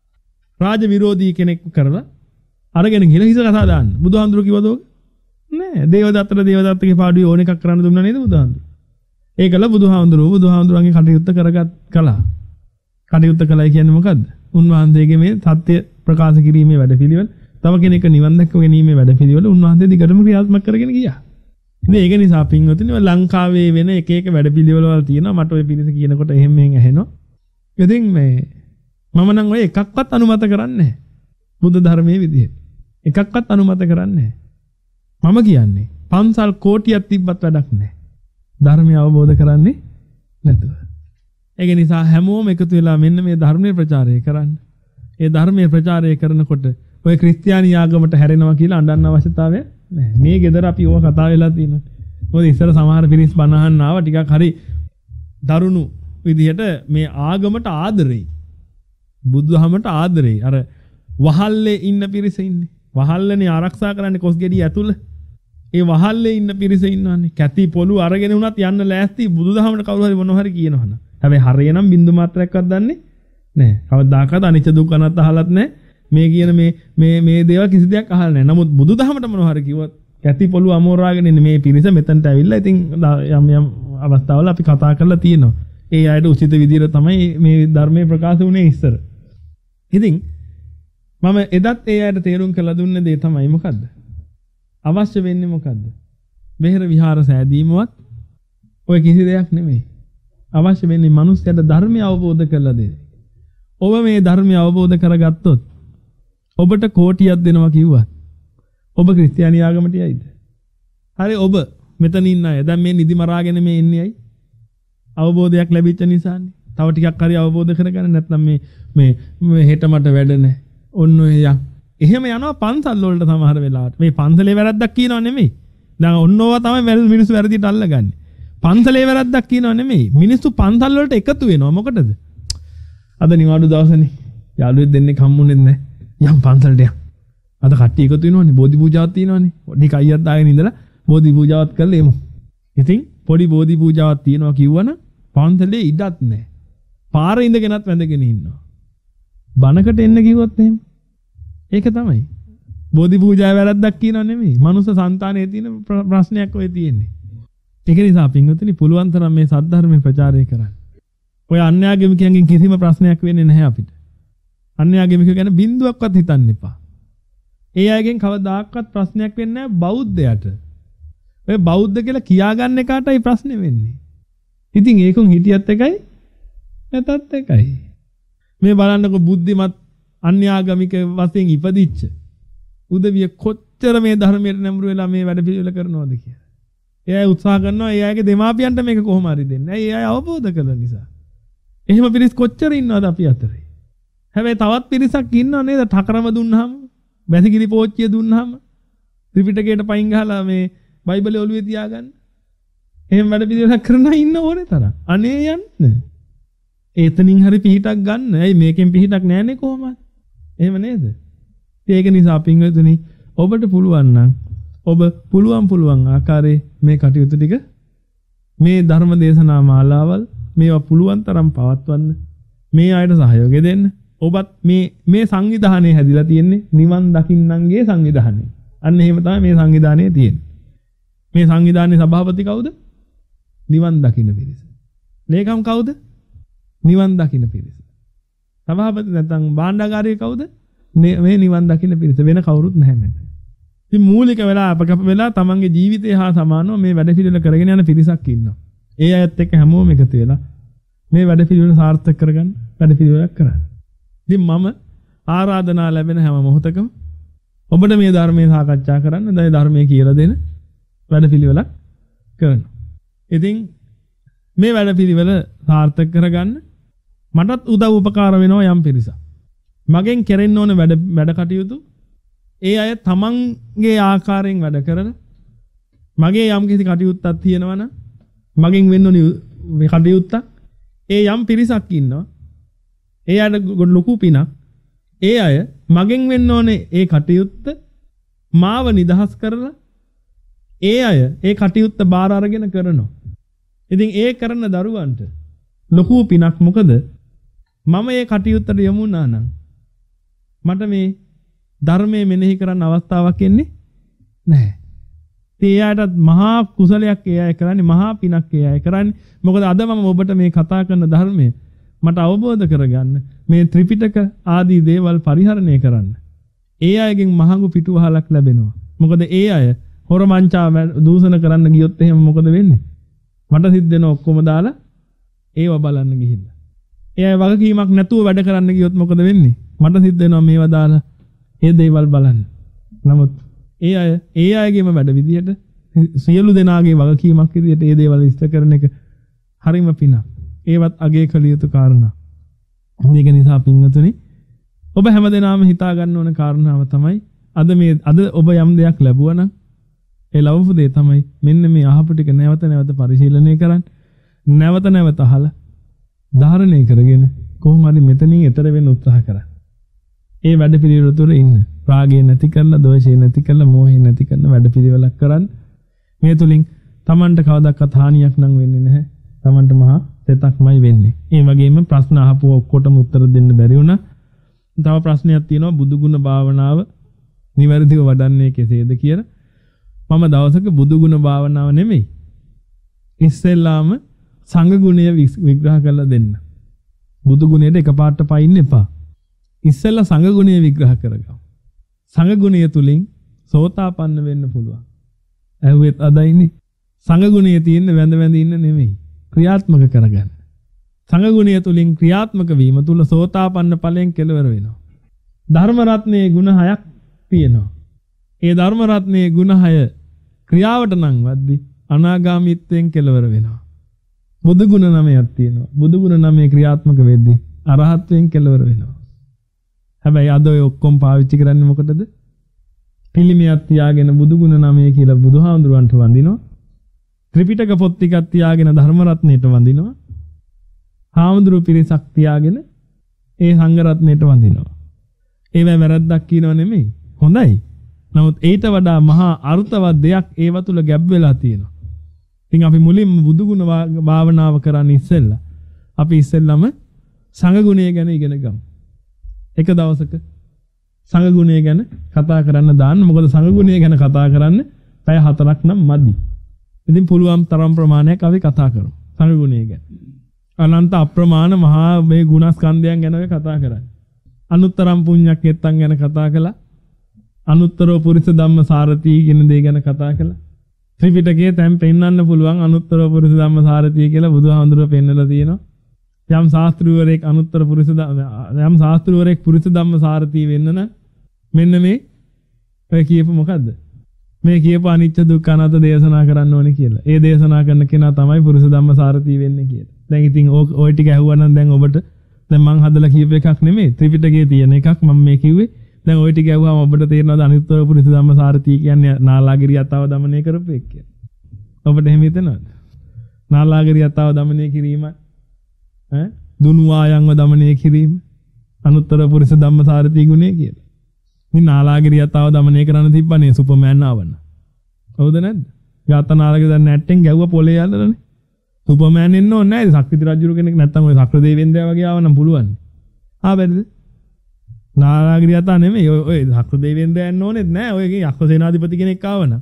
රාජ විරෝධී කෙනෙක් කරලා අරගෙන ගිහලා හිස කතා දාන්න. බුදුහාමුදුරුවෝ කිව්වද ඔක? නෑ. දේවදත්තට දේවදත්තගේ පාඩුවේ ඕන එකක් කරන්න දුන්නා නේද බුදුහාමුදුරුවෝ? ඒකල බුදුහාමුදුරුවෝ බුදුහාමුදුරන්ගේ කටයුත්ත කරගත් කළා. කටයුත්ත කළයි කියන්නේ මොකද්ද? උන්වහන්සේගේ මේ සත්‍ය ප්‍රකාශ කිරීමේ වැඩපිළිවෙල, තව කෙනෙක් නිවන් දැක්ක ගැනීමේ වැඩපිළිවෙල උන්වහන්සේ දිගටම ක්‍රියාත්මක කරගෙන ගියා. ඉතින් ඒක නිසා පින්වතුනි ලංකාවේ වෙන එක එක වැඩපිළිවෙල වල තියෙනවා. මට ඔය පිළිස කියනකොට එහෙම මෙහෙන් ඇහෙනවා. ඉතින් මේ මම නම් ඔය එකක්වත් අනුමත කරන්නේ නැහැ. බුද්ධ ධර්මයේ විදිහට. එකක්වත් අනුමත කරන්නේ නැහැ. මම කියන්නේ පන්සල් කෝටියක් තිබ්බත් වැඩක් නැහැ. ධර්මය අවබෝධ කරන්නේ නැතුව. ඒක නිසා හැමෝම එකතු වෙලා මෙන්න මේ ධර්මයේ ප්‍රචාරය කරන්න. ඒ ධර්මයේ ප්‍රචාරය කරනකොට ඔය ක්‍රිස්තියානි ආගමට හැරෙනවා කියලා අඬන්න අවශ්‍යතාවය නැහැ. මේ ගෙදර අපි ඕවා කතා වෙලා තියෙනවා. මොකද ඉස්සර සමහර පිරිස් බණ අහන්න ආවා ටිකක් හරි දරුණු විදිහට මේ ආගමට ආදරෙයි. බුදුදහමට ආදරෙයි. අර වහල්ලේ ඉන්න පිරිස ඉන්නේ. වහල්ලනේ ආරක්ෂා කරන්නේ කොස් ගෙඩිය ඇතුළ. ඒ වහල්ලේ ඉන්න පිරිස ඉන්නවනේ. කැති පොළු අරගෙන උනත් යන්න ලෑස්ති බුදුදහමට කවුරු හරි මොනවා හරි කියනවනම්. හැබැයි හරියනම් බින්දු මාත්‍රයක්වත් දන්නේ නැහැ. කවදාකවත් අනිච්ච දුක්ඛ අනාත්ම අහලත් නැහැ. මේ කියන මේ මේ මේ දේවල් කිසි දෙයක් අහලා නැහැ. නමුත් බුදුදහමට මොනවා හරි කිව්වත් කැති පොළු අමෝරාගෙන ඉන්නේ මේ පිරිස මෙතනට ඇවිල්ලා ඉතින් යම් යම් අවස්ථාවල අපි කතා කරලා තියෙනවා. ඒ අයට උචිත විදිහට තමයි මේ ධර්මයේ ප්‍රකාශ වුණේ ඉස්සර. ඉතින් මම එදත් ඒ අයට තේරුම් කළ දුන්න දේ තමයි මොකද්ද? අවශ්‍ය වෙන්නේ මොකද්ද? මෙහෙර විහාර සෑදීමවත් ඔය කිසි දෙයක් නෙමෙයි. අවශ්‍ය වෙන්නේ මිනිස්යාට ධර්මය අවබෝධ කරලා දෙන්න. ඔබ මේ ධර්මය අවබෝධ කරගත්තොත් ඔබට කෝටියක් දෙනවා කිව්වත් ඔබ ක්‍රිස්තියානි ආගමට යයිද? හරි ඔබ මෙතන ඉන්න අය දැන් මේ නිදි මරාගෙන මේ ඉන්නේ අය අවබෝධයක් ලැබිච්ච නිසානේ. තව ටිකක් හරි අවබෝධ කරගන්න නැත්නම් මේ මේ හෙට මට වැඩ නැහැ. ඔන්න ඔය යක්. එහෙම යනවා පන්සල් වලට සමහර වෙලාවට. මේ පන්සලේ වැරද්දක් කියනව නෙමෙයි. දැන් ඔන්න ඕවා තමයි මිනිස්සු වැරදිට අල්ලගන්නේ. පන්සලේ වැරද්දක් කියනව නෙමෙයි. මිනිස්සු පන්සල් වලට එකතු වෙනවා. මොකටද? අද නිවාඩු දවසනේ. යාළුවෙක් දෙන්නෙක් හම්බුනේ නැහැ. යම් පන්සලට යම්. අද කට්ටිය එකතු වෙනවනේ. බෝධි පූජාවක් තියෙනවනේ. පොඩි කයියක් දාගෙන ඉඳලා බෝධි පූජාවක් කරලා එමු. ඉතින් පොඩි බෝධි පූජාවක් තියෙනවා කිව්වනම් පන්සලේ ඉඩක් නැහැ. පාරේ ඉඳගෙනත් වැඳගෙන ඉන්නවා. බණකට එන්න කිව්වොත් එහෙම. ඒක තමයි. බෝධි පූජාවේ වැරද්දක් කියනව නෙමෙයි. මනුස්ස సంతානයේ තියෙන ප්‍රශ්නයක් ඔය තියෙන්නේ. ඒක නිසා පින්වතුනි පුළුවන් තරම් මේ සද්ධර්මයේ ප්‍රචාරය කරන්න. ඔය අන්‍යාගමිකයන්ගෙන් කිසිම ප්‍රශ්නයක් වෙන්නේ නැහැ අපිට. අන්‍යාගමිකයෝ ගැන බින්දුවක්වත් හිතන්න එපා. ඒ අයගෙන් කවදාකවත් ප්‍රශ්නයක් වෙන්නේ නැහැ බෞද්ධයට. ඔය බෞද්ධ කියලා කියාගන්න එකටයි ප්‍රශ්නේ වෙන්නේ. ඉතින් ඒකුන් හිටියත් එකයි නැතත් එකයි. මේ බලන්නකො බුද්ධිමත් අන්‍යාගමික වශයෙන් ඉපදිච්ච උදවිය කොච්චර මේ ධර්මයට නැඹුරු වෙලා මේ වැඩ පිළිවෙල කරනවද කියලා. ඒ අය උත්සාහ කරනවා ඒ අයගේ දෙමාපියන්ට මේක කොහොම හරි දෙන්න. ඒ අය අවබෝධ කළ නිසා. එහෙම පිරිස් කොච්චර ඉන්නවද අපි අතරේ? හැබැයි තවත් පිරිසක් ඉන්නව නේද? ඨකරම දුන්නාම, වැසිකිලි පෝච්චිය දුන්නාම, ත්‍රිපිටකයට පයින් ගහලා මේ බයිබලේ ඔළුවේ තියාගන්න. එහෙම වැඩ පිළිවෙලක් කරන ඉන්න ඕනේ තරම්. අනේ යන්න. ඒතනින් හරි පිහිටක් ගන්න. ඇයි මේකෙන් පිහිටක් නැන්නේ කොහොමද? එහෙම නේද? ඒක නිසා පින්වතුනි ඔබට පුළුවන් නම් ඔබ පුළුවන් පුළුවන් ආකාරයේ මේ කටයුතු ටික මේ ධර්ම දේශනා මාලාවල් මේවා පුළුවන් තරම් පවත්වන්න. මේ අයට සහයෝගය දෙන්න. ඔබත් මේ මේ සංවිධානය හැදිලා තියෙන්නේ නිවන් දකින්නන්ගේ සංවිධානය. අන්න එහෙම තමයි මේ සංවිධානය තියෙන්නේ. මේ සංවිධානයේ සභාපති කවුද? නිවන් දකින්න පිරිස. ලේකම් කවුද? නිවන් දකින්න පිරිස. සභාපති නැත්නම් භාණ්ඩාගාරික කවුද? මේ නිවන් දකින්න පිරිස. වෙන කවුරුත් නැහැ මෙතන. ඉතින් මූලික වෙලා අපකප වෙලා තමන්ගේ ජීවිතය හා සමානව මේ වැඩ පිළිවෙල කරගෙන යන පිරිසක් ඉන්නවා. ඒ අයත් එක්ක හැමෝම එකතු වෙලා මේ වැඩ පිළිවෙල සාර්ථක කරගන්න වැඩ පිළිවෙලක් කරන්න. ඉතින් මම ආරාධනා ලැබෙන හැම මොහොතකම ඔබට මේ ධර්මයේ සාකච්ඡා කරන්න, දැන් ධර්මයේ කියලා දෙන වැඩ පිළිවෙලක් කරනවා. ඉතින් මේ වැඩ පිළිවෙල සාර්ථක කරගන්න මටත් උදව් උපකාර වෙනවා යම් පිරිසක්. මගෙන් කෙරෙන්න ඕන වැඩ වැඩ කටයුතු ඒ අය තමන්ගේ ආකාරයෙන් වැඩ කරන මගේ යම් කිසි කටයුත්තක් තියෙනවා නම් මගෙන් වෙන්න ඕනි කටයුත්තක් ඒ යම් පිරිසක් ඉන්නවා. ඒ අයට ලොකු පිනක්. ඒ අය මගෙන් වෙන්න ඕනේ ඒ කටයුත්ත මාව නිදහස් කරලා ඒ අය ඒ කටයුත්ත බාර අරගෙන කරනවා. ඉතින් ඒ කරන දරුවන්ට ලොකු පිනක්. මොකද මම ඒ කටයුත්තට යමු වුණා නම් මට මේ ධර්මයේ මෙනෙහි කරන්න අවස්ථාවක් එන්නේ නැහැ. ඒ අයටත් මහා කුසලයක් ඒ අය කරන්නේ, මහා පිනක් ඒ අය කරන්නේ. මොකද අද මම ඔබට මේ කතා කරන ධර්මය මට අවබෝධ කරගන්න මේ ත්‍රිපිටක ආදී දේවල් පරිහරණය කරන්න ඒ අයගෙන් මහඟු පිටුවහලක් ලැබෙනවා. මොකද ඒ අය හොර මංචා දූෂණ කරන්න ගියොත් එහෙම මොකද වෙන්නේ? මට සිද්ධ වෙන ඔක්කොම දාලා ඒව බලන්න ගිහිල්ලා. ඒ අය වගකීමක් නැතුව වැඩ කරන්න ගියොත් මොකද වෙන්නේ? මට සිද්ධ වෙනවා මේවා දාලා ඒ දේවල් බලන්න. නමුත් ඒ අය ඒ අයගේම වැඩ විදියට සියලු දෙනාගේ වගකීමක් විදියට ඒ දේවල් ඉෂ්ට කරන එක හරිම පිනක්. ඒවත් අගය කළ යුතු කාරණා. මේක නිසා පින්වතුනි ඔබ හැමදෙනාම හිතා ගන්න ඕන කාරණාව තමයි අද මේ අද ඔබ යම් දෙයක් ලැබුවා නම් ඒ ලැබපු දේ තමයි මෙන්න මේ අහපු ටික නැවත නැවත පරිශීලනය කරන්න. නැවත නැවත අහලා ධාරණය කරගෙන කොහොම හරි මෙතනින් එතර වෙන්න උත්සාහ කරන්න. ඒ වැඩ පිළිවෙල තුර ඉන්න. රාගය නැති කරලා, දෝෂය නැති කරලා, මෝහය නැති කරන වැඩ පිළිවෙලක් කරන්න. මේ තුලින් Tamanට කවදාවත් හානියක් නම් වෙන්නේ නැහැ. Tamanට මහා තෙතක්මයි වෙන්නේ. ඒ වගේම ප්‍රශ්න අහපු ඔක්කොටම උත්තර දෙන්න බැරි වුණා. තව ප්‍රශ්නයක් තියෙනවා බුදුගුණ භාවනාව නිවැරදිව වඩන්නේ කෙසේද කියලා. මම දවසක බුදුගුණ භාවනාව නෙමෙයි ඉස්සෙල්ලාම සංඝ ගුණය විග්‍රහ කරලා දෙන්න. බුදු ගුණයට එකපාරට පයින්න එපා. ඉස්සෙල්ලා සංඝ ගුණය විග්‍රහ කරගමු. සංඝ ගුණය තුලින් සෝතාපන්න වෙන්න පුළුවන්. ඇහුවෙත් අදයිනේ. සංඝ ගුණය තියෙන්නේ වැඳ වැඳ ඉන්න නෙමෙයි. ක්‍රියාත්මක කරගන්න. සංඝ ගුණය තුලින් ක්‍රියාත්මක වීම තුල සෝතාපන්න ඵලයෙන් කෙලවර වෙනවා. ධර්ම රත්නයේ ගුණ හයක් තියෙනවා. ඒ ධර්ම රත්නයේ ගුණ හය ක්‍රියාවට නම් වද්දි අනාගාමීත්වයෙන් කෙලවර වෙනවා. බුදු ගුණ නමයක් තියෙනවා. බුදු ගුණ නමේ ක්‍රියාත්මක වෙද්දී අරහත්වයෙන් කෙලවර වෙනවා. හැබැයි අද ඔය ඔක්කොම පාවිච්චි කරන්නේ මොකටද? පිළිමියක් තියාගෙන බුදු ගුණ නමේ කියලා බුදුහාමුදුරන්ට වඳිනවා. ත්‍රිපිටක පොත් ටිකක් තියාගෙන ධර්ම රත්නයට වඳිනවා. හාමුදුරු පිරිසක් තියාගෙන ඒ සංඝ රත්නයට වඳිනවා. ඒවැ වැරද්දක් කියනව නෙමෙයි. හොඳයි. නමුත් ඊට වඩා මහා අර්ථවත් දෙයක් ඒව තුල ගැබ් වෙලා තියෙනවා. ඉතින් අපි මුලින්ම බුදු ගුණ භාවනාව කරන්න ඉස්සෙල්ලා අපි ඉස්සෙල්ලාම සංඝ ගුණය ගැන ඉගෙන ගමු. එක දවසක සංඝ ගුණය ගැන කතා කරන්න දාන්න. මොකද සංඝ ගුණය ගැන කතා කරන්න පැය හතරක් නම් මදි. ඉතින් පුළුවන් තරම් ප්‍රමාණයක් අපි කතා කරමු සංඝ ගුණය ගැන. අනන්ත අප්‍රමාණ මහා මේ ගුණස්කන්ධයන් ගැන අපි කතා කරන්නේ. අනුත්තරම් පුඤ්ඤක්කෙත්තන් ගැන කතා කළා. අනුත්තරෝ පුරිස ධම්ම සාරති කියන දේ ගැන කතා කළා. ත්‍රිපිටකයේ තැන් පෙන්වන්න පුළුවන් අනුත්තරෝ පුරිස ධම්ම සාරති කියලා බුදුහාමුදුරුවෝ පෙන්නලා තියෙනවා. යම් ශාස්ත්‍රූවරයෙක් අනුත්තර පුරිස යම් ශාස්ත්‍රූවරයෙක් පුරිස ධම්ම සාරති වෙන්න නම් මෙන්න මේ ඔය කියපු මොකද්ද? මේ කියපු අනිච්ච දුක්ඛ අනාත්ම දේශනා කරන්න ඕනේ කියලා. ඒ දේශනා කරන කෙනා තමයි පුරිස ධම්ම සාරති වෙන්නේ කියලා. දැන් ඉතින් ඔය ටික ඇහුවා නම් දැන් ඔබට දැන් මං හදලා කියපු එකක් නෙමෙයි ත්‍රිපිටකයේ තියෙන එකක් මම මේ කිව්වේ. දැන් ওই ටික ඇහුවාම ඔබට තේරෙනවද අනිත්‍ය පුරිස ධම්ම සාරති කියන්නේ නාලාගිරිය යතාව දමනය කරපු එක කියලා? ඔබට එහෙම හිතෙනවද? නාලාගිරිය යතාව දමනය කිරීම ඈ දුනු ආයන්ව දමනය කිරීම අනුත්තර පුරිස ධම්ම සාරති ගුණය කියලා. මේ නාලාගිරිය යතාව දමනය කරන්න තිබ්බනේ සුපර්මෑන් ආවන්න. හවුද නැද්ද? යතනාලගේ දැන් නැට්ටෙන් ගැව්ව පොලේ යන්නනේ. සුපර්මෑන් එන්න ඕනේ නැහැ. ශක්තිති රජුරු කෙනෙක් නැත්තම් ඔය සක්‍ර දෙවියන්දයා වගේ ආවනම් පුළුවන්. ආ බැරිද? නාරාගිරිය යතා නෙමෙයි. ඔය ඔය ධක්‍ර දෙවියන්ට යන්න ඕනෙත් නෑ. ඔය යක්ෂ සේනාධිපති කෙනෙක් ආවනම්.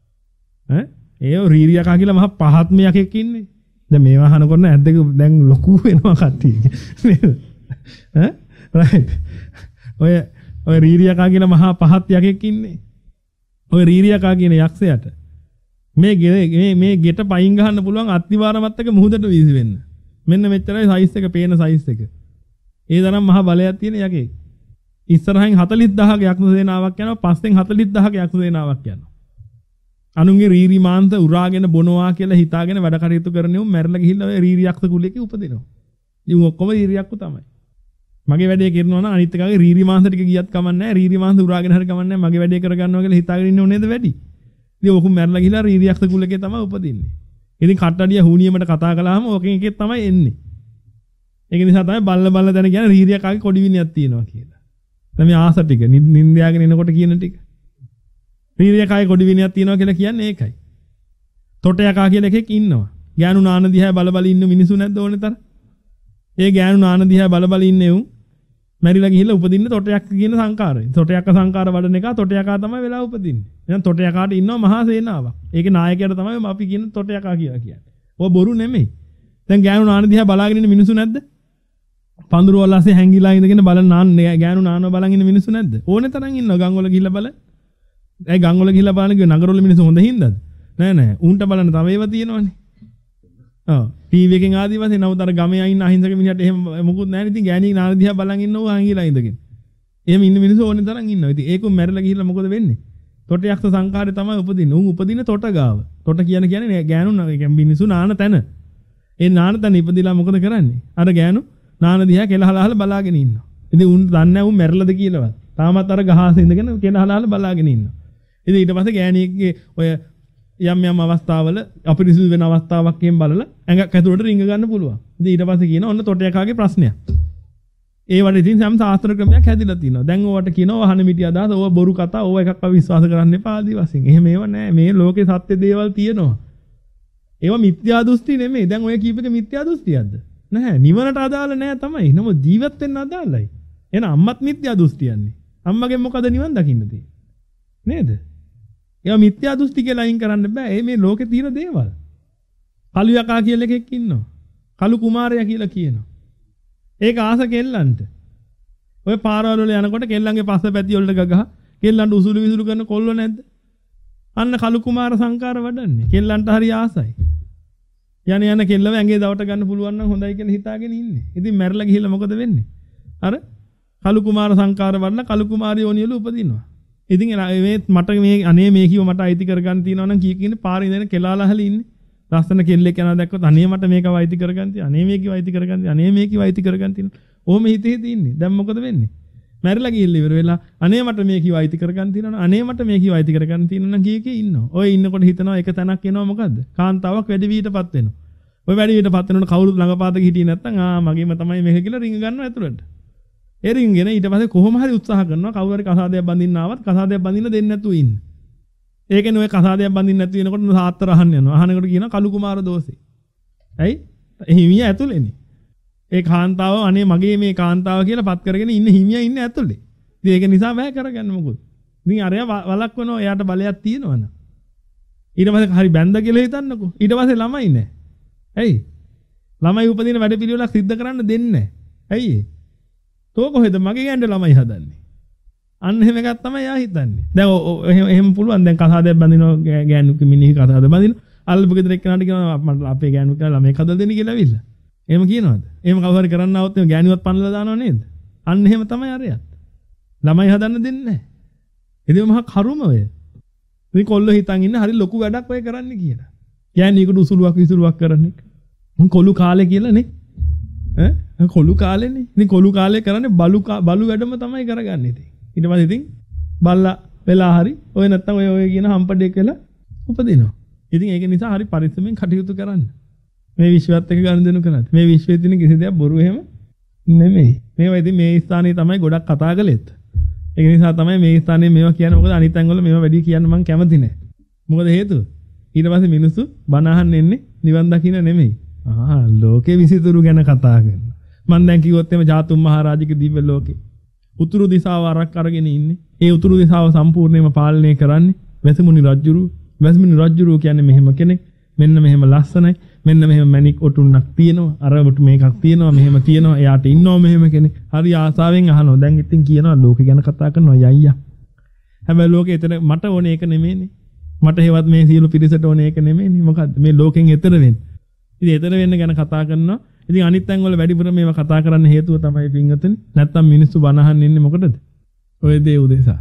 ඈ ඒ රීරියකා කියලා මහ පහත්ම යකෙක් ඉන්නේ. දැන් මේවා අහනකොට ඇද්දක දැන් ලොකු වෙනවා කට්ටිය. නේද? ඈ රයිට්. ඔය ඔය රීරියකා කියලා මහා පහත් යකෙක් ඉන්නේ. ඔය රීරියකා කියන යක්ෂයාට මේ මේ මේ ගෙට පයින් ගහන්න පුළුවන් අත්තිවාරමත් එක මුහුදට වීසි වෙන්න. මෙන්න මෙච්චරයි සයිස් එක පේන සයිස් එක. ඒ තරම් මහා බලයක් තියෙන යකෙක්. ඉස්සරහින් හතළිස් දහසක යක්ෂ සේනාවක් යනවා, පස්සෙන් හතළිස් දහසක යක්ෂ සේනාවක් යනවා. අනුන්ගේ රීරි මාන්ත උරාගෙන බොනවා කියලා හිතාගෙන වැඩ කටයුතු කරන්නේ උන් මැරලා ගිහිල්ලා ඔය රීරි යක්ෂ කුලයක උපදිනවා. ඉතින් ඔක්කොම රීරි යක්ෂ තමයි. මගේ වැඩේ කරනවා නම් අනිත් එකගේ රීරි මාන්ත ටික ගියත් කමන්නේ නැහැ. රීරි මාන්ත උරාගෙන හරි කමන්නේ නැහැ. මගේ වැඩේ කරගන්නවා කියලා හිතාගෙන ඉන්නේ නේද වැඩි. ඉතින් ඔකුම් මැරලා ගිහිල්ලා රීරි යක්ෂ කුලකේ තමයි උපදින්නේ. ඉතින් කට්ටඩිය හුනියමට කතා කළාම ඔකෙන් එකෙක් තමයි එන්නේ. ඒක නිසා තමයි බල්ල බල්ල දැන කියන රීරි යකාගේ කොඩි විනියක් තියෙනවා කියලා. දැන් මේ ආස ටික නින්දයාගෙන එනකොට කියන ටික. රීරි යකාගේ කොඩි විනියක් තියෙනවා කියලා කියන්නේ ඒකයි. තොට යකා කියලා එකෙක් ඉන්නවා. ගෑනු නාන දිහා බල බල ඉන්න මිනිස්සු නැද්ද ඕනේ තර? ඒ ගෑනු නාන දිහා බල බල ඉන්නේ උන් මැරිලා ගිහිල්ලා උපදින්න තොට යක් කියන සංකාරය. තොට යක් සංකාර වඩන එක තොට යකා තමයි වෙලා උපදින්නේ. එහෙනම් තොට යකාට ඉන්නවා මහා සේනාවක්. ඒකේ නායකයාට තමයි අපි කියන තොට යකා කියලා කියන්නේ. ඔය බොරු නෙමෙයි. දැන් ගෑනු නාන දිහා බලාගෙන ඉන්න මිනිස්සු නැද්ද? පඳුරු වලස්සේ හැංගිලා ඉඳගෙන බලන නාන ගෑනු නානව බලන් ඉන්න මිනිස්සු නැද්ද? ඕනේ තරම් ඉන්නවා ගම් වල ගිහිල්ලා බලන්න. ඒ ගම් වල ගිහිල්ලා බලන කිව්ව නගර වල මිනිස්සු හොඳ හින්දාද? නෑ නෑ. උන්ට බලන්න තව ඒවා තියෙනවනේ. ඔව්. ටීවී එකෙන් ආදි වශයෙන් නමුත් අර ගමේ අයින් අහිංසක මිනිහට එහෙම මොකුත් නැහැ නේ. ඉතින් ගෑණි නාන දිහා බලන් ඉන්නව හැංගිලා ඉඳගෙන. එහෙම ඉන්න මිනිස්සු ඕනේ තරම් ඉන්නවා. ඉතින් ඒකු මැරලා ගිහිල්ලා මොකද වෙන්නේ? තොට යක්ෂ සංඛාරය තමයි උපදින්නේ. උන් උපදින්නේ තොට ගාව. තොට කියන කියන්නේ ගෑනු නේ මිනිස්සු නාන තැන. ඒ නාන තැන ඉපදිලා මොකද කරන්නේ? අර ගෑනු නාන දිහා කෙලහලහල බලාගෙන ඉන්නවා. ඉතින් උන් දන්නේ නැහැ උන් මැරලාද කියලාවත්. තාමත් අර ගහස ඉඳගෙන කෙලහලහල බලාගෙන ඉන්නවා. ඉතින් ඊට පස්සේ ගෑණියෙක්ගේ ඔය යම් යම් අවස්ථාවල අපිරිසුදු වෙන අවස්ථාවක් එකෙන් බලලා ඇඟක් ඇතුළට රිංග ගන්න පුළුවන්. ඉතින් ඊට පස්සේ කියනවා ඔන්න තොට යකාගේ ප්‍රශ්නයක්. ඒ වගේ ඉතින් සම් සාස්ත්‍ර ක්‍රමයක් හැදිලා තිනවා. දැන් ඕවට කියනවා වහන මිටි අදහස, ඕව බොරු කතා, ඕව එකක්ව විශ්වාස කරන්න එපා ආදි වශයෙන්. එහෙම ඒවා නෑ. මේ ලෝකේ සත්‍ය දේවල් තියෙනවා. ඒවා මිත්‍යා දෘෂ්ටි නෙමෙයි. දැන් ඔය කීප එක මිත්‍යා දෘෂ්ටියක්ද? නැහැ. නිවනට අදාළ නෑ තමයි. නමුත් ජීවත් වෙන්න අදාළයි. එහෙනම් අම්මත් මිත්‍යා දෘෂ්ටියන්නේ. අම්මගෙන් මොකද නිවන් දකින්න තියෙන්නේ? නේද? ඒවා මිත්‍යා දෘෂ්ටි කියලා අයින් කරන්න බෑ. ඒ මේ ලෝකේ තියෙන දේවල්. කලු යකා කියලා එකෙක් ඉන්නවා. කලු කුමාරයා කියලා කියනවා. ඒක ආස කෙල්ලන්ට. ඔය පාරවල වල යනකොට කෙල්ලන්ගේ පස්ස පැති වලට ගගහ කෙල්ලන්ට උසුළු විසුළු කරන කොල්ල නැද්ද? අන්න කලු කුමාර සංකාර වඩන්නේ. කෙල්ලන්ට හරි ආසයි. යන යන කෙල්ලව ඇඟේ දවට ගන්න පුළුවන් නම් හොඳයි කියලා හිතාගෙන ඉන්නේ. ඉතින් මැරලා ගිහිල්ලා මොකද වෙන්නේ? අර කලු කුමාර සංකාර වඩලා කලු කුමාරිය ඕනියල උපදිනවා. ඉතින් මේ මට මේ අනේ මේ කිව්ව මට අයිති කරගන්න තියනවා නම් කී කියන්නේ පාරේ ඉඳන් කෙලාලා හැලී ඉන්නේ. ලස්සන කෙල්ලෙක් යනවා දැක්කොත් අනේ මට මේකව අයිති කරගන්න තියනවා. අනේ මේකව අයිති කරගන්න තියනවා. අනේ මේකව අයිති කරගන්න තියනවා. ඕම හිතේ හිතේ ඉන්නේ. දැන් මොකද වෙන්නේ? මැරිලා ගිහිල්ලා ඉවර වෙලා අනේ මට මේකව අයිති කරගන්න තියනවා. අනේ මට මේකව අයිති කරගන්න තියනවා නම් කී කී ඉන්නවා. ඔය ඉන්නකොට හිතනවා එක තැනක් එනවා මොකද්ද? කාන්තාවක් වැඩි වීටපත් වෙනවා. ඔය වැඩි වීටපත් වෙනකොට කවුරුත් ළඟපාතක හිටියේ නැත්නම් ආ මගේම තමයි මේක කියලා රිංග ගන්නවා ඇතුළට. ඒ රින්ගෙන ඊට පස්සේ කොහොම හරි උත්සාහ කරනවා කවුරු හරි කසාදයක් බඳින්න ආවත් කසාදයක් බඳින්න දෙන්නේ නැතුව ඉන්න. ඒකනේ ඔය කසාදයක් බඳින්න නැතුව ඉනකොට සාත්‍තර අහන්න යනවා. අහනකොට කියනවා කලු කුමාර දෝෂේ. ඇයි? හිමියා ඇතුළේනේ. ඒ කාන්තාව අනේ මගේ මේ කාන්තාව කියලා පත් කරගෙන ඉන්න හිමියා ඉන්නේ ඇතුළේ. ඉතින් ඒක නිසා බෑ කරගන්න මොකද? ඉතින් අරයා වලක්වනවා එයාට බලයක් තියෙනවනේ. ඊට පස්සේ හරි බැඳ කියලා හිතන්නකෝ. ඊට පස්සේ ළමයි නෑ. ඇයි? ළමයි උපදින වැඩ පිළිවෙලක් සිද්ධ කරන්න දෙන්නේ නෑ. ඇයි? තෝ කොහෙද මගේ ගෑනට ළමයි හදන්නේ? අන්න එහෙම එකක් තමයි යා හිතන්නේ. දැන් එහෙම එහෙම පුළුවන් දැන් කසාදයක් බඳිනවා ගෑනු මිනිහ කසාද බඳිනවා. අල්ලපු ගෙදර එක්කනට කියනවා මට අපේ ගෑනු කියලා ළමයි හදලා දෙන්න කියලා ඇවිල්ලා. එහෙම කියනවද? එහෙම කවුරු හරි කරන්න આવොත් එහෙම ගෑනුවත් පන්නලා දානව නේද? අන්න එහෙම තමයි අරයත්. ළමයි හදන්න දෙන්නේ නැහැ. ඉතින් මහා කරුම ඔය. ඉතින් කොල්ල හිතන් ඉන්න හරි ලොකු වැඩක් ඔය කරන්නේ කියලා. ගෑණියෙකුට උසුලුවක් විසුලුවක් කරන්නේ. මං කොළු කාලේ කියලා නේ. ඈ කොළු කාලේනේ. ඉතින් කොළු කාලේ කරන්නේ බලු බලු වැඩම තමයි කරගන්නේ ඉතින්. ඊට පස්සේ ඉතින් බල්ලා වෙලා හරි ඔය නැත්තම් ඔය ඔය කියන හම්පඩේක් වෙලා උපදිනවා. ඉතින් ඒක නිසා හරි පරිස්සමෙන් කටයුතු කරන්න. මේ විශ්වයත් එක්ක ගනුදෙනු කරන්නේ. මේ විශ්වයේ තියෙන කිසි දෙයක් බොරු එහෙම නෙමෙයි. මේවා ඉතින් මේ ස්ථානයේ තමයි ගොඩක් කතා කළෙත්. ඒක නිසා තමයි මේ ස්ථානයේ මේවා කියන්නේ. මොකද අනිත් අංගවල මේවා වැඩි කියන්න මම කැමති නැහැ. මොකද හේතුව? ඊට පස්සේ මිනිස්සු බණ අහන්න එන්නේ නිවන් දකින්න නෙමෙයි. ආ ලෝකේ විසිතුරු ගැන කතා කරනවා. මම දැන් කිව්වොත් එimhe ජාතුම් මහරජාගේ දිව්‍ය ලෝකේ. උතුරු දිශාව අරක් අරගෙන ඉන්නේ. ඒ උතුරු දිශාව සම්පූර්ණයෙන්ම පාලනය කරන්නේ වැසිමුනි රජුරු. වැසිමුනි රජුරු කියන්නේ මෙහෙම කෙනෙක්. මෙන්න මෙහෙම ලස්සනයි. මෙන්න මෙහෙම මැණික් ඔටුන්නක් තියෙනවා. අර ඔටු මේකක් තියෙනවා. මෙහෙම තියෙනවා. එයාට ඉන්නව මෙහෙම කෙනෙක්. හරි ආසාවෙන් අහනවා. දැන් ඉතින් කියනවා ලෝකෙ ගැන කතා කරනවා යයියා. හැබැයි ලෝකෙ එතන මට ඕනේ ඒක නෙමෙයිනේ. මට හේවත් මේ සියලු පිරිසට ඕනේ ඒක නෙමෙයිනේ. මොකද්ද මේ ලෝකෙන් එතර වෙන්න. ඉතින් එතර වෙන්න ගැන කතා කරනවා. ඉතින් අනිත් තැන් වල වැඩිපුර මේවා කතා කරන්න හේතුව තමයි පින්වතුනි. නැත්තම් මිනිස්සු බණ අහන්න ඉන්නේ මොකටද? ඔය දේ උදෙසා.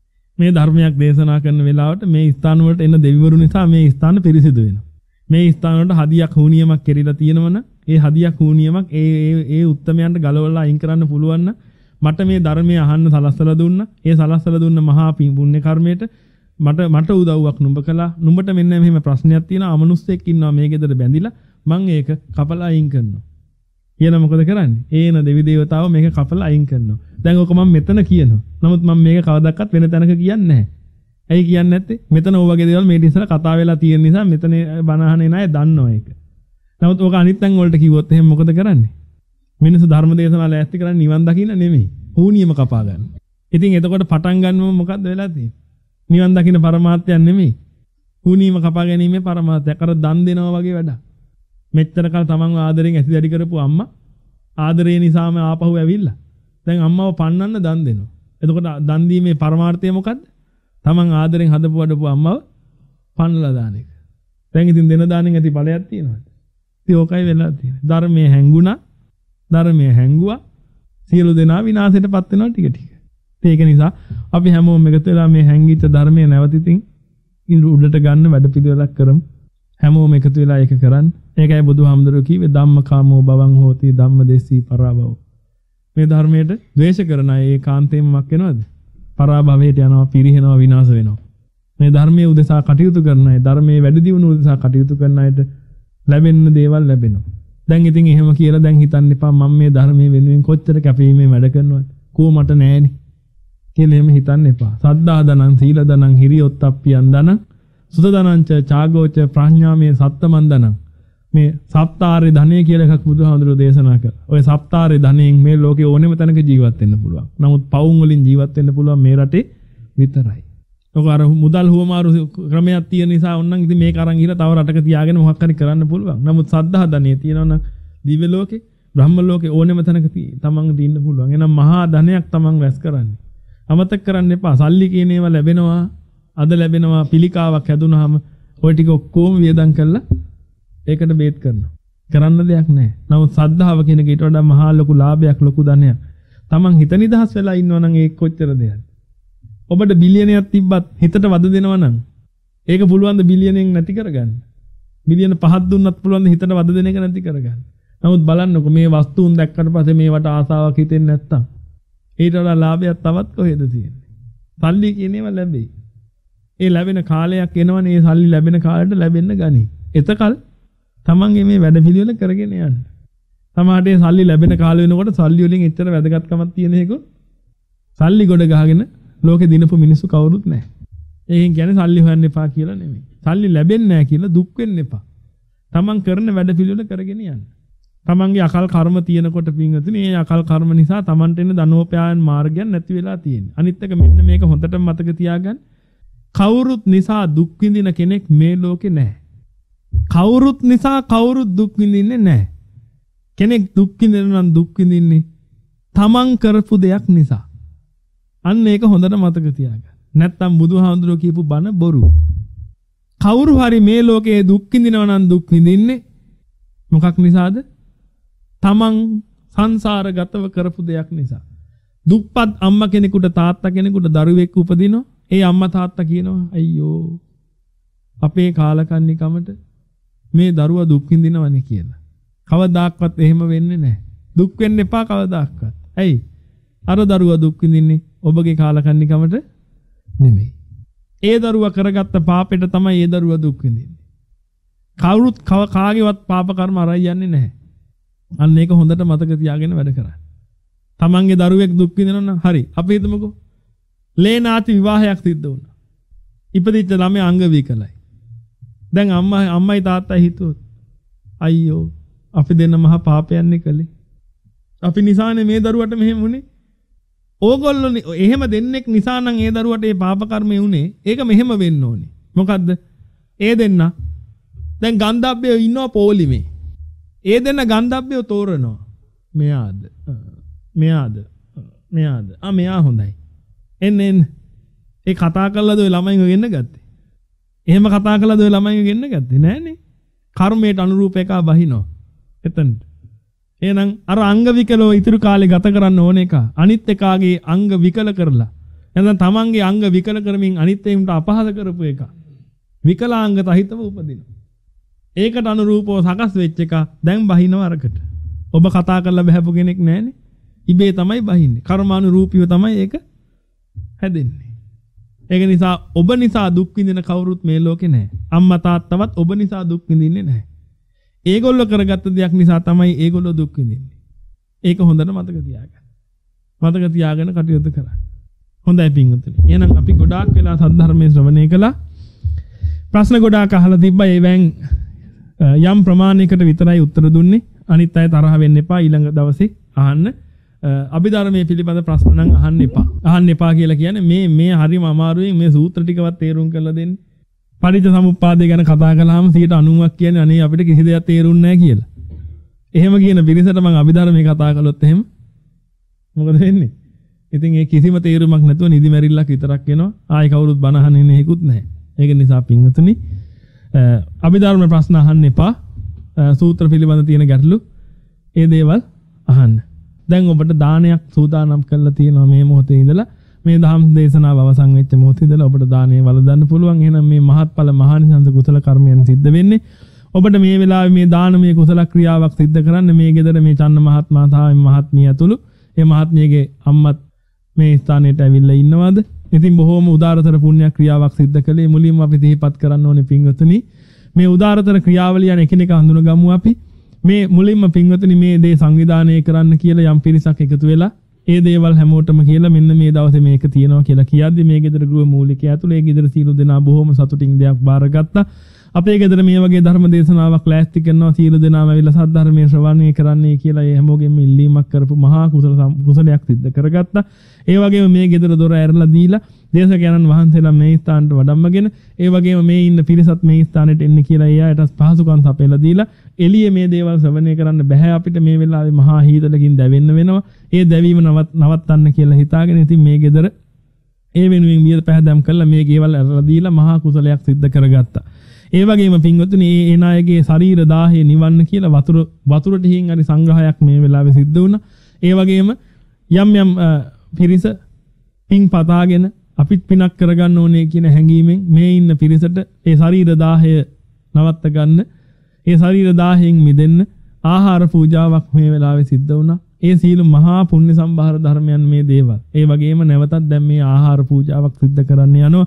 මේ ධර්මයක් දේශනා කරන වෙලාවට මේ ස්ථාන වලට එන දෙවිවරු නිසා මේ ස්ථාන පිරිසිදු වෙනවා. මේ ස්ථාන වලට හදියක් හුනියමක් කෙරිලා තියෙනවනම් ඒ හදියක් හුනියමක් ඒ ඒ ඒ උත්තමයන්ට ගලවලා අයින් කරන්න පුළුවන් නම් මට මේ ධර්මයේ අහන්න සලස්සලා දුන්නා. ඒ සලස්සලා දුන්න මහා පුණ්‍ය කර්මයට මට මට උදව්වක් නුඹ කළා. නුඹට මෙන්න මෙහෙම ප්‍රශ්නයක් තියෙනවා. අමනුස්සයෙක් ඉන්නවා මේ ගෙදර බැඳිලා. මං ඒක කපලා අයින් කරනවා. කියන මොකද කරන්නේ? ඒන දෙවි දේවතාව මේක කපලා අයින් කරනවා. දැන් ඔක මම මෙතන කියනවා. නමුත් මම මේක කවදාවත් වෙන තැනක කියන්නේ නැහැ. ඇයි කියන්නේ නැත්තේ? මෙතන ඕ වගේ දේවල් මේ ඉස්සර කතා වෙලා තියෙන නිසා මෙතන බණ අහන්නේ නැහැ දන්නවා ඒක. නමුත් ඔක අනිත් තැන් වලට කිව්වොත් එහෙනම් මොකද කරන්නේ? මිනිස්සු ධර්ම දේශනාවල ඇස්ති කරන්නේ නිවන් දකින්න නෙමෙයි. හුනියම කපා ගන්න. ඉතින් එතකොට පටන් ගන්නවම මොකද්ද වෙලා තියෙන්නේ? නිවන් දකින්න පරමාර්ථයක් නෙමෙයි. හුනියම කපා ගැනීමේ පරමාර්ථයක්. අර දන් දෙනවා වගේ වැඩක්. මෙච්චර කල් තමන්ව ආදරෙන් ඇසි දැඩි කරපු අම්මා ආදරේ නිසාම ආපහු ඇවිල්ලා දැන් අම්මව පන්නන්න දන් දෙනවා. එතකොට දන් දීමේ පරමාර්ථය මොකද්ද? තමන් ආදරෙන් හදපු වඩපු අම්මව පන්නලා දාන එක. දැන් ඉතින් දෙන දානෙන් ඇති ඵලයක් තියෙනවද? ඉතින් ඕකයි වෙලා තියෙන්නේ. ධර්මයේ හැංගුණා. ධර්මයේ හැංගුවා. සියලු දෙනා විනාශයටපත් වෙනවා ටික ටික. ඒක නිසා අපි හැමෝම එකතු වෙලා මේ හැංගිච්ච ධර්මයේ නැවතිතින් ඉඳ උඩට ගන්න වැඩ පිළිවෙලක් කරමු. හැමෝම එකතු වෙලා ඒක කරන්න. ඒකයි බුදුහාමුදුරුවෝ කිව්වේ ධම්මකාමෝ බවං හෝති ධම්මදෙස්සී පරාභව. මේ ධර්මයට ද්වේෂ කරන අය ඒකාන්තයෙන්ම මක් වෙනවද? පරාභවයට යනවා, පිරිහෙනවා, විනාශ වෙනවා. මේ ධර්මයේ උදෙසා කටයුතු කරන අය, ධර්මයේ වැඩි දියුණු උදෙසා කටයුතු කරන අයට ලැබෙන්න දේවල් ලැබෙනවා. දැන් ඉතින් එහෙම කියලා දැන් හිතන්න එපා මම මේ ධර්මයේ වෙනුවෙන් කොච්චර කැපීමේ වැඩ කරනවද? කෝ මට නෑනේ. කියලා එහෙම හිතන්න එපා. සද්ධා දනං, සීල දනං, හිරියොත්ප්පියන් දනං, සුත දනංච, චාගෝච, ප්‍රඥාමේ සත්තමන් දනං. මේ සප්තාරේ ධනය කියලා එකක් බුදුහාමුදුරුවෝ දේශනා කළා. ඔය සප්තාරේ ධනයෙන් මේ ලෝකේ ඕනෙම තැනක ජීවත් වෙන්න පුළුවන්. නමුත් පවුන් වලින් ජීවත් වෙන්න පුළුවන් මේ රටේ විතරයි. ඔක අර මුදල් හුවමාරු ක්‍රමයක් තියෙන නිසා ඕනනම් ඉතින් මේක අරන් ගිහලා තව රටක තියාගෙන මොකක් හරි කරන්න පුළුවන්. නමුත් සද්ධා ධනය තියෙනවනම් දිව්‍ය ලෝකේ, බ්‍රහ්ම ලෝකේ ඕනෙම තැනක තමන්ට ඉන්න පුළුවන්. එහෙනම් මහා ධනයක් තමන් රැස් කරන්නේ. අමතක කරන්න එපා. සල්ලි කියන ඒවා ලැබෙනවා. අද ලැබෙනවා පිළිකාවක් හැදුනහම ඔය ටික ඔක්කොම වියදම් කරලා ඒකට බේත් කරනවා. කරන්න දෙයක් නැහැ. නමුත් සද්ධාව කියන එක ඊට වඩා මහා ලොකු ලාභයක්, ලොකු ධනයක්. තමන් හිත නිදහස් වෙලා ඉන්නවා නම් ඒක කොච්චර දෙයක්ද? ඔබට බිලියනයක් තිබ්බත් හිතට වද දෙනවා නම් ඒක පුළුවන් ද බිලියනෙන් නැති කරගන්න? බිලියන පහක් දුන්නත් පුළුවන් ද හිතට වද දෙන එක නැති කරගන්න? නමුත් බලන්නකො මේ වස්තුන් දැක්කට පස්සේ මේවට ආසාවක් හිතෙන්නේ නැත්තම් ඊට වඩා ලාභයක් තවත් කොහෙද තියෙන්නේ? සල්ලි කියන ඒවා ලැබෙයි. ඒ ලැබෙන කාලයක් එනවනේ ඒ සල්ලි ලැබෙන කාලෙට ලැබෙන්න ගනි. එතකල් තමන්ගේ මේ වැඩ පිළිවෙල කරගෙන යන්න. සමහරට ඒ සල්ලි ලැබෙන කාලෙ වෙනකොට සල්ලි වලින් එච්චර වැදගත්කමක් තියෙන එක සල්ලි ගොඩ ගහගෙන ලෝකේ දිනපු මිනිස්සු කවුරුත් නැහැ. ඒකෙන් කියන්නේ සල්ලි හොයන්න එපා කියලා නෙමෙයි. සල්ලි ලැබෙන්නේ නැහැ කියලා දුක් වෙන්න එපා. තමන් කරන වැඩ පිළිවෙල කරගෙන යන්න. තමන්ගේ අකල් කර්ම තියෙනකොට පින්වතුනි මේ අකල් කර්ම නිසා තමන්ට එන ධනෝපයායන් මාර්ගයක් නැති වෙලා තියෙන්නේ. අනිත් එක මෙන්න මේක හොඳට මතක තියාගන්න. කවුරුත් නිසා දුක් විඳින කෙනෙක් මේ ලෝකේ නැහැ. කවුරුත් නිසා කවුරුත් දුක් විඳින්නේ නැහැ. කෙනෙක් දුක් විඳිනවා නම් දුක් විඳින්නේ තමන් කරපු දෙයක් නිසා. අන්න ඒක හොඳට මතක තියාගන්න. නැත්තම් බුදුහාමුදුරුවෝ කියපු බණ බොරු. කවුරු හරි මේ ලෝකයේ දුක් විඳිනවා නම් දුක් විඳින්නේ මොකක් නිසාද? තමන් සංසාරගතව කරපු දෙයක් නිසා. දුප්පත් අම්මා කෙනෙකුට තාත්තා කෙනෙකුට දරුවෙක් උපදිනවා. ඒ අම්මා තාත්තා කියනවා අයියෝ අපේ කාලකන්නිකමට මේ දරුවා දුක් විඳිනවනේ කියලා. කවදාක්වත් එහෙම වෙන්නේ නැහැ. දුක් වෙන්න එපා කවදාක්වත්. ඇයි? අර දරුවා දුක් විඳින්නේ ඔබගේ කාලකන්නිකමට නෙමෙයි. ඒ දරුවා කරගත්ත පාපෙට තමයි ඒ දරුවා දුක් විඳින්නේ. කවුරුත් කාගේවත් පාප කර්ම අරයි යන්නේ නැහැ. අන්න ඒක හොඳට මතක තියාගෙන වැඩ කරන්න. තමන්ගේ දරුවෙක් දුක් විඳිනවා නම් හරි. අපි හිතමුකෝ ලේනාති විවාහයක් සිද්ධ වුණා. ඉපදිච්ච ළමයා අංග විකලයි. දැන් අම්මා අම්මයි තාත්තයි හිතුවොත් අයියෝ අපි දෙන්න මහා පාපයන්නේ කළේ. අපි නිසානේ මේ දරුවට මෙහෙම වුනේ. ඕගොල්ලෝ එහෙම දෙන්නෙක් නිසා නම් ඒ දරුවට ඒ පාප කර්මය උනේ. ඒක මෙහෙම වෙන්න ඕනේ. මොකද්ද? ඒ දෙන්න දැන් ගන්ධබ්බයෝ ඉන්නවා පොලිමේ. ඒ දෙන්න ගන්ධබ්බයෝ තෝරනවා. මෙයාද? මෙයාද? මෙයාද? ආ මෙයා හොඳයි. එන්න එන්න. ඒ කතා කළාද ඔය ළමයින්ව ගෙන්න ගත්තේ? එහෙම කතා කළාද ඔය ළමයින්ව ගෙන්න ගත්තේ? නෑනේ. කර්මයට අනුරූප එකක් බහිනවා. එතනට. එහෙනම් අර අංග විකලව ඉතුරු කාලේ ගත කරන්න ඕන එක අනිත් එකාගේ අංග විකල කරලා එහෙනම් තමන්ගේ අංග විකල කරමින් අනිත් එයින්ට අපහාස කරපු එක විකලාංග සහිතව උපදිනවා. ඒකට අනුරූපව සකස් වෙච්ච එක දැන් බහිනව අරකට. ඔබ කතා කරලා බහැපු කෙනෙක් නැහනේ. ඉබේ තමයි බහින්නේ. කර්මානුරූපීව තමයි ඒක හැදෙන්නේ. ඒක නිසා ඔබ නිසා දුක් විඳින කවුරුත් මේ ලෝකේ නැහැ. අම්මා තාත්තවත් ඔබ නිසා දුක් විඳින්නේ නැහැ. ඒගොල්ලෝ කරගත්ත දෙයක් නිසා තමයි ඒගොල්ලෝ දුක් විඳින්නේ. ඒක හොඳට මතක තියාගන්න. මතක තියාගෙන කටයුතු කරන්න. හොඳයි පින්වතුනි. එහෙනම් අපි ගොඩාක් වෙලා සද්ධර්මයේ ශ්‍රවණය කළා. ප්‍රශ්න ගොඩාක් අහලා තිබ්බා. ඒවෙන් යම් ප්‍රමාණයකට විතරයි උත්තර දුන්නේ. අනිත් අය තරහ වෙන්න එපා. ඊළඟ දවසේ අහන්න. අභිධර්මයේ පිළිබඳ ප්‍රශ්න නම් අහන්න එපා. අහන්න එපා කියලා කියන්නේ මේ මේ හරිම අමාරුවෙන් මේ සූත්‍ර ටිකවත් තේරුම් කරලා දෙන්න. පටිච්ච සමුප්පාදය ගැන කතා කළාම සියයට අනූවක් කියන්නේ අනේ අපිට කිසි දෙයක් තේරුන්නේ නැහැ කියලා. එහෙම කියන පිරිසට මම අභිධර්මයේ කතා කළොත් එහෙම මොකද වෙන්නේ? ඉතින් ඒ කිසිම තේරුමක් නැතුව නිදි මැරිල්ලක් විතරක් එනවා. ආයි කවුරුත් බණ අහන්නේ නැහිකුත් නැහැ. ඒක නිසා පින්වතුනි අභිධර්ම ප්‍රශ්න අහන්න එපා. සූත්‍ර පිළිබඳ තියෙන ගැටලු ඒ දේවල් අහන්න. දැන් ඔබට දානයක් සූදානම් කරලා තියෙනවා මේ මොහොතේ ඉඳලා මේ දහම් දේශනාව අවසන් වෙච්ච මොහොතේ ඉඳලා ඔබට දානය වළඳන්න පුළුවන්. එහෙනම් මේ මහත්ඵල මහානිසංස කුසල කර්මයන් සිද්ධ වෙන්නේ ඔබට මේ වෙලාවේ මේ දානමය කුසල ක්‍රියාවක් සිද්ධ කරන්න මේ ගෙදර මේ චන්න මහත්මයා තාම මහත්මිය ඇතුළු මේ මහත්මියගේ අම්මත් මේ ස්ථානෙට ඇවිල්ලා ඉන්නවද? ඉතින් බොහෝම උදාරතර පුණ්‍ය ක්‍රියාවක් සිද්ධ කළේ මුලින්ම අපි සිහිපත් කරන්න ඕනේ පින්වතුනි මේ උදාරතර ක්‍රියාවලිය යන එකිනෙක හඳුනගමු අපි. මේ මුලින්ම පින්වතුනි මේ දේ සංවිධානය කරන්න කියලා යම් පිරිසක් එකතු වෙලා ඒ දේවල් හැමෝටම කියලා මෙන්න මේ දවසේ මේක තියෙනවා කියලා කියද්දි මේ ගෙදර ගෘහ මූලිකයා ඇතුළේ ඒ ගෙදර සීල දෙනා බොහොම සතුටින් දෙයක් බාරගත්තා. අපේ ගෙදර මේ වගේ ධර්ම දේශනාවක් ලෑස්ති කරනවා සීල දෙනාම ඇවිල්ලා සද්ධර්මයේ ශ්‍රවණය කරන්නයි කියලා ඒ හැමෝගෙම ඉල්ලීමක් කරපු මහා කුසල කුසලයක් සිද්ධ කරගත්තා. ඒ වගේම මේ ගෙදර දොර ඇරලා දීලා දේශකයන්න් වහන්සේලා මේ ස්ථානට වඩම්මගෙන ඒ වගේම මේ ඉන්න පිරිසත් මේ ස්ථානෙට එන්න කියලා ඒ අයට පහසුකම් සපයලා දීලා එළියේ මේ දේවල් ශ්‍රවණය කරන්න බෑ අපිට මේ වෙලාවේ මහා හීතලකින් දැවෙන්න වෙනවා. ඒ දැවීම නවත්තන්න කියලා හිතාගෙන ඉතින් මේ ගෙදර ඒ වෙනුවෙන් මිය පැහැදම් කළා මේ ගෙවල් ඇරලා දීලා මහා කුසලයක් සිද්ධ කරගත්තා. ඒ වගේම පින්වතුනි ඒ ඒ නායකගේ ශරීර දාහේ නිවන්න කියලා වතුර වතුර ටිහින් හරි සංග්‍රහයක් මේ වෙලාවේ සිද්ධ වුණා. ඒ වගේම යම් යම් පිරිස පින් පතාගෙන අපිත් පිනක් කරගන්න ඕනේ කියන හැඟීමෙන් මේ ඉන්න පිරිසට ඒ ශරීර දාහය නවත්ත ගන්න ඒ ශරීර දාහයෙන් මිදෙන්න ආහාර පූජාවක් මේ වෙලාවේ සිද්ධ වුණා. ඒ සීල මහා පුණ්‍ය සම්භාර ධර්මයන් මේ දේවල්. ඒ වගේම නැවතත් දැන් මේ ආහාර පූජාවක් සිද්ධ කරන්න යනවා.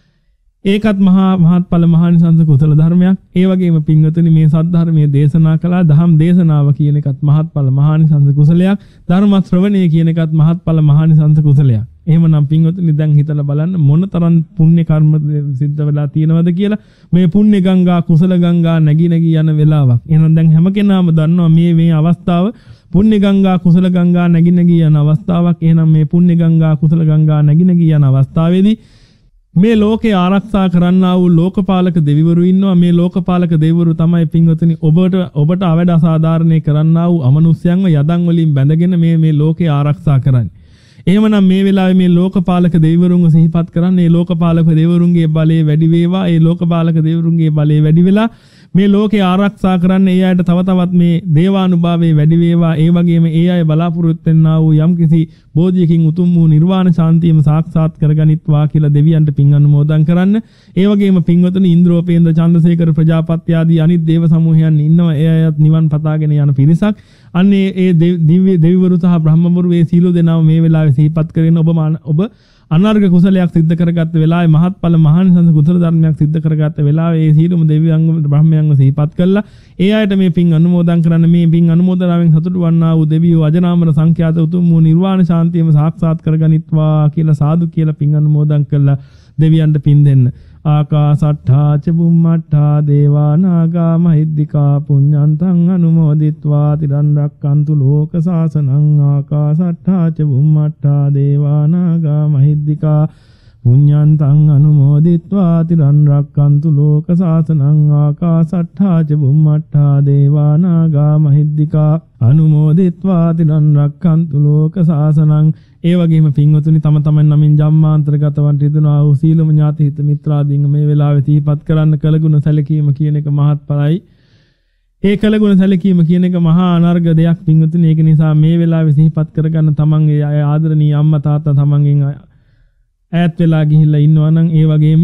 ඒකත් මහා මහත්ඵල මහානිසංස කුසල ධර්මයක්. ඒ වගේම පින්වතුනි මේ සද්ධර්මයේ දේශනා කළා දහම් දේශනාව කියන එකත් මහත්ඵල මහානිසංස කුසලයක්. ධර්ම ශ්‍රවණය කියන එකත් මහත්ඵල මහානිසංස කුසලයක්. එහෙමනම් පින්වතුනි දැන් හිතලා බලන්න මොනතරම් පුණ්‍ය කර්ම සිද්ධ වෙලා තියෙනවද කියලා. මේ පුණ්‍ය ගංගා කුසල ගංගා නැగి නැగి යන වෙලාවක්. එහෙනම් දැන් හැම කෙනාම දන්නවා මේ මේ අවස්ථාව පුණ්‍ය ගංගා කුසල ගංගා නැగి නැగి යන අවස්ථාවක්. එහෙනම් මේ පුණ්‍ය ගංගා කුසල ගංගා නැగి නැగి යන අවස්ථාවේදී මේ ලෝකේ ආරක්ෂා කරන්නා වූ ලෝකපාලක දෙවිවරු ඉන්නවා. මේ ලෝකපාලක දෙවිවරු තමයි පින්වතුනි ඔබට ඔබට අවඩ අසාධාරණේ කරන්නා වූ අමනුෂ්‍යයන්ව යදන් වලින් බැඳගෙන මේ මේ ලෝකේ ආරක්ෂා කරන්නේ. එහෙමනම් මේ වෙලාවේ මේ ලෝකපාලක දෙවිවරුන්ව සිහිපත් කරන්න. මේ ලෝකපාලක දෙවිවරුන්ගේ බලය වැඩි වේවා. ඒ ලෝකපාලක දෙවිවරුන්ගේ බලය වැඩි වෙලා මේ ලෝකේ ආරක්ෂා කරන්න ඒ අයට තව තවත් මේ දේවානුභාවයේ වැඩි වේවා. ඒ වගේම ඒ අය බලාපොරොත්තු වෙන්නා වූ යම්කිසි බෝධියකින් උතුම් වූ නිර්වාණ ශාන්තියම සාක්ෂාත් කරගනිත්වා කියලා දෙවියන්ට පින් අනුමෝදන් කරන්න. ඒ වගේම පින්වතුනි ඉන්ද්‍රෝපේන්ද්‍ර චන්ද්‍රසේකර ප්‍රජාපති ආදී අනිත් දේව සමූහයන් ඉන්නවා. ඒ අයත් නිවන් පතාගෙන යන පිරිසක්. අන්නේ ඒ දිව්‍ය දෙවිවරු සහ බ්‍රහ්මවරු මේ සීල දෙනාම මේ වෙලාවේ සිහිපත් කරගෙන ඔබ ඔබ අනර්ග කුසලයක් සිද්ධ කරගත්ත වෙලාවේ මහත්ඵල මහානිසංස කුසල ධර්මයක් සිද්ධ කරගත්ත වෙලාවේ ඒ සීලම දෙවියන්ව බ්‍රහ්මයන්ව සිහිපත් කළා. ඒ අයට මේ පින් අනුමෝදන් කරන්න. මේ පින් අනුමෝදනාවෙන් සතුටු වන්නා වූ දෙවියෝ අජරාමර සංඛ්‍යාත උතුම් වූ නිර්වාණ ශාන්තියම සාක්ෂාත් කරගනිත්වා කියලා සාදු කියලා පින් අනුමෝදන් කළා. දෙවියන්ට පින් දෙන්න. ආකාසට්ඨා ච බුම්මට්ඨා දේවා නාග මහිද්దికා පුඤ්ඤන්තං අනුමෝදිත්වා තිරන් රක්칸තු ලෝක සාසනං ආකාසට්ඨා ච බුම්මට්ඨා දේවා නාග මහිද්దికා පුඤ්ඤන්තං අනුමෝදිත්වා තිරන් රක්칸තු ලෝක සාසනං ආකාසට්ඨා ච බුම්මට්ඨා දේවා නාග මහිද්దికා අනුමෝදිත්වා තිරන් රක්칸තු ලෝක සාසනං. ඒ වගේම පින්වතුනි තම තමන් නමින් ජම්මාන්තරගතවන් රිදුනා වූ සීලම ඥාති හිත මිත්‍රාදීන් මේ වෙලාවේ සිහිපත් කරන්න කළගුණ සැලකීම කියන එක මහත්ඵලයි. ඒ කළගුණ සැලකීම කියන එක මහා අනර්ග දෙයක් පින්වතුනි. ඒක නිසා මේ වෙලාවේ සිහිපත් කරගන්න තමන්ගේ ආදරණීය අම්මා තාත්තා තමන්ගෙන් ඈත් වෙලා ගිහිල්ලා ඉන්නවා නම් ඒ වගේම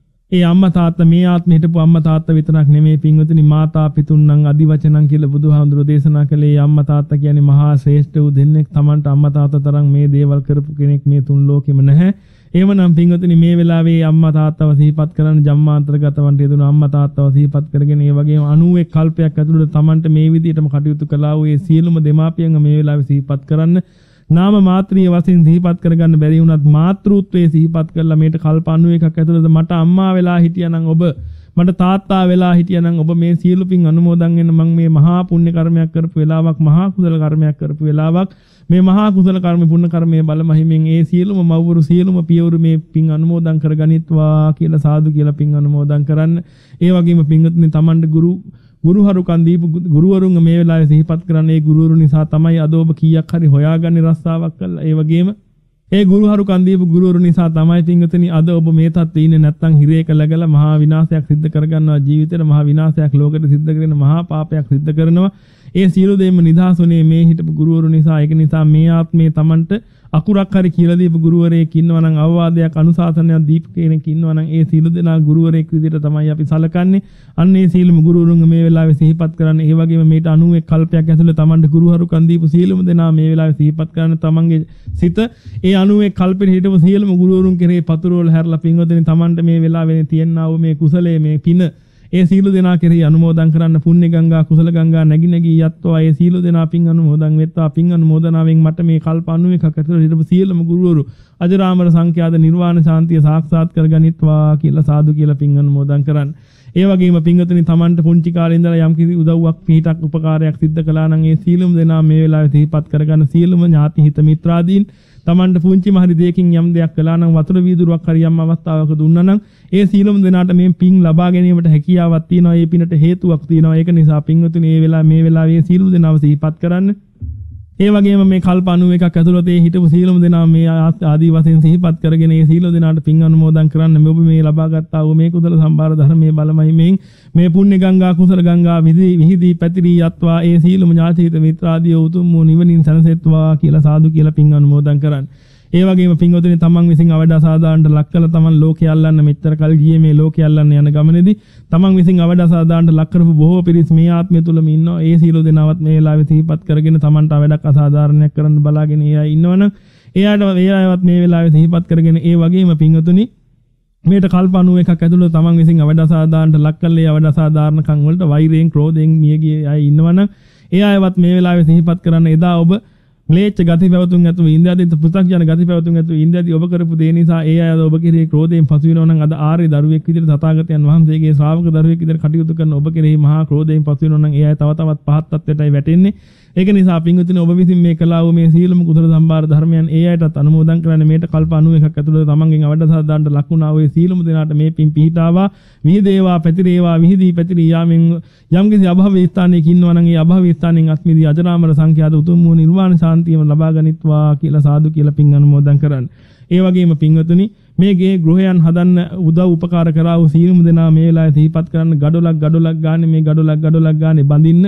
ඒ අම්මා තාත්තා මේ ආත්මෙ හිටපු අම්මා තාත්තා විතරක් නෙමෙයි පින්වතුනි මාතා පිතුන්නම් අදිවචනං කියලා බුදුහාමුදුරෝ දේශනා කළේ. අම්මා තාත්තා කියන්නේ මහා ශ්‍රේෂ්ඨ වූ දෙන්නෙක්. Tamanට අම්මා තාත්තා තරම් මේ දේවල් කරපු කෙනෙක් මේ තුන් ලෝකෙම නැහැ. එවනම් පින්වතුනි මේ වෙලාවේ අම්මා තාත්තව සිහිපත් කරන ජම්මාන්තරගතවන් යෙදුණු අම්මා තාත්තව සිහිපත් කරගෙන ඒ වගේම අනූ එක් කල්පයක් ඇතුළත Tamanට මේ විදිහටම කටයුතු කළා වූ ඒ සියලුම දෙමාපියන්ව මේ වෙලාවේ සිහිපත් කරන්න. නාම මාත්‍රීය වශයෙන් සිහිපත් කරගන්න බැරි වුණත් මාතෘත්වයේ සිහිපත් කළා මේට කල්ප අනූ එකක් ඇතුළත මට අම්මා වෙලා හිටියානම් ඔබ මට තාත්තා වෙලා හිටියානම් ඔබ මේ සියලු පින් අනුමෝදන් වෙන මම මේ මහා පුණ්‍ය කර්මයක් කරපු වෙලාවක් මහා කුසල කර්මයක් කරපු වෙලාවක් මේ මහා කුසල කර්ම පුණ්‍ය කර්මයේ බල මහිමෙන් ඒ සියලුම මව්වරු සියලුම පියවරු මේ පින් අනුමෝදන් කරගනිත්වා කියලා සාදු කියලා පින් අනුමෝදන් කරන්න. ඒ වගේම පින්වත්නි Tamanට ගුරු ගුරුහරුකන් දීපු ගුරුවරුන් මේ වෙලාවේ සිහිපත් කරන්නේ ඒ ගුරුවරු නිසා තමයි අද ඔබ කීයක් හරි හොයාගන්නේ රස්සාවක් කළා. ඒ වගේම ඒ ගුරුහරුකන් දීපු ගුරුවරු නිසා තමයි පින්වතුනි අද ඔබ මේ තත්ත්වයේ ඉන්නේ. නැත්නම් හිරේක läගලා මහා විනාශයක් සිද්ධ කරගන්නවා ජීවිතේට. මහා විනාශයක් ලෝකෙට සිද්ධ කරගෙන මහා පාපයක් සිද්ධ කරනවා. ඒ සියලු දෙයම නිදහසුනේ මේ හිටපු ගුරුවරු නිසා. ඒක නිසා මේ ආත්මේ Tamanට අකුරක් හරි කියලා දීපු ගුරුවරයෙක් ඉන්නවා නම් අවවාදයක් අනුශාසනයක් දීපු කෙනෙක් ඉන්නවා නම් ඒ සීල දෙනා ගුරුවරයෙක් විදිහට තමයි අපි සලකන්නේ. අන්න ඒ සීලම ගුරුවරුන් මේ වෙලාවේ සිහිපත් කරන්නේ. ඒ වගේම මේට අනූ එක් කල්පයක් ඇතුළත Tamanට ගුරුහරුකන් දීපු සීලම දෙනා මේ වෙලාවේ සිහිපත් කරන තමන්ගේ සිත ඒ අනූ එක් කල්පෙට හිටපු සීලම ගුරුවරුන් කෙරේ පතුරවල හැරලා පින්වදින Tamanට මේ වෙලාවේ තියෙනා වූ මේ කුසලයේ මේ පින ඒ සීල දෙනා කෙරෙහි අනුමෝදන් කරන්න පුණ්‍ය ගංගා කුසල ගංගා නැగి නැగి යත්වා ඒ සීල දෙනා පින් අනුමෝදන් වෙත්වා. පින් අනුමෝදනාවෙන් මට මේ කල්ප අනූ එකක් ඇතුළත හිටපු සීලම ගුරුවරු අජරාමර සංඛ්‍යාත නිර්වාණ ශාන්තිය සාක්ෂාත් කරගනිත්වා කියලා සාදු කියලා පින් අනුමෝදන් කරන්න. ඒ වගේම පින්වතුනි Tamanට පුංචි කාලේ ඉඳලා යම් කිසි උදව්වක් පිටක් උපකාරයක් සිද්ධ කළා නම් ඒ සීලම දෙනා මේ වෙලාවේ සිහිපත් කරගන්න. සීලම ඥාති හිත මිත්‍රාදීන් Tamanට පුංචි මහරි දෙයකින් යම් දෙයක් කළා නම් වතුර වීදුරුවක් හරි යම් අවස්ථාවක දුන්නා නම් ඒ සීලම දෙනාට මේ පින් ලබා ගැනීමට හැකියාවක් තියෙනවා. ඒ පිනට හේතුවක් තියෙනවා. ඒක නිසා පින්වතුනි මේ වෙලාව මේ වෙලාවේ සීලම දෙනාව සිහිපත් කරන්න. ඒ වගේම මේ කල්ප අනූ එකක් ඇතුළත ඒ හිටපු සීලම දෙනා මේ ආදී වශයෙන් සිහිපත් කරගෙන ඒ සීල දෙනාට පින් අනුමෝදන් කරන්න. මේ ඔබ මේ ලබාගත්තා වූ මේ කුසල සම්භාර ධර්මයේ බලමහිමෙන් මේ පුණ්‍ය ගංගා කුසල ගංගා විදී විහිදී පැතිරී යත්වා ඒ සීලම ඥාතිහිත මිත්‍රාදී උතුම් වූ නිවනින් සැනසෙත්වා කියලා සාදු කියලා පින් අනුමෝදන් කරන්න. ඒ වගේම පින්වතුනි තමන් විසින් අවඩ අසාදානට ලක් කළ තමන් ලෝකය අල්ලන්න මෙච්චර කල් ගියේ මේ ලෝකය අල්ලන්න යන ගමනේදී තමන් විසින් අවඩ අසාදානට ලක් කරපු බොහෝ පිරිස් මේ ආත්මය තුලම ඉන්නවා. ඒ සීල දෙනාවත් මේ වෙලාවේ සිහිපත් කරගෙන තමන්ට අවඩක් අසාධාරණයක් කරන්න බලාගෙන ඒ අය ඉන්නවනම් ඒ අයට ඒ අයවත් මේ වෙලාවේ සිහිපත් කරගෙන ඒ වගේම පින්වතුනි මේට කල්ප අනූ එකක් ඇතුළත තමන් විසින් අවඩ අසාදානට ලක් කළේ අවඩ අසාධාරණකම් වලට වෛරයෙන් ක්‍රෝධයෙන් මිය ගිය අය ඉන්නවනම් ඒ අයවත් මේ වෙලාවේ සිහිපත් කරන්න. එදා ඔබ ක්ලේච්ඡ ගති පැවතුම් ඇතුව ඉන්දියාදී පු탁ජන ගති පැවතුම් ඇතුව ඉන්දියාදී ඔබ කරපු දේ නිසා ඒ අය ඔබ කෙරෙහි ක්‍රෝධයෙන් පසු වෙනවා නම් අද ආර්ය දරුවෙක් විදිහට තථාගතයන් වහන්සේගේ ශ්‍රාවක දරුවෙක් විදිහට කටයුතු කරන ඔබ කෙරෙහි මහා ක්‍රෝධයෙන් පසු වෙනවා නම් ඒ අය තව තවත් පහත් තත්ත්වයටයි වැටෙන්නේ. ඒක නිසා පින්වතුනි ඔබ විසින් මේ කළා වූ මේ සීලම කුසල සම්භාර ධර්මයන් ඒ අයටත් අනුමෝදන් කරන්න. මේට කල්ප අනූ එකක් ඇතුළත තමන්ගෙන් අවඩ දාන්න ලකුණා වූ සීලම දෙනාට මේ පින් පිහිටාවා විහිදේවා පැතිරේවා විහිදී පැතිරී යාමෙන් යම්කිසි අභාවී ස්ථානයක ඉන්නවා නම් ඒ අභාවී ස්ථානෙන් අත්මිදී අජරාමර සංඛ්‍යාත උතුම් වූ නිර්වාණ ශාන්තියම ලබා ගනිත්වා කියලා සාදු කියලා පින් අනුමෝදන් කරන්න. ඒ වගේම පින්වතුනි මේ ගේ ගෘහයන් හදන්න උදව් උපකාර කරා වූ සීලම දෙනා මේ වෙලාවේ සිහිපත් කරන්න. ගඩොලක් ගඩොලක් ගානේ මේ ගඩොලක් ගඩොලක් ගානේ බඳින්න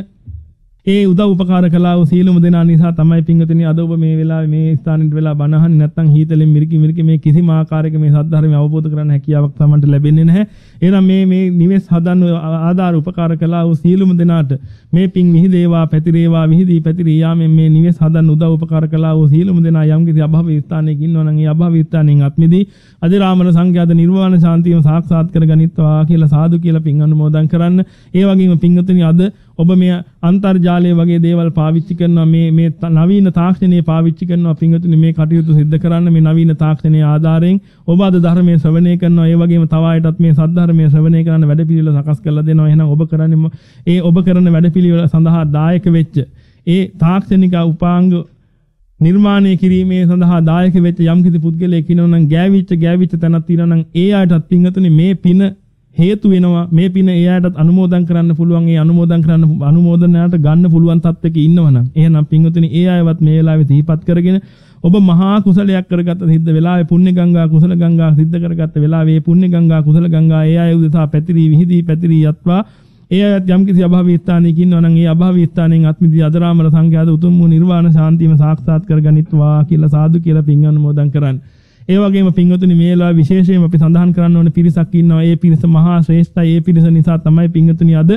ඒ උදව් උපකාර කළා වූ සීලම දෙනා නිසා තමයි පින්වතුනි අද ඔබ මේ වෙලාවේ මේ ස්ථානෙට වෙලා බණ අහන්නේ. නැත්නම් හීතලෙන් මිරිකි මිරිකි මේ කිසිම ආකාරයක මේ සද්ධර්මය අවබෝධ කරගන්න හැකියාවක් තමන්ට ලැබෙන්නේ නැහැ. එහෙනම් මේ මේ නිවෙස් හදන්න ආධාර උපකාර කළා වූ සීලම දෙනාට මේ පින් විහිදේවා පැතිරේවා විහිදී පැතිරී යාමෙන් මේ නිවෙස් හදන්න උදව් උපකාර කළා වූ සීලම දෙනා යම්කිසි අභාවී ස්ථානයක ඉන්නවා නම් ඒ අභාවී ස්ථානෙන් අත්මිදී අජරාමර සංඛ්‍යාත නිර්වාණ ශාන්තියම සාක්ෂාත් කරගනිත්වා කියලා සාදු කියලා පින් අනුමෝදන් කරන්න. ඒ වගේම පින්වතුනි අද ඔබ මේ අන්තර්ජාලය වගේ දේවල් පාවිච්චි කරනවා මේ මේ නවීන තාක්ෂණය පාවිච්චි කරනවා පින්වතුනි මේ කටයුතු සිද්ධ කරන්න මේ නවීන තාක්ෂණයේ ආධාරයෙන් ඔබ අද ධර්මයේ ශ්‍රවණය කරනවා ඒ වගේම තව අයටත් මේ සද්ධර්මයේ ශ්‍රවණය කරන්න වැඩපිළිවෙල සකස් කරලා දෙනවා එහෙනම් ඔබ කරන්නේ ඒ ඔබ කරන වැඩපිළිවෙල සඳහා දායක වෙච්ච ඒ තාක්ෂණික උපාංග නිර්මාණය කිරීමේ සඳහා දායක වෙච්ච යම්කිසි පුද්ගලයෙක් ඉන්නවා නම් ගෑවිච්ච ගෑවිච්ච තැනක් තියෙනවා නම් ඒ අයටත් පින්වතුනි මේ පින හේතු වෙනවා මේ පින ඒ අයටත් අනුමෝදන් කරන්න පුළුවන් ඒ අනුමෝදන් කරන්න අනුමෝදනයට ගන්න පුළුවන් තත්ත්වයක ඉන්නවනම් එහෙනම් පින්වතුනි ඒ අයවත් මේ වෙලාවේ සිහිපත් කරගෙන ඔබ මහා කුසලයක් කරගත්ත සිද්ධ වෙලාවේ පුණ්‍ය ගංගා කුසල ගංගා සිද්ධ කරගත්ත වෙලාවේ පුණ්‍ය ගංගා කුසල ගංගා ඒ අය උදෙසා පැතිරී විහිදී පැතිරී යත්වා ඒ අයත් යම්කිසි අභාවී ස්ථානයක ඉන්නවනම් ඒ අභාවී ස්ථානයෙන් අත්මිදී අදරාමර සංඛ්‍යාත උතුම් වූ නිර්වාණ ශාන්තියම සාක්ෂාත් කරගනිත්වා කියලා සාදු කියලා පින් අනුමෝදන් කරන්න. ඒ වගේම පින්වතුනි මේ වෙලාවේ විශේෂයෙන්ම අපි සඳහන් කරන්න ඕන පිරිසක් ඉන්නවා. ඒ පිරිස මහා ශ්‍රේෂ්ඨයි. ඒ පිරිස නිසා තමයි පින්වතුනි අද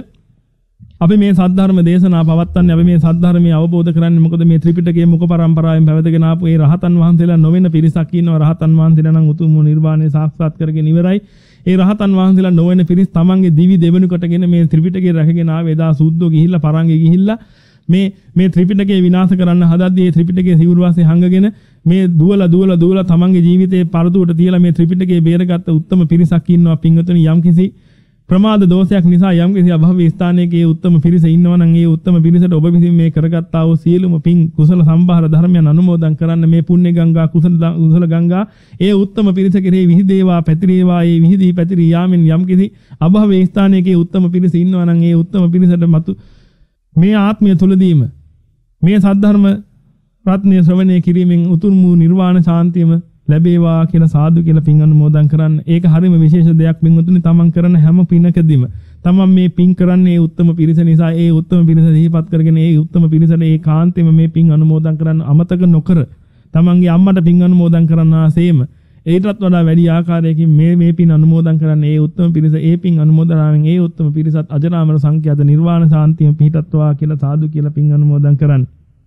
අපි මේ සද්ධර්ම දේශනා පවත්වන්නේ. අපි මේ සද්ධර්මය අවබෝධ කරන්නේ මොකද මේ ත්‍රිපිටකයේ මුඛ පරම්පරාවෙන් පැවතගෙන ආපු ඒ රහතන් වහන්සේලා නොවන පිරිසක් ඉන්නවා. රහතන් වහන්සේලා නම් උතුම් වූ නිර්වාණය සාක්ෂාත් කරගෙන ඉවරයි. ඒ රහතන් වහන්සේලා නොවන පිරිස් තමන්ගේ දිවි දෙවෙනි කොටගෙන මේ ත්‍රිපිටකය රැකගෙන ආවේ එදා සුද්ධෝ ගිහිල්ලා පරංගේ ගිහිල්ලා මේ මේ ත්‍රිපිටකය විනාශ කරන්න හදද්දී මේ ත්‍රිපිටකයේ සිවුරුවාසේ හංගගෙන මේ දුවලා දුවලා දුවලා තමන්ගේ ජීවිතේ පරදුවට තියලා මේ ත්‍රිපිටකයේ බේරගත්ත උත්තම පිරිසක් ඉන්නවා පින්වතුනි යම්කිසි ප්‍රමාද දෝෂයක් නිසා යම්කිසි අභව්‍ය ස්ථානයක ඒ උත්තම පිරිස ඉන්නවා නම් ඒ උත්තම පිරිසට ඔබ විසින් මේ කරගත්තා වූ සියලුම පින් කුසල සම්භාර ධර්මයන් අනුමෝදන් කරන්න මේ පුණ්‍ය ගංගා කුසල කුසල ගංගා ඒ උත්තම පිරිස කෙරෙහි විහිදේවා පැතිරේවා ඒ විහිදී පැතිරී යාමෙන් යම්කිසි අභව්‍ය ස්ථානයක ඒ උත්තම පිරිස ඉන්නවා නම් ඒ උත්තම පිරිසට මතු මේ ආත්මය තුලදීම මේ සද්ධර්ම රත්නය ශ්‍රවණය කිරීමෙන් උතුම් වූ නිර්වාණ ශාන්තියම ලැබේවා කියලා සාදු කියලා පින් අනුමෝදන් කරන්න. ඒක හරිම විශේෂ දෙයක් පින්වතුනි තමන් කරන හැම පිනකදීම තමන් මේ පින් කරන්නේ ඒ උත්තම පිරිස නිසා ඒ උත්තම පිරිස දීපත් කරගෙන ඒ උත්තම පිරිසට ඒ කාන්තේම මේ පින් අනුමෝදන් කරන්න අමතක නොකර තමන්ගේ අම්මට පින් අනුමෝදන් කරන්න ආසෙම ඒටත් වඩා වැඩි ආකාරයකින් මේ මේ පින් අනුමෝදන් කරන්න ඒ උත්තම පිරිස ඒ පින් අනුමෝදනාවෙන් ඒ උත්තම පිරිසත් අජරාමර සංඛ්‍යාත නිර්වාණ ශාන්තිය පිහිටත්වා කියලා සාදු කියලා පින් අනුමෝදන් කරන්න.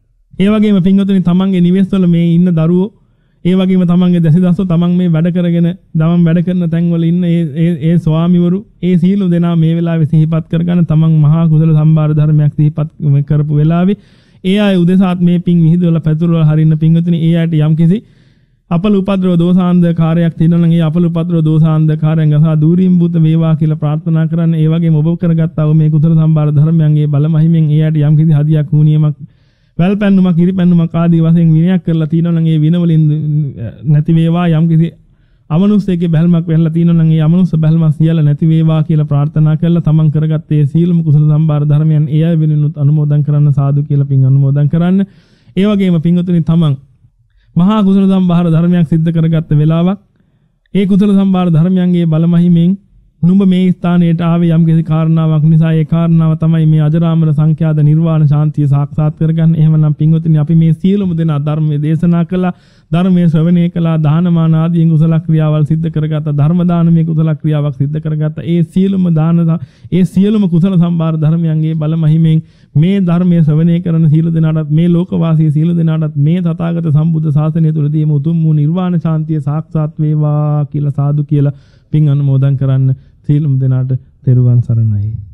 ඒ වගේම පින්වතුනි තමන්ගේ නිවෙස්වල මේ ඉන්න දරුවෝ ඒ වගේම තමන්ගේ දැසිදස්සෝ තමන් මේ වැඩ කරගෙන දමන් වැඩ කරන තැන්වල ඉන්න ඒ ඒ ඒ ස්වාමිවරු ඒ සීල දෙනා මේ වෙලාවේ සිහිපත් කරගන්න තමන් මහා කුසල සම්භාර ධර්මයක් සිහිපත් කරපු වෙලාවේ ඒ අය උදෙසාත් මේ පින් විහිදුවලා පැතුරවල හරින්න පින්වතුනි ඒ අයට යම්කිසි අපල උපද්‍රව දෝසාන්ධකාරයක් තියෙනවා නම් ඒ අපල උපද්‍රව දෝසාන්ධකාරයන් ගසා දූරින් බුත වේවා කියලා ප්‍රාර්ථනා කරන්න. ඒ වගේම ඔබ කරගත්තා වූ මේ කුසල සම්භාර ධර්මයන්ගේ බල මහිමෙන් ඒ අයට යම්කිසි හදියක් වුණියමක් වැල් පැන්නුමක් ඉරි පැන්නුමක් ආදී වශයෙන් විනයක් කරලා තියෙනවා නම් ඒ විනවලින් නැති වේවා යම්කිසි අමනුස්සයෙක්ගේ බැල්මක් වෙන්නලා තියෙනවා නම් ඒ අමනුස්ස බැල්ම සියල්ල නැති වේවා කියලා ප්‍රාර්ථනා කරලා තමන් කරගත්තේ සීලම කුසල සම්භාර ධර්මයන් ඒ අය වෙනුනුත් අනුමෝදන් කරන්න සාදු කියලා පින් අනුමෝදන් කරන්න. ඒ වගේම පින්වතුනි තමන් මහා කුසල සම්භාර ධර්මයක් සිද්ධ කරගත්ත වෙලාවක් ඒ කුසල සම්භාර ධර්මයන්ගේ බලමහිමෙන් නුඹ මේ ස්ථානයට ආවේ යම්කිසි කාරණාවක් නිසා ඒ කාරණාව තමයි මේ අජරාමර සංඛ්‍යාත නිර්වාණ ශාන්තිය සාක්ෂාත් කරගන්න. එහෙමනම් පින්වතුනි අපි මේ සියලුම දෙනා ධර්මයේ දේශනා කළා, ධර්මයේ ශ්‍රවණය කළා, දානමාන ආදී කුසල ක්‍රියාවල් සිද්ධ කරගත්තා, ධර්ම දානමය කුසල ක්‍රියාවක් සිද්ධ කරගත්තා. ඒ සියලුම දාන ඒ සියලුම කුසල සම්භාර ධර්මයන්ගේ බලමහිමෙන් මේ ධර්මයේ ශ්‍රවණය කරන සියලු දෙනාටත් මේ ලෝකවාසී සියලු දෙනාටත් මේ තථාගත සම්බුද්ධ ශාසනය තුළදීම උතුම් වූ නිර්වාණ ශාන්තිය සාක්ෂාත් වේවා කියලා සාදු කියලා පින් අනුමෝදන් කරන්න. සියලුම දෙනාට තෙරුවන් සරණයි.